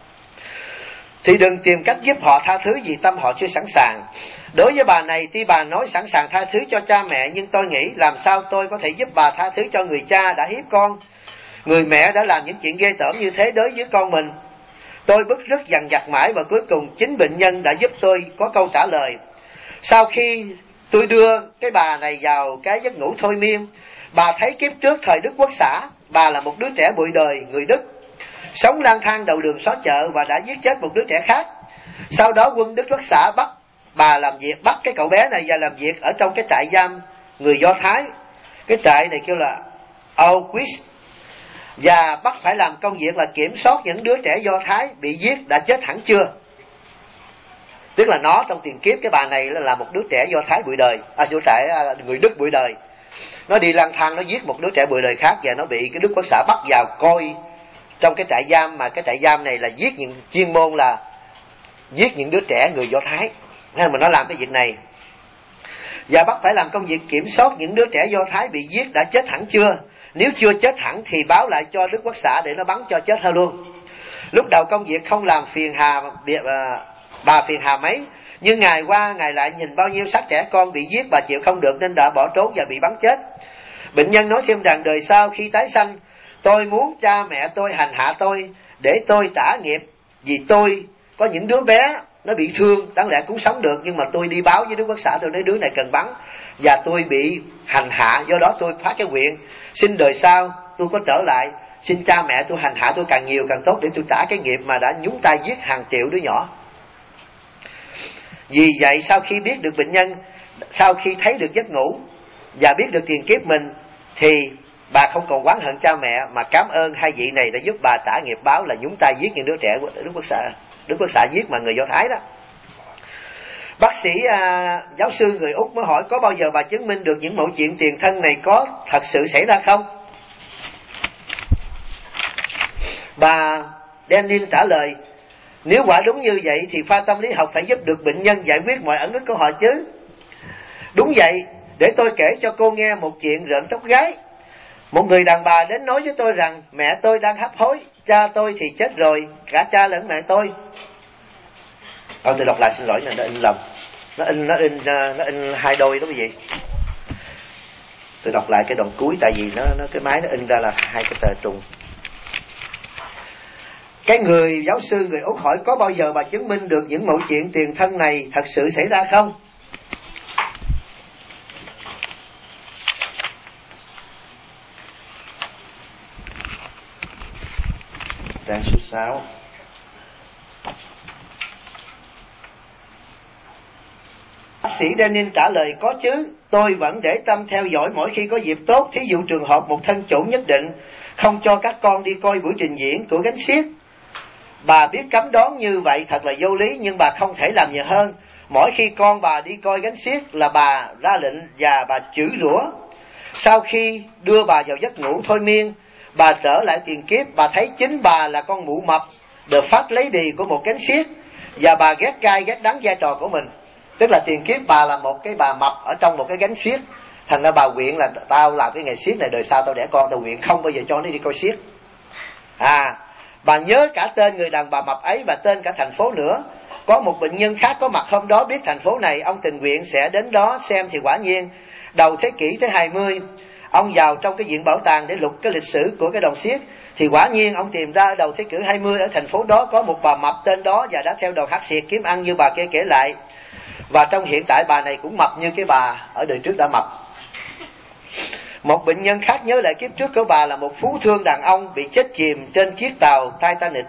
Thì đừng tìm cách giúp họ tha thứ vì tâm họ chưa sẵn sàng. Đối với bà này, tuy bà nói sẵn sàng tha thứ cho cha mẹ, nhưng tôi nghĩ làm sao tôi có thể giúp bà tha thứ cho người cha đã hiếp con, người mẹ đã làm những chuyện ghê tởm như thế đối với con mình. Tôi bứt rứt dằn vặt mãi và cuối cùng chính bệnh nhân đã giúp tôi có câu trả lời. Sau khi tôi đưa cái bà này vào cái giấc ngủ thôi miên, bà thấy kiếp trước thời Đức Quốc xã, bà là một đứa trẻ bụi đời người Đức, sống lang thang đầu đường xó chợ và đã giết chết một đứa trẻ khác. Sau đó quân Đức Quốc xã bắt bà làm việc, bắt cái cậu bé này và làm việc ở trong cái trại giam người Do Thái. Cái trại này kêu là Auschwitz, và bắt phải làm công việc là kiểm soát những đứa trẻ Do Thái bị giết đã chết hẳn chưa. Tức là nó trong tiền kiếp cái bà này là một đứa trẻ Do Thái bụi đời, đứa trẻ người Đức bụi đời. Nó đi lang thang, nó giết một đứa trẻ bụi đời khác và nó bị cái Đức Quốc xã bắt vào coi trong cái trại giam, mà cái trại giam này là giết những chuyên môn là giết những đứa trẻ người Do Thái. Mà nó làm cái việc này và bắt phải làm công việc kiểm soát những đứa trẻ Do Thái bị giết đã chết hẳn chưa. Nếu chưa chết hẳn thì báo lại cho Đức Quốc xã để nó bắn cho chết hơi luôn. Lúc đầu công việc không làm bà phiền hà mấy, nhưng ngày qua ngày lại nhìn bao nhiêu xác trẻ con bị giết bà chịu không được nên đã bỏ trốn và bị bắn chết. Bệnh nhân nói thêm rằng đời sau khi tái sanh, tôi muốn cha mẹ tôi hành hạ tôi để tôi trả nghiệp vì tôi có những đứa bé nó bị thương, đáng lẽ cũng sống được, nhưng mà tôi đi báo với Đức Quốc xã, tôi nói đứa này cần bắn và tôi bị hành hạ, do đó tôi phát cái nguyện xin đời sau tôi có trở lại, xin cha mẹ tôi hành hạ tôi càng nhiều càng tốt để tôi trả cái nghiệp mà đã nhúng tay giết hàng triệu đứa nhỏ. Vì vậy sau khi biết được bệnh nhân, sau khi thấy được giấc ngủ và biết được tiền kiếp mình, thì bà không còn oán hận cha mẹ mà cảm ơn hai vị này đã giúp bà trả nghiệp báo là nhúng tay giết những đứa trẻ của Đức Quốc xã giết mà người Do Thái đó. Bác sĩ giáo sư người Úc mới hỏi có bao giờ bà chứng minh được những mẫu chuyện tiền thân này có thật sự xảy ra không? Bà Denin trả lời, nếu quả đúng như vậy thì pha tâm lý học phải giúp được bệnh nhân giải quyết mọi ẩn ức của họ chứ. Đúng vậy, để tôi kể cho cô nghe một chuyện rợn tóc gáy. Một người đàn bà đến nói với tôi rằng mẹ tôi đang hấp hối, cha tôi thì chết rồi, cả cha lẫn mẹ tôi. Tôi đọc lại, xin lỗi, nó in lầm, nó in hai đôi đó quý vị. Tôi đọc lại cái đoạn cuối, tại vì nó cái máy nó in ra là hai cái tờ trùng. Cái người giáo sư người Úc hỏi có bao giờ bà chứng minh được những mẫu chuyện tiền thân này thật sự xảy ra không? Trang số 6. Bác sĩ Denin trả lời có chứ, tôi vẫn để tâm theo dõi mỗi khi có dịp tốt, thí dụ trường hợp một thân chủ nhất định không cho các con đi coi buổi trình diễn của gánh xiếc. Bà biết cấm đoán như vậy thật là vô lý, nhưng bà không thể làm nhiều hơn. Mỗi khi con bà đi coi gánh xiếc là bà ra lệnh và bà chửi rủa. Sau khi đưa bà vào giấc ngủ thôi miên, bà trở lại tiền kiếp, bà thấy chính bà là con mụ mập được phát lấy đì của một gánh xiếc, và bà ghét gai ghét đắng vai trò của mình. Tức là tiền kiếp bà là một cái bà mập ở trong một cái gánh xiếc, thành ra bà nguyện là tao làm cái nghề xiếc này đời sau tao đẻ con, tao nguyện không bao giờ cho nó đi coi xiếc. Bà nhớ cả tên người đàn bà mập ấy và tên cả thành phố nữa. Có một bệnh nhân khác có mặt hôm đó biết thành phố này, ông tình nguyện sẽ đến đó xem, thì quả nhiên đầu thế kỷ thứ 20 ông vào trong cái viện bảo tàng để lục cái lịch sử của cái đoàn xiếc, thì quả nhiên ông tìm ra đầu thế kỷ 20 ở thành phố đó có một bà mập tên đó và đã theo đoàn hát xiếc kiếm ăn như bà kia kể lại. Và trong hiện tại bà này cũng mập như cái bà ở đời trước đã mập. Một bệnh nhân khác nhớ lại kiếp trước của bà là một phú thương đàn ông bị chết chìm trên chiếc tàu Titanic.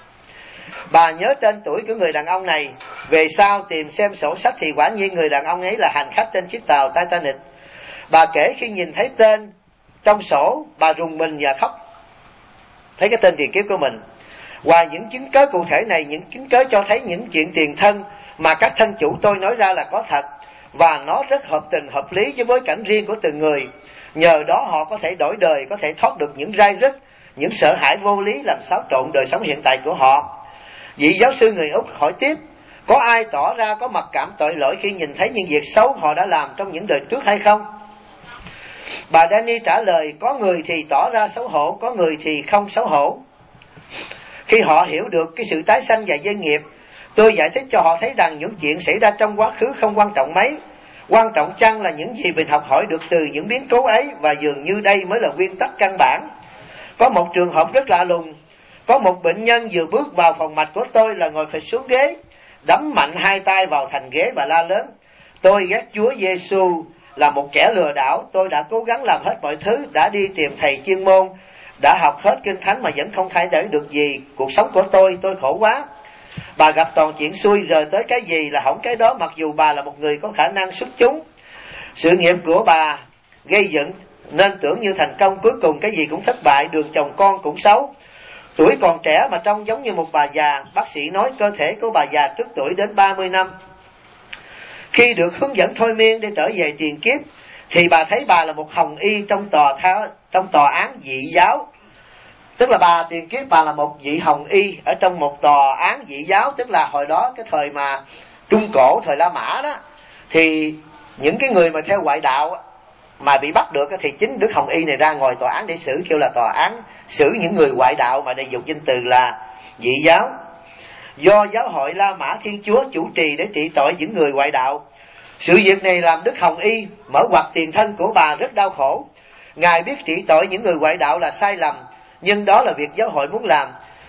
Bà nhớ tên tuổi của người đàn ông này. Về sau tìm xem sổ sách thì quả nhiên người đàn ông ấy là hành khách trên chiếc tàu Titanic. Bà kể khi nhìn thấy tên trong sổ, bà rùng mình và khóc. Thấy cái tên tiền kiếp của mình. Ngoài những chứng cớ cụ thể này, những chứng cớ cho thấy những chuyện tiền thân mà các thân chủ tôi nói ra là có thật, và nó rất hợp tình hợp lý với bối cảnh riêng của từng người. Nhờ đó họ có thể đổi đời, có thể thoát được những rai rứt, những sợ hãi vô lý làm xáo trộn đời sống hiện tại của họ. Vị giáo sư người Úc hỏi tiếp, có ai tỏ ra có mặc cảm tội lỗi khi nhìn thấy những việc xấu họ đã làm trong những đời trước hay không? Bà Danny trả lời, có người thì tỏ ra xấu hổ, có người thì không xấu hổ. Khi họ hiểu được cái sự tái sanh và dân nghiệp, tôi giải thích cho họ thấy rằng những chuyện xảy ra trong quá khứ không quan trọng mấy. Quan trọng chăng là những gì mình học hỏi được từ những biến cố ấy, và dường như đây mới là nguyên tắc căn bản. Có một trường hợp rất lạ lùng. Có một bệnh nhân vừa bước vào phòng mạch của tôi là ngồi phịch xuống ghế, đấm mạnh hai tay vào thành ghế và la lớn, tôi ghét Chúa Giêsu là một kẻ lừa đảo. Tôi đã cố gắng làm hết mọi thứ, đã đi tìm thầy chuyên môn, đã học hết kinh thánh mà vẫn không thay đổi được gì. Cuộc sống của tôi khổ quá. Bà gặp toàn chuyện xui, rời tới cái gì là hỏng cái đó, mặc dù bà là một người có khả năng xuất chúng. Sự nghiệp của bà gây dựng nên tưởng như thành công, cuối cùng cái gì cũng thất bại, đường chồng con cũng xấu. Tuổi còn trẻ mà trông giống như một bà già. Bác sĩ nói cơ thể của bà già trước tuổi đến 30 năm. Khi được hướng dẫn thôi miên để trở về tiền kiếp, thì bà thấy bà là một hồng y trong tòa án dị giáo. Tức là bà tiền kiếp bà là một vị hồng y ở trong một tòa án dị giáo. Tức là hồi đó cái thời mà Trung Cổ, thời La Mã đó, thì những cái người mà theo ngoại đạo mà bị bắt được thì chính Đức Hồng Y này ra ngồi tòa án để xử, kêu là tòa án xử những người ngoại đạo, mà đây dùng danh từ là dị giáo. Do giáo hội La Mã Thiên Chúa chủ trì để trị tội những người ngoại đạo. Sự việc này làm Đức Hồng Y mở ngoặt tiền thân của bà rất đau khổ. Ngài biết trị tội những người ngoại đạo là sai lầm, nhưng đó là việc giáo hội muốn làm.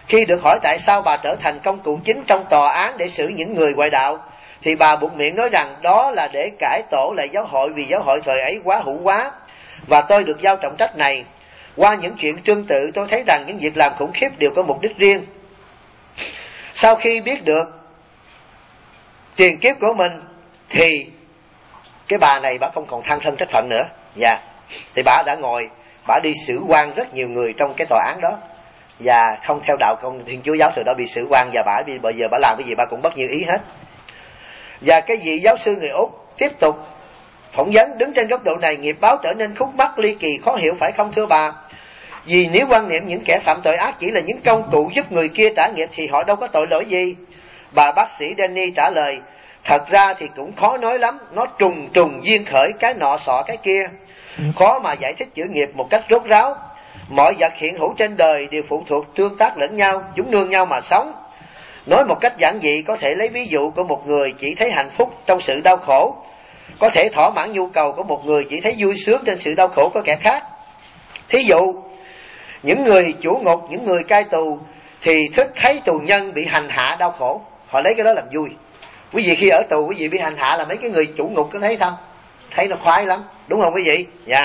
Khi được hỏi tại sao bà trở thành công cụ chính trong tòa án để xử những người ngoại đạo, thì bà buộc miệng nói rằng đó là để cải tổ lại giáo hội, vì giáo hội thời ấy quá hữu quá, và tôi được giao trọng trách này. Qua những chuyện tương tự, tôi thấy rằng những việc làm khủng khiếp đều có mục đích riêng. Sau khi biết được tiền kiếp của mình, thì cái bà này bà không còn than thân trách phận nữa. Thì bà đã ngồi, bà đi xử quan rất nhiều người trong cái tòa án đó, và không theo đạo Công Thiên Chúa giáo, từ đó bị xử quan, và bây giờ bà làm cái gì bà cũng bất như ý hết. Và cái vị giáo sư người Úc tiếp tục phỏng vấn: đứng trên góc độ này, nghiệp báo trở nên khúc mắc, ly kỳ, khó hiểu phải không thưa bà? Vì nếu quan niệm những kẻ phạm tội ác chỉ là những công cụ giúp người kia trả nghiệp thì họ đâu có tội lỗi gì. Bà bác sĩ Danny trả lời: thật ra thì cũng khó nói lắm, nó trùng duyên khởi, cái nọ sọ cái kia, khó mà giải thích chữ nghiệp một cách rốt ráo. Mọi vật hiện hữu trên đời đều phụ thuộc tương tác lẫn nhau, chúng nương nhau mà sống. Nói một cách giản dị, có thể lấy ví dụ của một người chỉ thấy hạnh phúc trong sự đau khổ, có thể thỏa mãn nhu cầu của một người chỉ thấy vui sướng trên sự đau khổ của kẻ khác. Thí dụ, những người chủ ngục, những người cai tù thì thích thấy tù nhân bị hành hạ đau khổ, họ lấy cái đó làm vui. Quý vị khi ở tù quý vị bị hành hạ là mấy cái người chủ ngục có thấy không? Thấy nó khoái lắm, đúng không quý vị?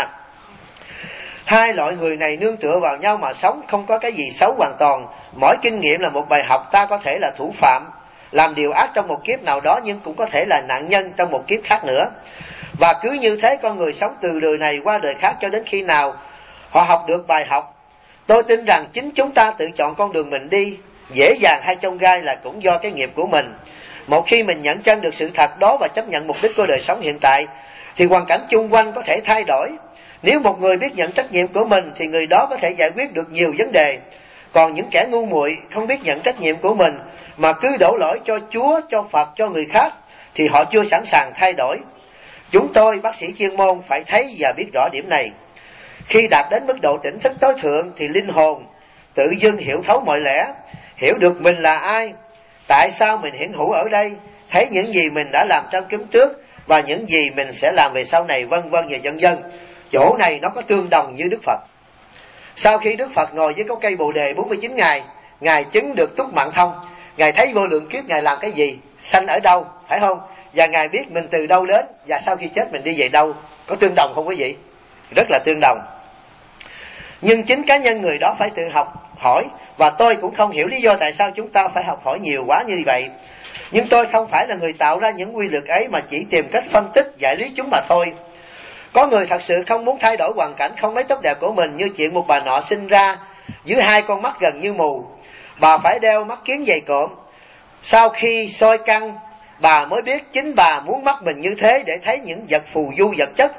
Hai loại người này nương tựa vào nhau mà sống, không có cái gì xấu hoàn toàn. Mỗi kinh nghiệm là một bài học, ta có thể là thủ phạm, làm điều ác trong một kiếp nào đó, nhưng cũng có thể là nạn nhân trong một kiếp khác nữa. Và cứ như thế con người sống từ đời này qua đời khác cho đến khi nào họ học được bài học. Tôi tin rằng chính chúng ta tự chọn con đường mình đi, dễ dàng hay chông gai là cũng do cái nghiệp của mình. Một khi mình nhận chân được sự thật đó và chấp nhận mục đích của đời sống hiện tại, thì hoàn cảnh chung quanh có thể thay đổi. Nếu một người biết nhận trách nhiệm của mình thì người đó có thể giải quyết được nhiều vấn đề. Còn những kẻ ngu muội không biết nhận trách nhiệm của mình mà cứ đổ lỗi cho Chúa, cho Phật, cho người khác, thì họ chưa sẵn sàng thay đổi. Chúng tôi, bác sĩ chuyên môn, phải thấy và biết rõ điểm này. Khi đạt đến mức độ tỉnh thức tối thượng thì linh hồn tự dưng hiểu thấu mọi lẽ, hiểu được mình là ai, tại sao mình hiện hữu ở đây, thấy những gì mình đã làm trong kiếp trước và những gì mình sẽ làm về sau này, vân vân và vân vân. Chỗ này nó có tương đồng như Đức Phật. Sau khi Đức Phật ngồi dưới gốc cây Bồ Đề 49 ngày, Ngài chứng được túc mạng thông. Ngài thấy vô lượng kiếp Ngài làm cái gì, sanh ở đâu, phải không? Và Ngài biết mình từ đâu đến, và sau khi chết mình đi về đâu. Có tương đồng không quý vị? Rất là tương đồng. Nhưng chính cá nhân người đó phải tự học hỏi, và tôi cũng không hiểu lý do tại sao chúng ta phải học hỏi nhiều quá như vậy. Nhưng tôi không phải là người tạo ra những quy luật ấy, mà chỉ tìm cách phân tích, giải lý chúng mà thôi. Có người thật sự không muốn thay đổi hoàn cảnh không mấy tốt đẹp của mình, như chuyện một bà nọ sinh ra dưới hai con mắt gần như mù. Bà phải đeo mắt kiếng dày cộm. Sau khi soi căn, bà mới biết chính bà muốn mắt mình như thế để thấy những vật phù du vật chất.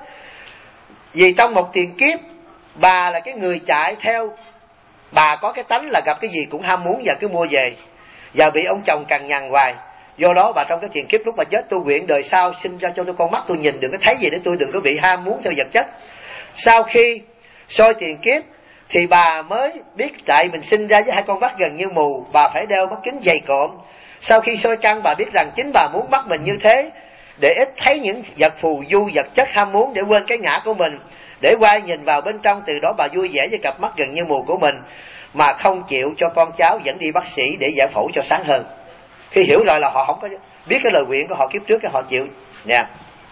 Vì trong một tiền kiếp, bà là cái người chạy theo, bà có cái tánh là gặp cái gì cũng ham muốn và cứ mua về, và bị ông chồng cằn nhằn hoài. Do đó bà trong cái tiền kiếp lúc bà chết, tôi nguyện đời sau sinh ra cho tôi con mắt tôi nhìn, đừng có thấy gì để tôi đừng có bị ham muốn theo vật chất. Sau khi soi tiền kiếp thì bà mới biết tại mình sinh ra với hai con mắt gần như mù, bà phải đeo mắt kính dày cộm. Sau khi soi căn, bà biết rằng chính bà muốn mắt mình như thế để ít thấy những vật phù du vật chất ham muốn, để quên cái ngã của mình, để quay nhìn vào bên trong. Từ đó bà vui vẻ với cặp mắt gần như mù của mình, mà không chịu cho con cháu dẫn đi bác sĩ để giải phẫu cho sáng hơn. Khi hiểu rồi là họ không có biết cái lời nguyện của họ kiếp trước, cái họ chịu nè.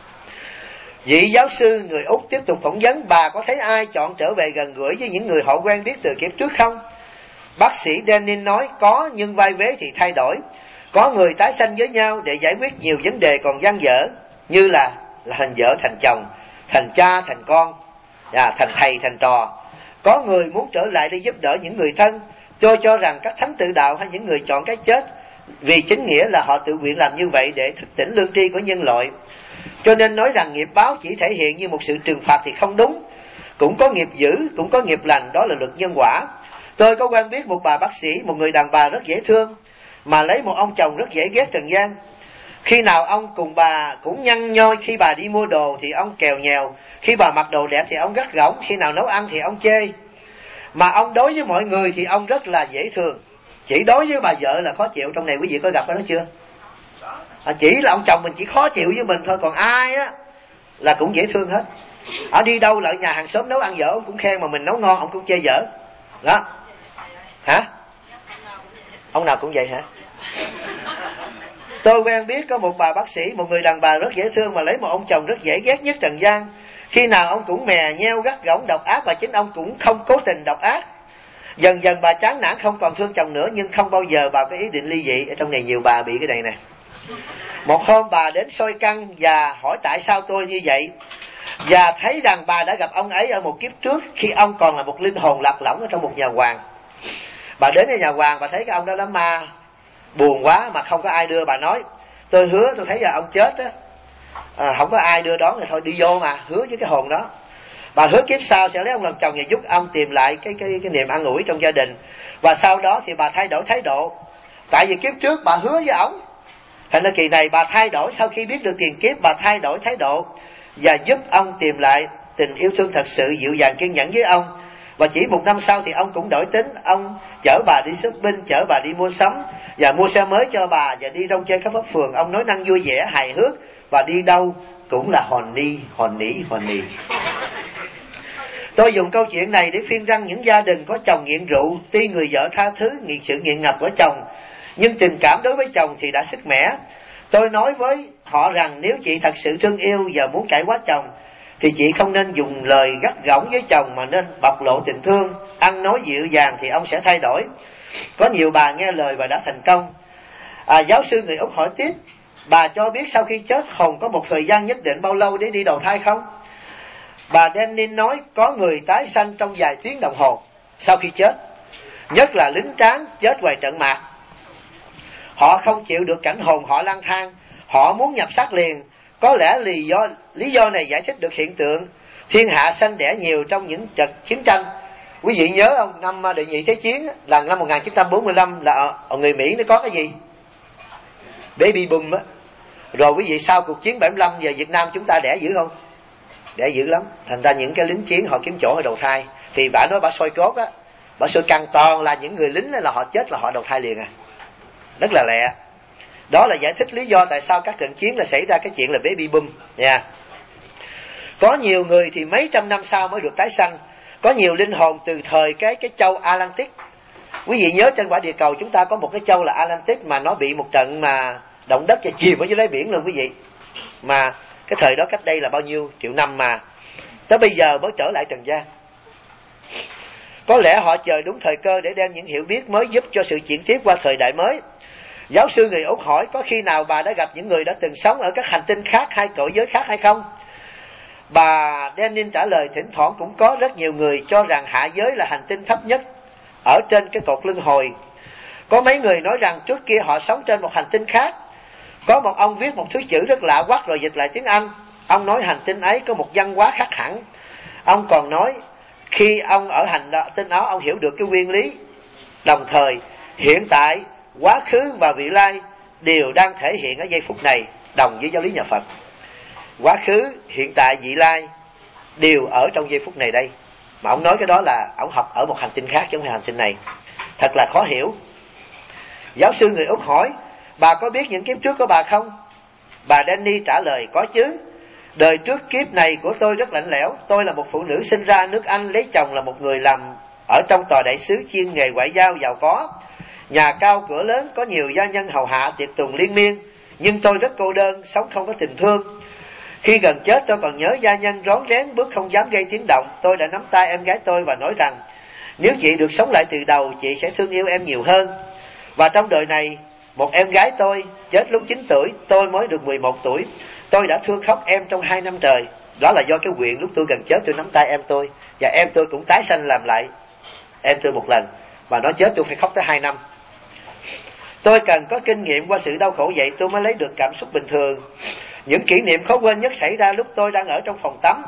Vị giáo sư người Úc tiếp tục phỏng vấn: bà có thấy ai chọn trở về gần gũi với những người họ quen biết từ kiếp trước không? Bác sĩ Denin nói: có, nhưng vai vế thì thay đổi. Có người tái sanh với nhau để giải quyết nhiều vấn đề còn dang dở, như là thành vợ thành chồng, thành cha thành con, thành thầy thành trò. Có người muốn trở lại để giúp đỡ những người thân. Tôi cho rằng các thánh tự đạo hay những người chọn cái chết vì chính nghĩa là họ tự nguyện làm như vậy để thức tỉnh lương tri của nhân loại. Cho nên nói rằng nghiệp báo chỉ thể hiện như một sự trừng phạt thì không đúng. Cũng có nghiệp dữ, cũng có nghiệp lành, đó là luật nhân quả. Tôi có quen biết một bà bác sĩ, một người đàn bà rất dễ thương, mà lấy một ông chồng rất dễ ghét trần gian. Khi nào ông cùng bà cũng nhăn nhoi, khi bà đi mua đồ thì ông kèo nhèo, khi bà mặc đồ đẹp thì ông gắt gỏng, khi nào nấu ăn thì ông chê. Mà ông đối với mọi người thì ông rất là dễ thương, chỉ đối với bà vợ là khó chịu. Trong này quý vị có gặp cái đó chưa? Chỉ là ông chồng mình chỉ khó chịu với mình thôi, còn ai á là cũng dễ thương hết. Ở đi đâu lại nhà hàng xóm nấu ăn dở ông cũng khen, mà mình nấu ngon ông cũng chê dở đó. Hả? Ông nào cũng vậy hả? Tôi quen biết có một bà bác sĩ, một người đàn bà rất dễ thương mà lấy một ông chồng rất dễ ghét nhất trần gian. Khi nào ông cũng mè nheo gắt gỏng độc ác và chính ông cũng không cố tình độc ác. Dần dần bà chán nản không còn thương chồng nữa, nhưng không bao giờ bà có ý định ly dị. Ở trong này nhiều bà bị cái này nè. Một hôm bà đến soi căn và hỏi tại sao tôi như vậy, và thấy rằng bà đã gặp ông ấy ở một kiếp trước khi ông còn là một linh hồn lạc lõng ở trong một nhà hoàng. Bà đến ở nhà hoàng, bà thấy cái ông đó đám ma, buồn quá mà không có ai đưa. Bà nói tôi hứa, tôi thấy là ông chết á, không có ai đưa đón thì thôi đi vô mà, hứa với cái hồn đó. Bà hứa kiếp sau sẽ lấy ông làm chồng và giúp ông tìm lại cái niềm an ủi trong gia đình. Và sau đó thì bà thay đổi thái độ, tại vì kiếp trước bà hứa với ổng, thành ra kỳ này bà thay đổi. Sau khi biết được tiền kiếp, bà thay đổi thái độ và giúp ông tìm lại tình yêu thương thật sự, dịu dàng kiên nhẫn với ông. Và chỉ 1 năm sau thì ông cũng đổi tính. Ông chở bà đi shopping, chở bà đi mua sắm và mua xe mới cho bà, và đi rong chơi khắp phố phường. Ông nói năng vui vẻ hài hước và đi đâu cũng là hòn nỉ. Tôi dùng câu chuyện này để khuyên rằng những gia đình có chồng nghiện rượu, tuy người vợ tha thứ sự nghiện ngập của chồng, nhưng tình cảm đối với chồng thì đã sức mẻ. Tôi nói với họ rằng nếu chị thật sự thương yêu và muốn cải hóa chồng thì chị không nên dùng lời gắt gỏng với chồng, mà nên bộc lộ tình thương, ăn nói dịu dàng thì ông sẽ thay đổi. Có nhiều bà nghe lời và đã thành công. Giáo sư người Úc hỏi tiếp, bà cho biết sau khi chết hồn có một thời gian nhất định bao lâu để đi đầu thai không? Bà Dennin nói có người tái sanh trong vài tiếng đồng hồ sau khi chết, nhất là lính tráng chết ngoài trận mạc. Họ không chịu được cảnh hồn họ lang thang, họ muốn nhập xác liền. Có lẽ lý do này giải thích được hiện tượng thiên hạ sanh đẻ nhiều trong những trận chiến tranh. Quý vị nhớ không, năm Đệ Nhị Thế Chiến là năm 1945 là ở người Mỹ nó có cái gì? Baby boom á. Rồi quý vị sau cuộc chiến 75 giờ Việt Nam chúng ta đẻ dữ không? Đẻ dữ lắm. Thành ra những cái lính chiến họ kiếm chỗ ở đầu thai. Thì bà nói bà soi cốt á, bà soi căn toàn là những người lính là họ chết là họ đầu thai liền à. Rất là lẹ. Đó là giải thích lý do tại sao các trận chiến là xảy ra cái chuyện là baby boom nha. Có nhiều người thì mấy trăm năm sau mới được tái sanh. Có nhiều linh hồn từ thời cái châu Atlantic. Quý vị nhớ trên quả địa cầu chúng ta có một cái châu là Atlantic mà nó bị một trận mà động đất và chìm ở dưới đáy biển luôn quý vị. Mà cái thời đó cách đây là bao nhiêu triệu năm mà tới bây giờ mới trở lại trần gian. Có lẽ họ chờ đúng thời cơ để đem những hiểu biết mới giúp cho sự chuyển tiếp qua thời đại mới. Giáo sư người Úc hỏi có khi nào bà đã gặp những người đã từng sống ở các hành tinh khác hay cõi giới khác hay không? Bà Dennin trả lời thỉnh thoảng cũng có rất nhiều người cho rằng hạ giới là hành tinh thấp nhất ở trên cái cột luân hồi. Có mấy người nói rằng trước kia họ sống trên một hành tinh khác. Có một ông viết một thứ chữ rất lạ quắc rồi dịch lại tiếng Anh. Ông nói hành tinh ấy có một văn hóa khác hẳn. Ông còn nói khi ông ở hành tinh đó ông hiểu được cái nguyên lý đồng thời hiện tại, quá khứ và vị lai đều đang thể hiện ở giây phút này, đồng với giáo lý nhà Phật. Quá khứ, hiện tại, vị lai đều ở trong giây phút này đây. Mà ông nói cái đó là ông học ở một hành tinh khác chứ không phải hành tinh này. Thật là khó hiểu. Giáo sư người Úc hỏi bà có biết những kiếp trước của bà không? Bà Danny trả lời có chứ. Đời trước kiếp này của tôi rất lạnh lẽo. Tôi là một phụ nữ sinh ra nước Anh, lấy chồng là một người làm ở trong tòa đại sứ chuyên nghề ngoại giao giàu có. Nhà cao cửa lớn, có nhiều gia nhân hầu hạ tiệc tùng liên miên. Nhưng tôi rất cô đơn, sống không có tình thương. Khi gần chết tôi còn nhớ gia nhân rón rén bước không dám gây tiếng động. Tôi đã nắm tay em gái tôi và nói rằng nếu chị được sống lại từ đầu, chị sẽ thương yêu em nhiều hơn. Và trong đời này, một em gái tôi chết lúc 9 tuổi, tôi mới được 11 tuổi. Tôi đã thương khóc em trong 2 năm trời. Đó là do cái nguyện lúc tôi gần chết tôi nắm tay em tôi. Và em tôi cũng tái sanh làm lại em tôi một lần. Và nó chết tôi phải khóc tới 2 năm. Tôi cần có kinh nghiệm qua sự đau khổ vậy tôi mới lấy được cảm xúc bình thường. Những kỷ niệm khó quên nhất xảy ra lúc tôi đang ở trong phòng tắm.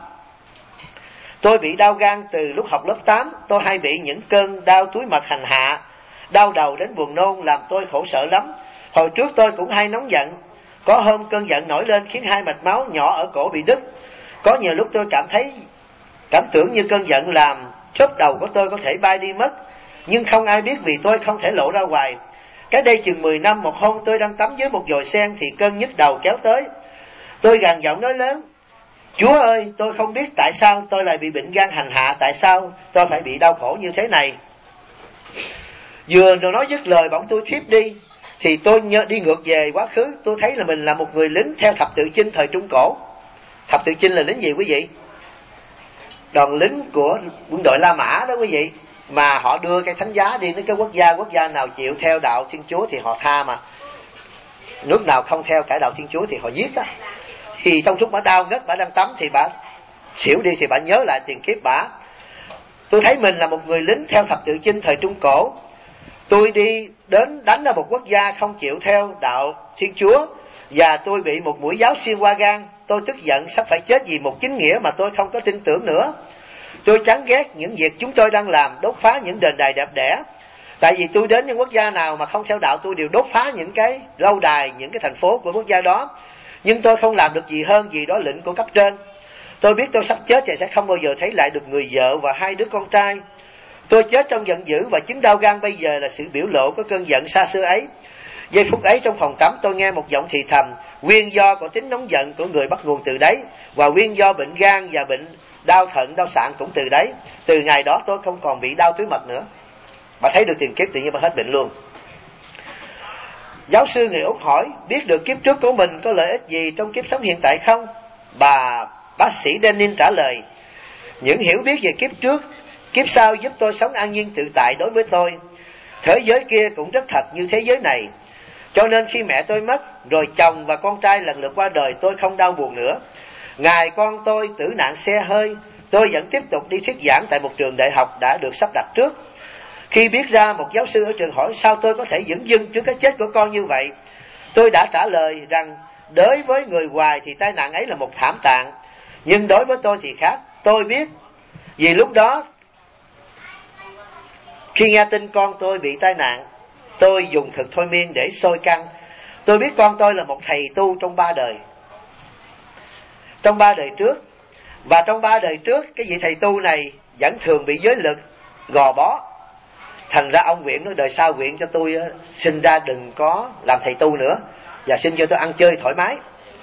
Tôi bị đau gan từ lúc học lớp 8. Tôi hay bị những cơn đau túi mật hành hạ, đau đầu đến buồn nôn, làm tôi khổ sở lắm. Hồi trước tôi cũng hay nóng giận. Có hôm cơn giận nổi lên khiến 2 mạch máu nhỏ ở cổ bị đứt. Có nhiều lúc tôi cảm tưởng như cơn giận làm chóp đầu của tôi có thể bay đi mất. Nhưng không ai biết vì tôi không thể lộ ra ngoài. Cái đây chừng 10 năm, một hôm tôi đang tắm dưới một dồi sen thì cơn nhức đầu kéo tới. Tôi gằn giọng nói lớn: Chúa ơi, tôi không biết tại sao tôi lại bị bệnh gan hành hạ, tại sao tôi phải bị đau khổ như thế này. Vừa nói dứt lời bỗng tôi thiếp đi. Thì tôi đi ngược về quá khứ, tôi thấy là mình là một người lính theo thập tự chinh thời Trung Cổ. Thập tự chinh là lính gì quý vị? Đoàn lính của quân đội La Mã đó quý vị. Mà họ đưa cái thánh giá đi đến cái quốc gia nào chịu theo đạo Thiên Chúa thì họ tha mà. Nước nào không theo cải đạo Thiên Chúa thì họ giết đó. Thì trong lúc bà đau ngất, bà đang tắm thì bà xỉu đi thì bà nhớ lại tiền kiếp bà. Tôi thấy mình là một người lính theo thập tự chinh thời Trung Cổ. Tôi đi đến đánh ở một quốc gia không chịu theo đạo Thiên Chúa, và tôi bị một mũi giáo xuyên qua gan. Tôi tức giận sắp phải chết vì một chính nghĩa mà tôi không có tin tưởng nữa. Tôi chán ghét những việc chúng tôi đang làm, đốt phá những đền đài đẹp đẽ. Tại vì tôi đến những quốc gia nào mà không theo đạo, tôi đều đốt phá những cái lâu đài, những cái thành phố của quốc gia đó. Nhưng tôi không làm được gì hơn vì đó lệnh của cấp trên. Tôi biết tôi sắp chết và sẽ không bao giờ thấy lại được người vợ và 2 đứa con trai. Tôi chết trong giận dữ và chứng đau gan bây giờ là sự biểu lộ của cơn giận xa xưa ấy. Giây phút ấy trong phòng tắm tôi nghe một giọng thì thầm. Nguyên do của tính nóng giận của người bắt nguồn từ đấy, và nguyên do bệnh gan và bệnh đau thận, đau sạn cũng từ đấy. Từ ngày đó tôi không còn bị đau túi mật nữa. Bà thấy được tiền kiếp tự nhiên bà hết bệnh luôn. Giáo sư người Úc hỏi, biết được kiếp trước của mình có lợi ích gì trong kiếp sống hiện tại không? Bác sĩ Dennin trả lời, những hiểu biết về kiếp trước, kiếp sau giúp tôi sống an nhiên tự tại đối với tôi. Thế giới kia cũng rất thật như thế giới này. Cho nên khi mẹ tôi mất, rồi chồng và con trai lần lượt qua đời, tôi không đau buồn nữa. Ngày con tôi tử nạn xe hơi, tôi vẫn tiếp tục đi thuyết giảng tại một trường đại học đã được sắp đặt trước. Khi biết ra một giáo sư ở trường hỏi sao tôi có thể dửng dưng trước cái chết của con như vậy, tôi đã trả lời rằng đối với người ngoài thì tai nạn ấy là một thảm tạng, nhưng đối với tôi thì khác. Tôi biết vì lúc đó khi nghe tin con tôi bị tai nạn, tôi dùng thực thôi miên để sôi căng. Tôi biết con tôi là một thầy tu trong 3 đời. Trong 3 đời trước. Và trong 3 đời trước, cái vị thầy tu này vẫn thường bị giới lực gò bó. Thành ra ông Quyện nói đời sau Quyện cho tôi sinh ra đừng có làm thầy tu nữa, và xin cho tôi ăn chơi thoải mái.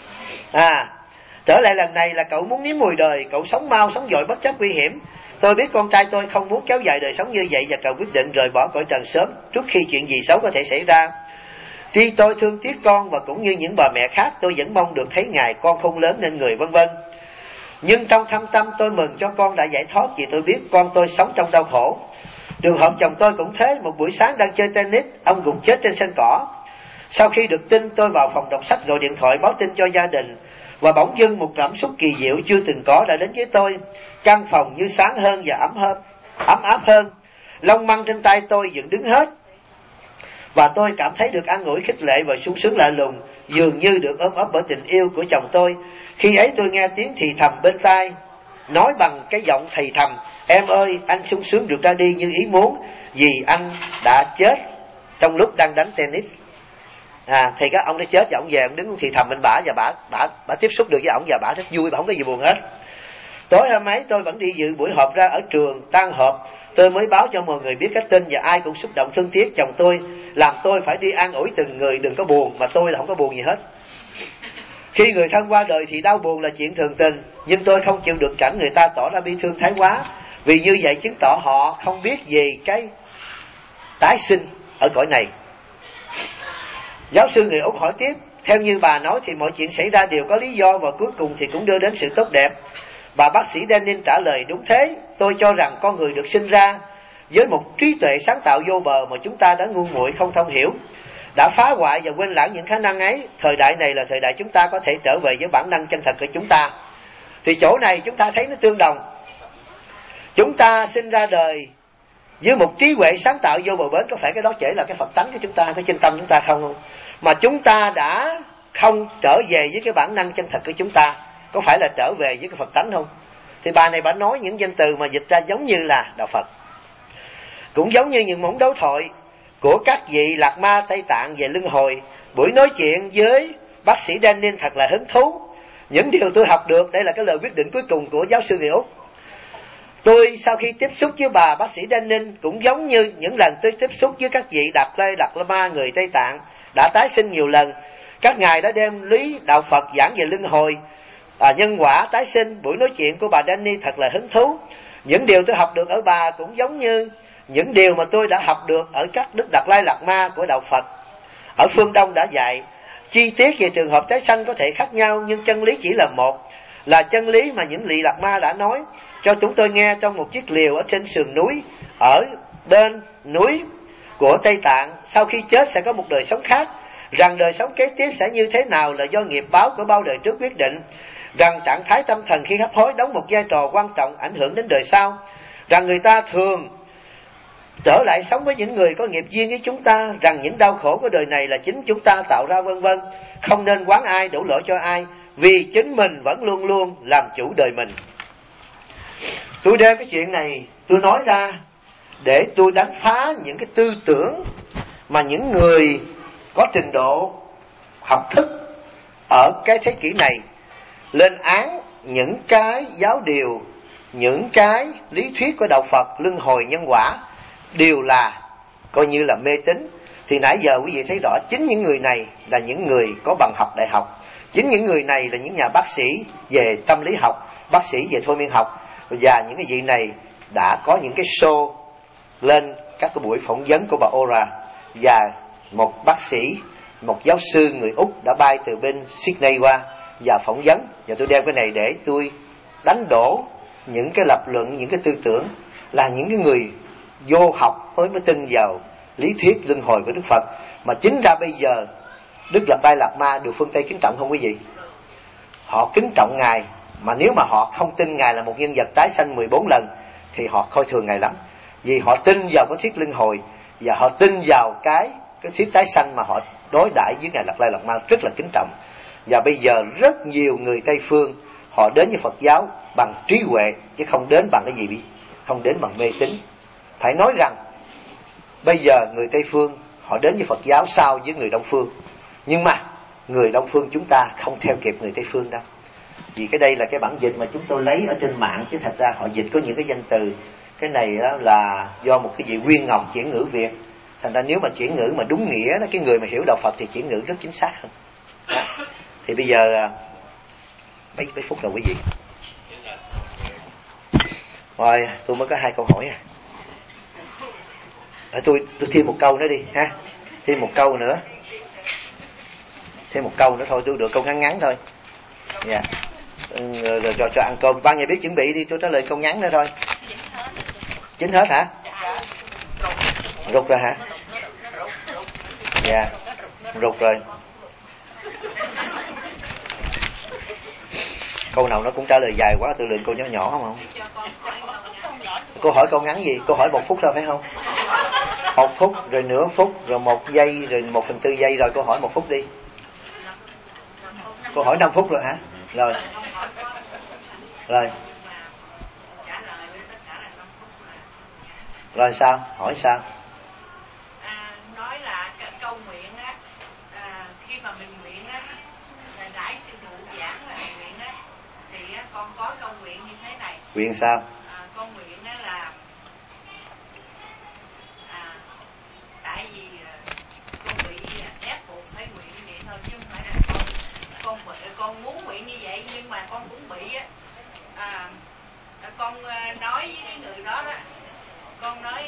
Trở lại lần này là cậu muốn nếm mùi đời, cậu sống mau sống vội bất chấp nguy hiểm. Tôi biết con trai tôi không muốn kéo dài đời sống như vậy, và cậu quyết định rời bỏ cõi trần sớm trước khi chuyện gì xấu có thể xảy ra. Tuy tôi thương tiếc con và cũng như những bà mẹ khác, tôi vẫn mong được thấy ngày con không lớn nên người vân vân. Nhưng trong thâm tâm tôi mừng cho con đã giải thoát, vì tôi biết con tôi sống trong đau khổ. Trường hợp chồng tôi cũng thế, một buổi sáng đang chơi tennis, ông gục chết trên sân cỏ. Sau khi được tin, tôi vào phòng đọc sách gọi điện thoại báo tin cho gia đình, và bỗng dưng một cảm xúc kỳ diệu chưa từng có đã đến với tôi. Căn phòng như sáng hơn và ấm áp hơn. Lông măng trên tay tôi dựng đứng hết, và tôi cảm thấy được an ủi, khích lệ và sung sướng lạ lùng, dường như được ôm ấp bởi tình yêu của chồng tôi. Khi ấy tôi nghe tiếng thì thầm bên tai, nói bằng cái giọng thì thầm, em ơi, anh sung sướng được ra đi như ý muốn, vì anh đã chết trong lúc đang đánh tennis. Thì các ông đã chết và ông về, ông đứng thì thầm bên bả, và bả tiếp xúc được với ổng, và bả rất vui, bả không có gì buồn hết. Tối hôm ấy tôi vẫn đi dự buổi họp ra ở trường. Tan họp tôi mới báo cho mọi người biết cái tin, và ai cũng xúc động thương tiếc chồng tôi, làm tôi phải đi an ủi từng người đừng có buồn, mà tôi là không có buồn gì hết. Khi người thân qua đời thì đau buồn là chuyện thường tình, nhưng tôi không chịu được cảnh người ta tỏ ra bi thương thái quá, vì như vậy chứng tỏ họ không biết về cái tái sinh ở cõi này. Giáo sư người Úc hỏi tiếp, theo như bà nói thì mọi chuyện xảy ra đều có lý do, và cuối cùng thì cũng đưa đến sự tốt đẹp. Bác sĩ Dennin trả lời, đúng thế, tôi cho rằng con người được sinh ra với một trí tuệ sáng tạo vô bờ mà chúng ta đã ngu muội không thông hiểu, đã phá hoại và quên lãng những khả năng ấy. Thời đại này là thời đại chúng ta có thể trở về với bản năng chân thật của chúng ta. Thì chỗ này chúng ta thấy nó tương đồng. Chúng ta sinh ra đời với một trí huệ sáng tạo vô bờ bến, có phải cái đó chỉ là cái Phật tánh của chúng ta, cái chân tâm chúng ta không? Mà chúng ta đã không trở về với cái bản năng chân thật của chúng ta, có phải là trở về với cái Phật tánh không? Thì bà này bà nói những danh từ mà dịch ra giống như là đạo Phật, cũng giống như những món đấu thoại của các vị lạc ma Tây Tạng về luân hồi. Buổi nói chuyện với bác sĩ Dennin thật là hứng thú. Những điều tôi học được, đây là cái lời quyết định cuối cùng của giáo sư người Úc. Tôi sau khi tiếp xúc với bác sĩ Dennin cũng giống như những lần tôi tiếp xúc với các vị Đạt Ma người Tây Tạng đã tái sinh nhiều lần. Các ngài đã đem lý đạo Phật giảng về luân hồi, nhân quả, tái sinh. Buổi nói chuyện của bà Danny thật là hứng thú. Những điều tôi học được ở bà cũng giống như những điều mà tôi đã học được ở các Đức Đạt Lai Lạt Ma của Đạo Phật ở phương Đông đã dạy. Chi tiết về trường hợp tái sanh có thể khác nhau, nhưng chân lý chỉ là một, là chân lý mà những vị Lạt Ma đã nói cho chúng tôi nghe trong một chiếc liều ở trên sườn núi, ở bên núi của Tây Tạng. Sau khi chết sẽ có một đời sống khác, rằng đời sống kế tiếp sẽ như thế nào là do nghiệp báo của bao đời trước quyết định, rằng trạng thái tâm thần khi hấp hối đóng một vai trò quan trọng ảnh hưởng đến đời sau, rằng người ta thường trở lại sống với những người có nghiệp duyên với chúng ta, rằng những đau khổ của đời này là chính chúng ta tạo ra, vân vân. Không nên oán ai, đổ lỗi cho ai, vì chính mình vẫn luôn luôn làm chủ đời mình. Tôi đem cái chuyện này tôi nói ra để tôi đánh phá những cái tư tưởng mà những người có trình độ học thức ở cái thế kỷ này lên án những cái giáo điều, những cái lý thuyết của Đạo Phật, luân hồi nhân quả đều là coi như là mê tín. Thì nãy giờ quý vị thấy rõ, chính những người này là những người có bằng học đại học, chính những người này là những nhà bác sĩ về tâm lý học, bác sĩ về thôi miên học, và những cái vị này đã có những cái show lên các cái buổi phỏng vấn của bà Ora. Và một bác sĩ, một giáo sư người Úc đã bay từ bên Sydney qua và phỏng vấn. Và tôi đem cái này để tôi đánh đổ những cái lập luận, những cái tư tưởng là những cái người vô học mới tin vào lý thuyết luân hồi của Đức Phật. Mà chính ra bây giờ Đức Đạt Lai Lạt Ma được phương Tây kính trọng không quý vị? Họ kính trọng Ngài, mà nếu mà họ không tin Ngài là một nhân vật tái sanh 14 lần thì họ coi thường Ngài lắm. Vì họ tin vào cái thuyết luân hồi và họ tin vào cái thuyết tái sanh mà họ đối đãi với Ngài Đạt Lai Lạt Ma rất là kính trọng. Và bây giờ rất nhiều người Tây phương họ đến với Phật giáo bằng trí huệ chứ không đến bằng cái gì, không đến bằng mê tín. Phải nói rằng bây giờ người Tây phương họ đến với Phật giáo sau với người Đông phương, nhưng mà người Đông phương chúng ta không theo kịp người Tây phương đâu. Vì cái đây là cái bản dịch mà chúng tôi lấy ở trên mạng, chứ thật ra họ dịch có những cái danh từ, cái này đó là do một cái vị Nguyên Ngọc chuyển ngữ Việt. Thành ra nếu mà chuyển ngữ mà đúng nghĩa đó, cái người mà hiểu Đạo Phật thì chuyển ngữ rất chính xác hơn đó. Thì bây giờ mấy phút rồi quý vị. Rồi tôi mới có 2 câu hỏi tôi thêm một câu nữa đi ha, thêm một câu nữa thôi, tôi được câu ngắn ngắn thôi. Dạ. Rồi cho ăn cơm. Ban nhà biết chuẩn bị đi, tôi trả lời câu ngắn nữa thôi. Chín hết hả? Rụt rồi hả? Dạ. Rụt rồi. Câu nào nó cũng trả lời dài quá, tôi lựa câu nhỏ nhỏ không? Câu hỏi câu ngắn gì? Câu hỏi 1 phút thôi phải không? 1 phút, rồi nửa phút, rồi 1 giây, rồi 1/4 giây, rồi câu hỏi 1 phút đi. Câu hỏi 5 phút rồi hả? Rồi. Rồi sao? Hỏi sao? Nói là câu nguyện á, khi mà mình nguyện á, nãy sư phụ giảng là nguyện á, thì con có câu nguyện như thế này. Nguyện sao? Con nguyện á là tại vì con bị ép buộc phải nguyện vậy thôi, chứ không phải là con muốn nguyện như vậy, nhưng mà con cũng bị á, con nói với cái người đó đó, con nói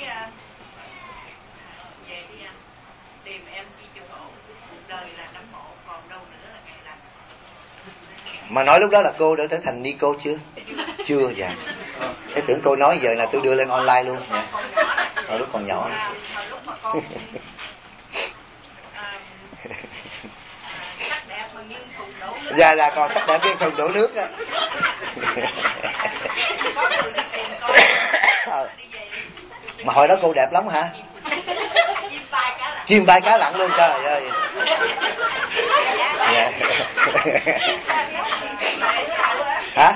về đi anh, tìm em chi cho khổ, đời là nắm mộ, còn đâu nữa là ngày lành. Mà nói lúc đó là cô đã trở thành ni cô chưa? Chưa. Dạ. Cái tưởng cô nói giờ là tôi đưa lên online luôn. Dạ. Hồi lúc còn nhỏ. Hồi lúc mà con sắc đẹp mà nghiêng thùng đổ nước. Dạ là còn sắc đẹp nghiêng thùng đổ nước á. Mà hồi đó cô đẹp lắm hả? Chim bay cá lặn luôn, trời ơi. Dạ. Hả?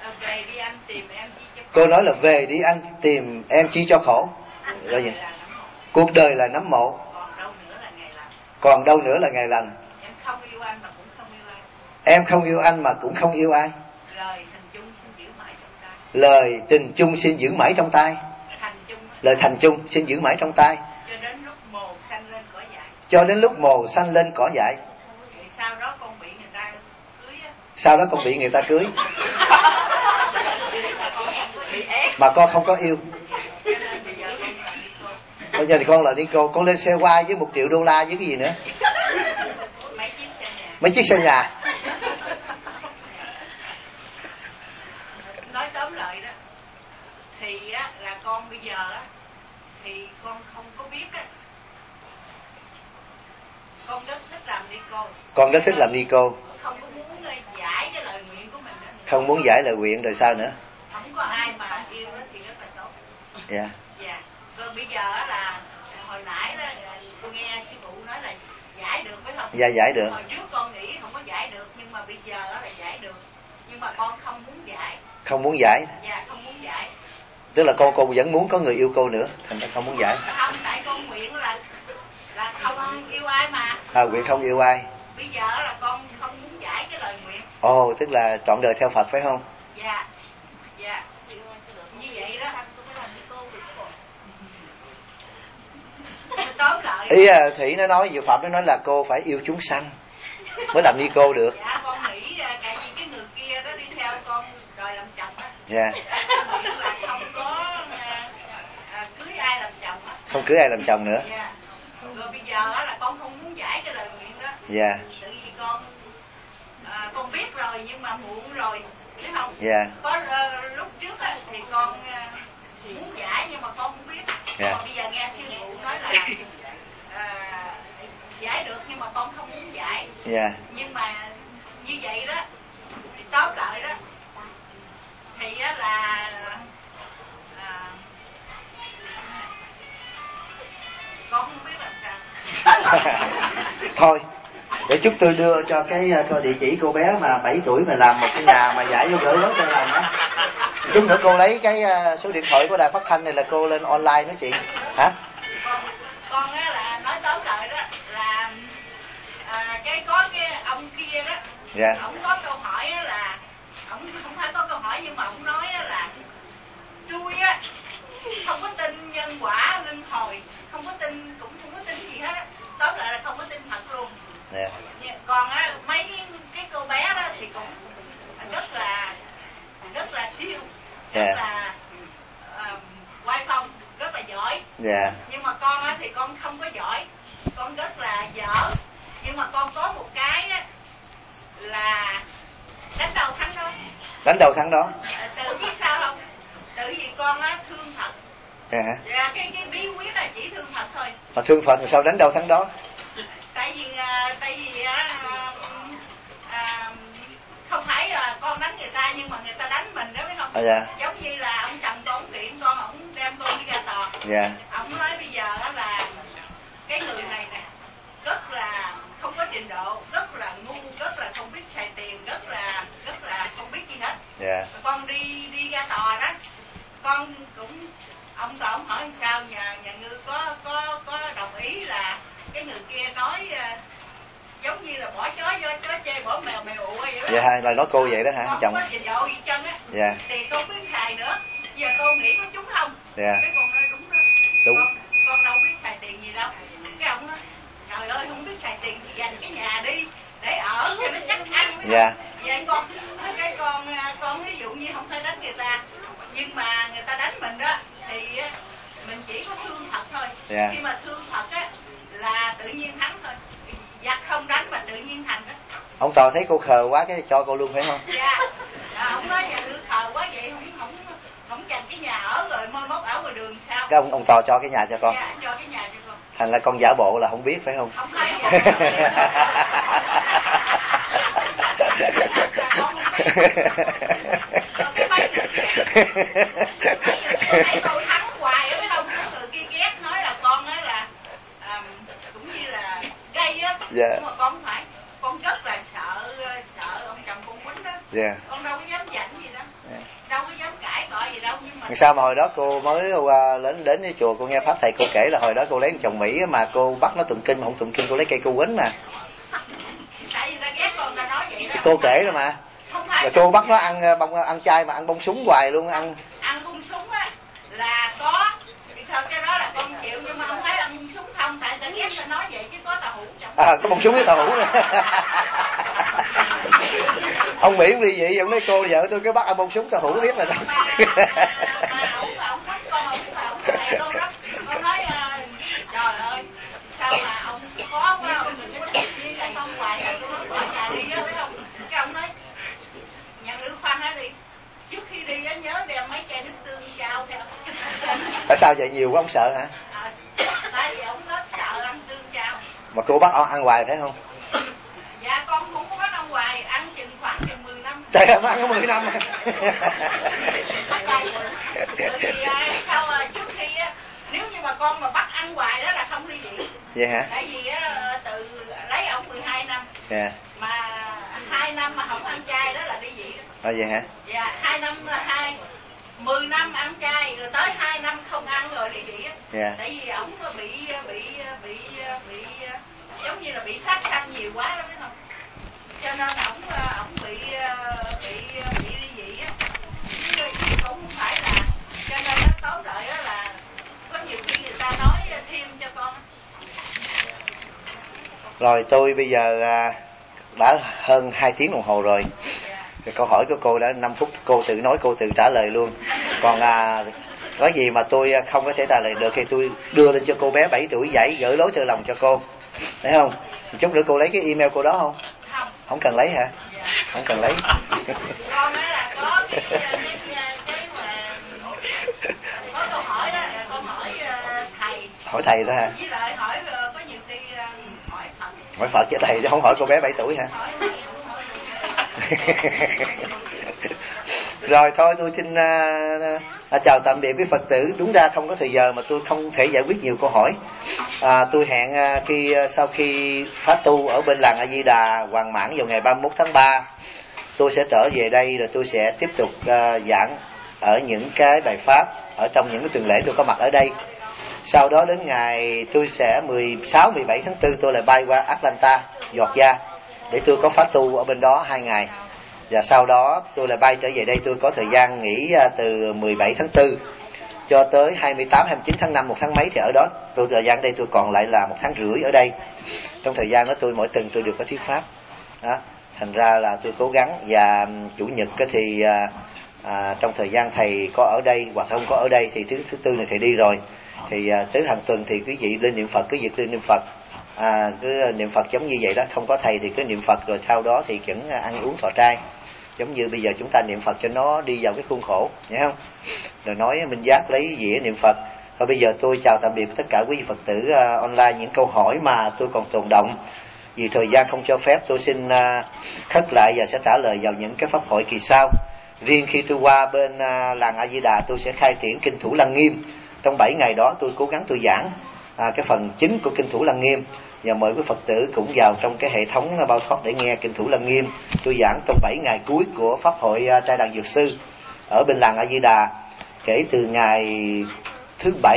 Cô nói là về đi anh tìm em chi cho khổ. Rồi gì? Cuộc đời là nấm mộ, còn đâu nữa là ngày lành. Em không yêu anh mà cũng không yêu ai. Lời tình chung xin giữ mãi trong tay. Lời thành chung xin giữ mãi trong tay. Cho đến lúc mồ sanh lên cỏ dại. Cho đến lúc mồ sanh lên cỏ dại. Sau đó con bị người ta cưới á. Sau đó con bị người ta cưới. Mà con không có yêu. Bây giờ thì con là đi con lên xe quay với $1 triệu với cái gì nữa? Mấy chiếc xe nhà. Nói tóm lại đó thì á, là con bây giờ á, thì con không có biết á, con rất thích làm ni cô. Con rất thích làm ni cô. Không có muốn giải cái lời nguyện của mình đó. Không muốn giải lời nguyện rồi sao nữa? Không có ai mà yêu đó thì rất là tốt. Dạ. Dạ. Còn bây giờ là hồi nãy đó con nghe sư phụ nói là giải được phải không? Dạ giải được. Hồi trước con nghĩ không có giải được nhưng mà bây giờ là giải được. Nhưng mà con không muốn giải. Không muốn giải. Dạ không muốn giải. Tức là con vẫn muốn có người yêu cô nữa, thành ra không muốn giải. Không, tại con nguyện là không yêu ai mà. Nguyện không yêu ai. Bây giờ là con không muốn giải cái lời nguyện. Ồ, tức là trọn đời theo Phật phải không? Dạ. Dạ. Như vậy đó. Ý Thủy nó nói, Diệu Phạm nó nói là cô phải yêu chúng sanh mới làm ni cô được. Dạ, con nghĩ tại vì cái người kia đó đi theo con đòi làm chồng á. Dạ. Con nghĩ là không có cưới ai làm chồng á. Không cưới ai làm chồng nữa. Dạ. Rồi bây giờ là con không muốn giải cái lời nguyện đó. Dạ. Tại vì con biết rồi nhưng mà muộn rồi, biết không? Dạ. Có lúc trước á thì con muốn giải nhưng mà con không biết. Dạ. Còn bây giờ nghe sư phụ nói là giải được nhưng mà con không muốn giải. Dạ. Nhưng mà như vậy đó thì tóm lại đó thì á là con không biết làm sao. Thôi để chúng tôi đưa cho cái địa chỉ cô bé mà 7 tuổi mà làm một cái nhà mà giải vô gỡ lớn cho làm đó. Chút nữa cô lấy cái số điện thoại của đài phát thanh này là cô lên online nói chuyện hả? Con á là nói tóm lại đó là có cái ông kia đó. Dạ. Ông có câu hỏi á là ông không phải có câu hỏi nhưng mà ông nói á là tôi á không có tin nhân quả luân hồi, không có tin cũng không có tin gì hết á. Tóm lại là không có tin Phật luôn. Yeah. Còn á mấy cái cô bé đó thì cũng rất là siêu, rất là oai phong, rất là giỏi. Yeah. Nhưng mà con á thì con không có giỏi, con rất là dở. Nhưng mà con có một cái á là đánh đầu thắng đó. Đánh đầu thắng đó. Tự biết sao không? Tự vì con á thương Phật. Yeah. Dạ, cái bí quyết là chỉ thương Phật thôi. Mà thương Phật thì sao đánh đầu thắng đó? Tại vì không phải con đánh người ta nhưng mà người ta đánh mình đó phải không? Dạ. Giống như là ông chồng con kiện con, ông đem con đi ra tòa. Dạ. Ông nói bây giờ đó là cái người này nè rất là không có trình độ, rất là ngu, rất là không biết xài tiền, rất là không biết gì hết. Dạ. Con đi ra tòa đó, con cũng ông tòa ông hỏi sao nhà ngư có đồng ý là cái người kia nói giống như là bỏ chó do chó chê, bỏ mèo mèo ụ vậy đó. Dạ, là nói cô vậy đó hả? Con Chồng. không có trình độ gì chân á. Dạ. Thì con biết xài nữa. Giờ con nghĩ có chúng không? Dạ. Cái con nói đúng đó. Đúng. Con đâu biết xài tiền gì đâu. Cái ông nói trời ơi không biết xài tiền thì dành cái nhà đi để ở cho nó chắc ăn. Dạ. Vậy con ví dụ như không phải đánh người ta nhưng mà người ta đánh mình đó thì mình chỉ có thương Phật thôi. Yeah. Khi mà thương Phật á là tự nhiên thắng thôi. Giặc không đánh mà tự nhiên thành đó. Ông Tò thấy cô khờ quá cái cho cô luôn phải không? Dạ. Ông nói nhà ngư khờ quá vậy không dành cái nhà ở rồi mơ mốc ở ngoài đường sao? Cái ông Tò cho cái nhà cho con. Dạ, cho cái nhà cho con. Thành là con giả bộ là không biết phải không? Không phải. Cái mấy người thấy tôi thắng hoài ở mấy đâu người kia ghét nói là con á là cũng như là gây á. Yeah. Nhưng mà con không phải, con rất là sợ ông chồng con quýnh đó. Yeah. Con đâu có dám giành gì đâu. Yeah. Đâu có dám cãi cọ gì đâu nhưng mà sao mà hồi đó cô mới qua đến cái chùa cô nghe pháp thầy cô kể là hồi đó cô lấy chồng Mỹ mà cô bắt nó tụng kinh mà không tụng kinh cô lấy cây cô quýnh mà. Tại vì ta ghét con ta nói vậy đó. Cô kể rồi mà. Rồi cô bắt nó ăn chay mà ăn bông súng hoài luôn ăn bông súng á là có thật cái đó là con chịu nhưng mà không phải ăn bông súng không tại ta ghét ta nói vậy chứ có tàu hũ trong. Có bông súng với tàu hũ nữa. Ông Mỹ vì vậy ông nói cô vợ tôi cứ bắt ăn bông súng tàu hũ biết là mà ông quýnh con ông thầy con đó con nói khi nhớ đem mấy chai nước tương trao theo. Tại sao vậy, nhiều quá ông sợ hả? Tại vì ông rất sợ ăn tương trao. Mà cô bắt ông ăn hoài phải không? Dạ con cũng có bắt ông hoài, ăn khoảng 10 năm. Trời ơi, ăn có 10 năm. Trước khi nếu như mà con mà bắt ăn hoài đó là không ly dị. Vậy hả? Tại vì từ lấy ông 12 năm. Dạ. Mà 2 năm mà không ăn chay đó là ly dị đó. Vậy hả? Dạ, 10 năm ăn chay rồi tới 2 năm không ăn rồi ly dị á. Dạ. Tại vì ổng bị giống như là bị sát sanh nhiều quá đó biết không? Cho nên ổng bị ly dị á. Chứ cũng không phải là, cho nên nó tóm lại đó là có nhiều khi người ta nói thêm cho con. Rồi tôi bây giờ đã hơn 2 tiếng đồng hồ rồi. Câu hỏi của cô đã 5 phút, cô tự nói cô tự trả lời luôn. Còn có gì mà tôi không có thể trả lời được thì tôi đưa lên cho cô bé 7 tuổi dạy gửi lối từ lòng cho cô, thấy không? Chút nữa cô lấy cái email cô đó không? Không cần lấy hả? Không cần lấy. Con nói là có cái mà có câu hỏi đó là con hỏi thầy. Hỏi thầy đó hả? Với lại hỏi có nhiều khi hỏi Phật. Hỏi Phật chứ thầy chứ không hỏi cô bé 7 tuổi hả? Rồi thôi tôi xin chào tạm biệt quý Phật tử. Đúng ra không có thời giờ mà tôi không thể giải quyết nhiều câu hỏi. Tôi hẹn sau khi phát tu ở bên làng A Di Đà Hoàng Mãn vào ngày 31 tháng 3, tôi sẽ trở về đây rồi tôi sẽ tiếp tục giảng ở những cái bài pháp ở trong những cái tuần lễ tôi có mặt ở đây. Sau đó đến ngày tôi sẽ 16, 17 tháng 4 tôi lại bay qua Atlanta, Georgia để tôi có phát tu ở bên đó 2 ngày. Và sau đó tôi lại bay trở về đây, tôi có thời gian nghỉ từ 17 tháng 4 cho tới 28, 29 tháng 5, 1 tháng mấy thì ở đó. Tôi thời gian đây tôi còn lại là 1 tháng rưỡi ở đây. Trong thời gian đó tôi mỗi tuần tôi đều có thuyết pháp. Đó. Thành ra là tôi cố gắng, và chủ nhật thì trong thời gian thầy có ở đây hoặc không có ở đây thì thứ tư này thầy đi rồi. Thì tới hàng tuần thì quý vị lên niệm Phật, cứ việc lên niệm Phật. Cứ niệm Phật giống như vậy đó, không có thầy thì cứ niệm Phật, rồi sau đó thì vẫn ăn uống thọ trai. Giống như bây giờ chúng ta niệm Phật cho nó đi vào cái khuôn khổ, hiểu không? Rồi nói minh giác lấy dĩa niệm Phật. Và bây giờ tôi chào tạm biệt tất cả quý vị Phật tử online. Những câu hỏi mà tôi còn tồn động vì thời gian không cho phép, tôi xin khất lại và sẽ trả lời vào những cái pháp hội kỳ sau. Riêng khi tôi qua bên làng A Di Đà, tôi sẽ khai triển kinh Thủ Lăng Nghiêm. Trong 7 ngày đó tôi cố gắng tôi giảng cái phần chính của kinh Thủ Lăng Nghiêm, và mời quý Phật tử cũng vào trong cái hệ thống bao thoát để nghe kinh Thủ Lăng Nghiêm. Tôi giảng trong 7 ngày cuối của pháp hội trai đàn dược sư ở bên làng A Di Đà, kể từ ngày thứ bảy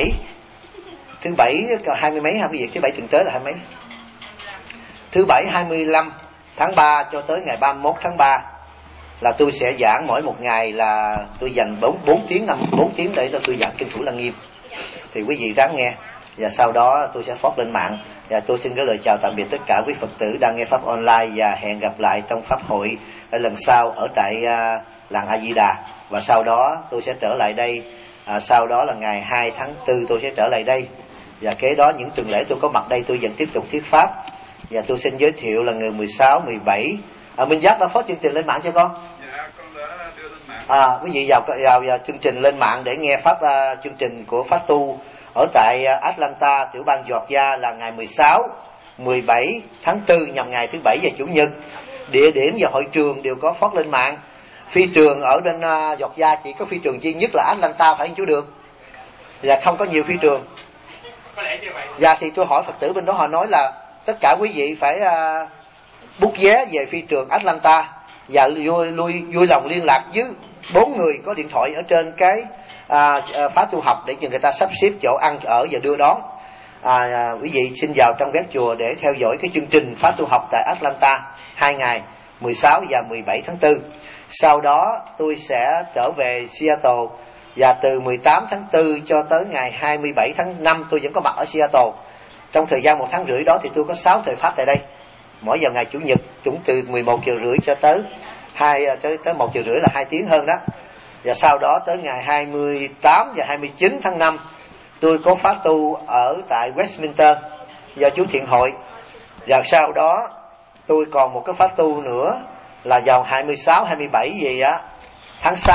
20 mấy ha quý vị, thứ bảy tuần tới là 20 mấy, thứ bảy 25 tháng 3 cho tới ngày 31 tháng 3 là tôi sẽ giảng. Mỗi một ngày là tôi dành 4 tiếng để cho tôi giảng kinh Thủ Lăng Nghiêm. Thì quý vị ráng nghe, và sau đó tôi sẽ post lên mạng. Và tôi xin gửi lời chào tạm biệt tất cả quý Phật tử đang nghe pháp online, và hẹn gặp lại trong pháp hội ở lần sau ở tại làng A Di Đà. Và sau đó tôi sẽ trở lại đây, sau đó là ngày 2 tháng 4 tôi sẽ trở lại đây, và kế đó những tuần lễ tôi có mặt đây tôi vẫn tiếp tục thuyết pháp. Và tôi xin giới thiệu là ngày 16, 17 Minh Giác đã post chương trình lên mạng cho con? Dạ, con đã đưa lên mạng. Quý vị vào chương trình lên mạng để nghe pháp chương trình của pháp tu ở tại Atlanta, tiểu bang Georgia là ngày 16, 17 tháng 4 nhằm ngày thứ Bảy và Chủ nhật. Địa điểm và hội trường đều có post lên mạng. Phi trường ở bên Georgia chỉ có phi trường duy nhất là Atlanta, phải không chú Đường? Và không có nhiều phi trường. Có lẽ như vậy. Dạ thì tôi hỏi Phật tử bên đó, họ nói là tất cả quý vị phải book vé về phi trường Atlanta và vui lòng liên lạc với 4 người có điện thoại ở trên cái phá tu học để cho người ta sắp xếp chỗ ăn ở và đưa đón. Quý vị xin vào trong web chùa để theo dõi cái chương trình phá tu học tại Atlanta 2 ngày 16 và 17 tháng 4. Sau đó tôi sẽ trở về Seattle, và từ 18 tháng 4 cho tới ngày 27 tháng 5 tôi vẫn có mặt ở Seattle. Trong thời gian 1 tháng rưỡi đó thì tôi có 6 thời pháp tại đây. Mỗi vào ngày Chủ nhật chúng từ 11 giờ rưỡi cho tới 1 giờ rưỡi là 2 tiếng hơn đó. Và sau đó tới ngày 28 và 29 tháng 5 tôi có phát tu ở tại Westminster do chú Thiện Hội. Và sau đó tôi còn một cái phát tu nữa là vào 26, 27 gì á tháng 6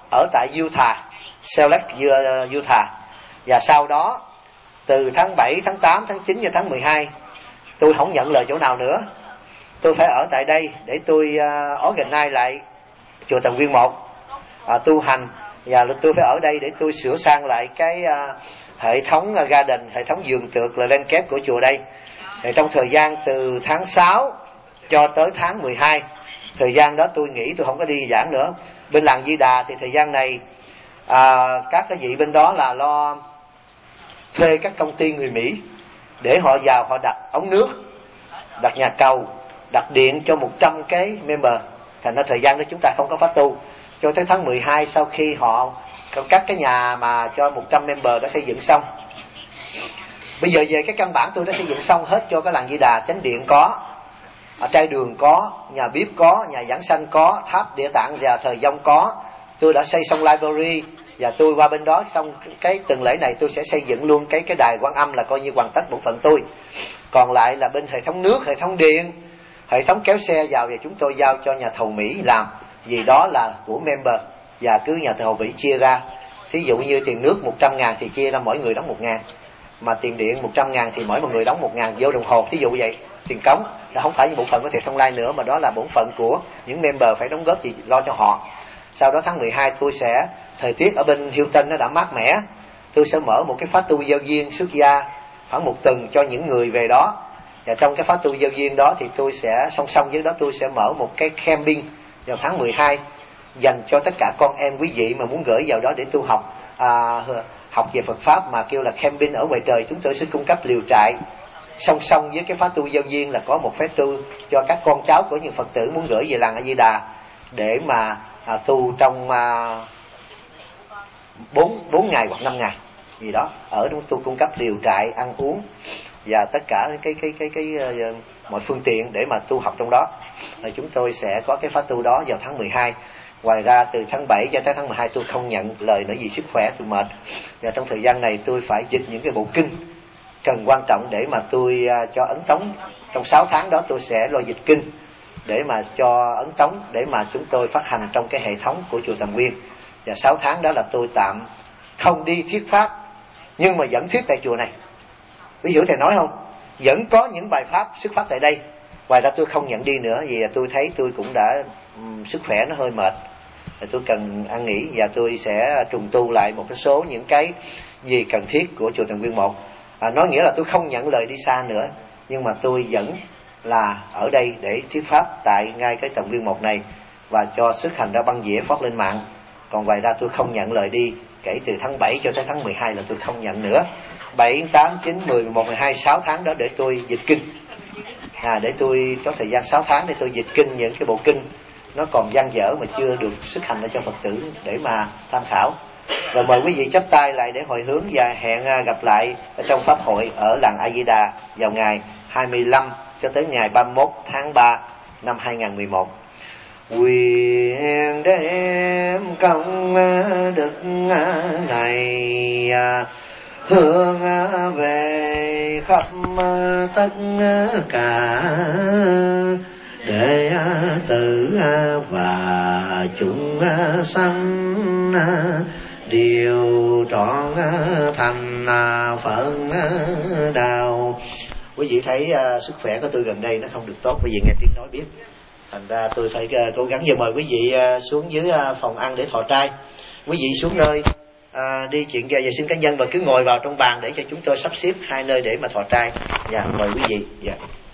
ở tại Utah, Salt Lake, Utah. Và sau đó từ tháng 7, tháng 8, tháng 9 và tháng 12 tôi không nhận lời chỗ nào nữa. Tôi phải ở tại đây để tôi organize lại chùa Thần Nguyên 1 tu hành, và tôi phải ở đây để tôi sửa sang lại cái hệ thống garden, hệ thống vườn tược là landscape của chùa đây. Thì trong thời gian từ tháng 6 cho tới tháng 12, thời gian đó tôi nghĩ tôi không có đi giảng nữa. Bên làng Di Đà thì thời gian này các cái vị bên đó là lo thuê các công ty người Mỹ để họ vào họ đặt ống nước, đặt nhà cầu, đặt điện cho 100 cái member. Thành ra thời gian đó chúng ta không có phát tu cho tới tháng 12, sau khi họ các cái nhà mà cho 100 member đã xây dựng xong. Bây giờ về cái căn bản tôi đã xây dựng xong hết cho cái làng Di Đà. Chánh điện có, trai đường có, nhà bếp có, nhà giảng sanh có, tháp Địa Tạng và thời vong có. Tôi đã xây xong library, và tôi qua bên đó xong cái tuần lễ này tôi sẽ xây dựng luôn cái đài Quan Âm, là coi như hoàn tất bổn phận tôi. Còn lại là bên hệ thống nước, hệ thống điện, hệ thống kéo xe vào, và chúng tôi giao cho nhà thầu Mỹ làm, vì đó là của member, và cứ nhà thầu Mỹ chia ra. Thí dụ như tiền nước 100.000 thì chia ra mỗi người đóng 1.000, mà tiền điện 100.000 thì mỗi một người đóng 1.000 vô đồng hồ. Thí dụ vậy, tiền cống là không phải bổn phận của Thiện Thông Lai nữa, mà đó là bổn phận của những member phải đóng góp thì lo cho họ. Sau đó tháng 12 tôi sẽ, thời tiết ở bên Hilton nó đã mát mẻ, tôi sẽ mở một cái pháp tu giao duyên xuất gia khoảng 1 tuần cho những người về đó. Và trong cái pháp tu giao duyên đó thì tôi sẽ song song với đó tôi sẽ mở một cái camping vào tháng 12 dành cho tất cả con em quý vị mà muốn gửi vào đó để tu học, học về Phật Pháp, mà kêu là camping ở ngoài trời. Chúng tôi sẽ cung cấp liều trại song song với cái pháp tu giao duyên, là có một phép tu cho các con cháu của những Phật tử muốn gửi về làng A Di Đà để mà tu trong 4 ngày hoặc 5 ngày gì đó. Ở trong tôi cung cấp liều trại, ăn uống và tất cả cái mọi phương tiện để mà tu học trong đó. Rồi chúng tôi sẽ có cái pháp tu đó vào tháng 12. Ngoài ra từ tháng 7 cho tới tháng 12 tôi không nhận lời nữa vì sức khỏe tôi mệt. Và trong thời gian này tôi phải dịch những cái bộ kinh cần quan trọng để mà tôi cho ấn tống. Trong 6 tháng đó tôi sẽ lo dịch kinh để mà cho ấn tống, để mà chúng tôi phát hành trong cái hệ thống của chùa Tầm Nguyên. Và 6 tháng đó là tôi tạm không đi thuyết pháp, nhưng mà vẫn thuyết tại chùa này. Ví dụ thầy nói không, vẫn có những bài pháp xuất phát tại đây. Ngoài ra tôi không nhận đi nữa vì tôi thấy tôi cũng đã sức khỏe nó hơi mệt, tôi cần ăn nghỉ, và tôi sẽ trùng tu lại một cái số những cái gì cần thiết của chùa Tầm Nguyên 1. Nói nghĩa là tôi không nhận lời đi xa nữa, nhưng mà tôi vẫn là ở đây để thuyết pháp tại ngay cái Tầm Nguyên 1 này và cho xuất hành ra băng dĩa phát lên mạng. Còn ngoài ra tôi không nhận lời đi, kể từ tháng 7 cho tới tháng 12 là tôi không nhận nữa. 7, 8, 9, 10, 11, 12, 6 tháng đó để tôi dịch kinh. Để tôi có thời gian 6 tháng để tôi dịch kinh, những cái bộ kinh nó còn dang dở mà chưa được xuất hành ra cho Phật tử để mà tham khảo. Rồi mời quý vị chắp tay lại để hồi hướng và hẹn gặp lại ở trong pháp hội ở làng A Di Đà vào ngày 25 cho tới ngày 31 tháng 3 năm 2011. Nguyện đem công đức này hướng về khắp tất cả đệ tử và chúng sanh đều trọn thành Phật đạo. Quý vị thấy sức khỏe của tôi gần đây nó không được tốt, bởi vì nghe tiếng nói biết, thành ra tôi phải cố gắng. Giờ mời quý vị xuống dưới phòng ăn để thọ trai. Quý vị xuống nơi đi chuyện vệ sinh cá nhân và cứ ngồi vào trong bàn để cho chúng tôi sắp xếp 2 nơi để mà thọ trai. Dạ, mời quý vị. Dạ.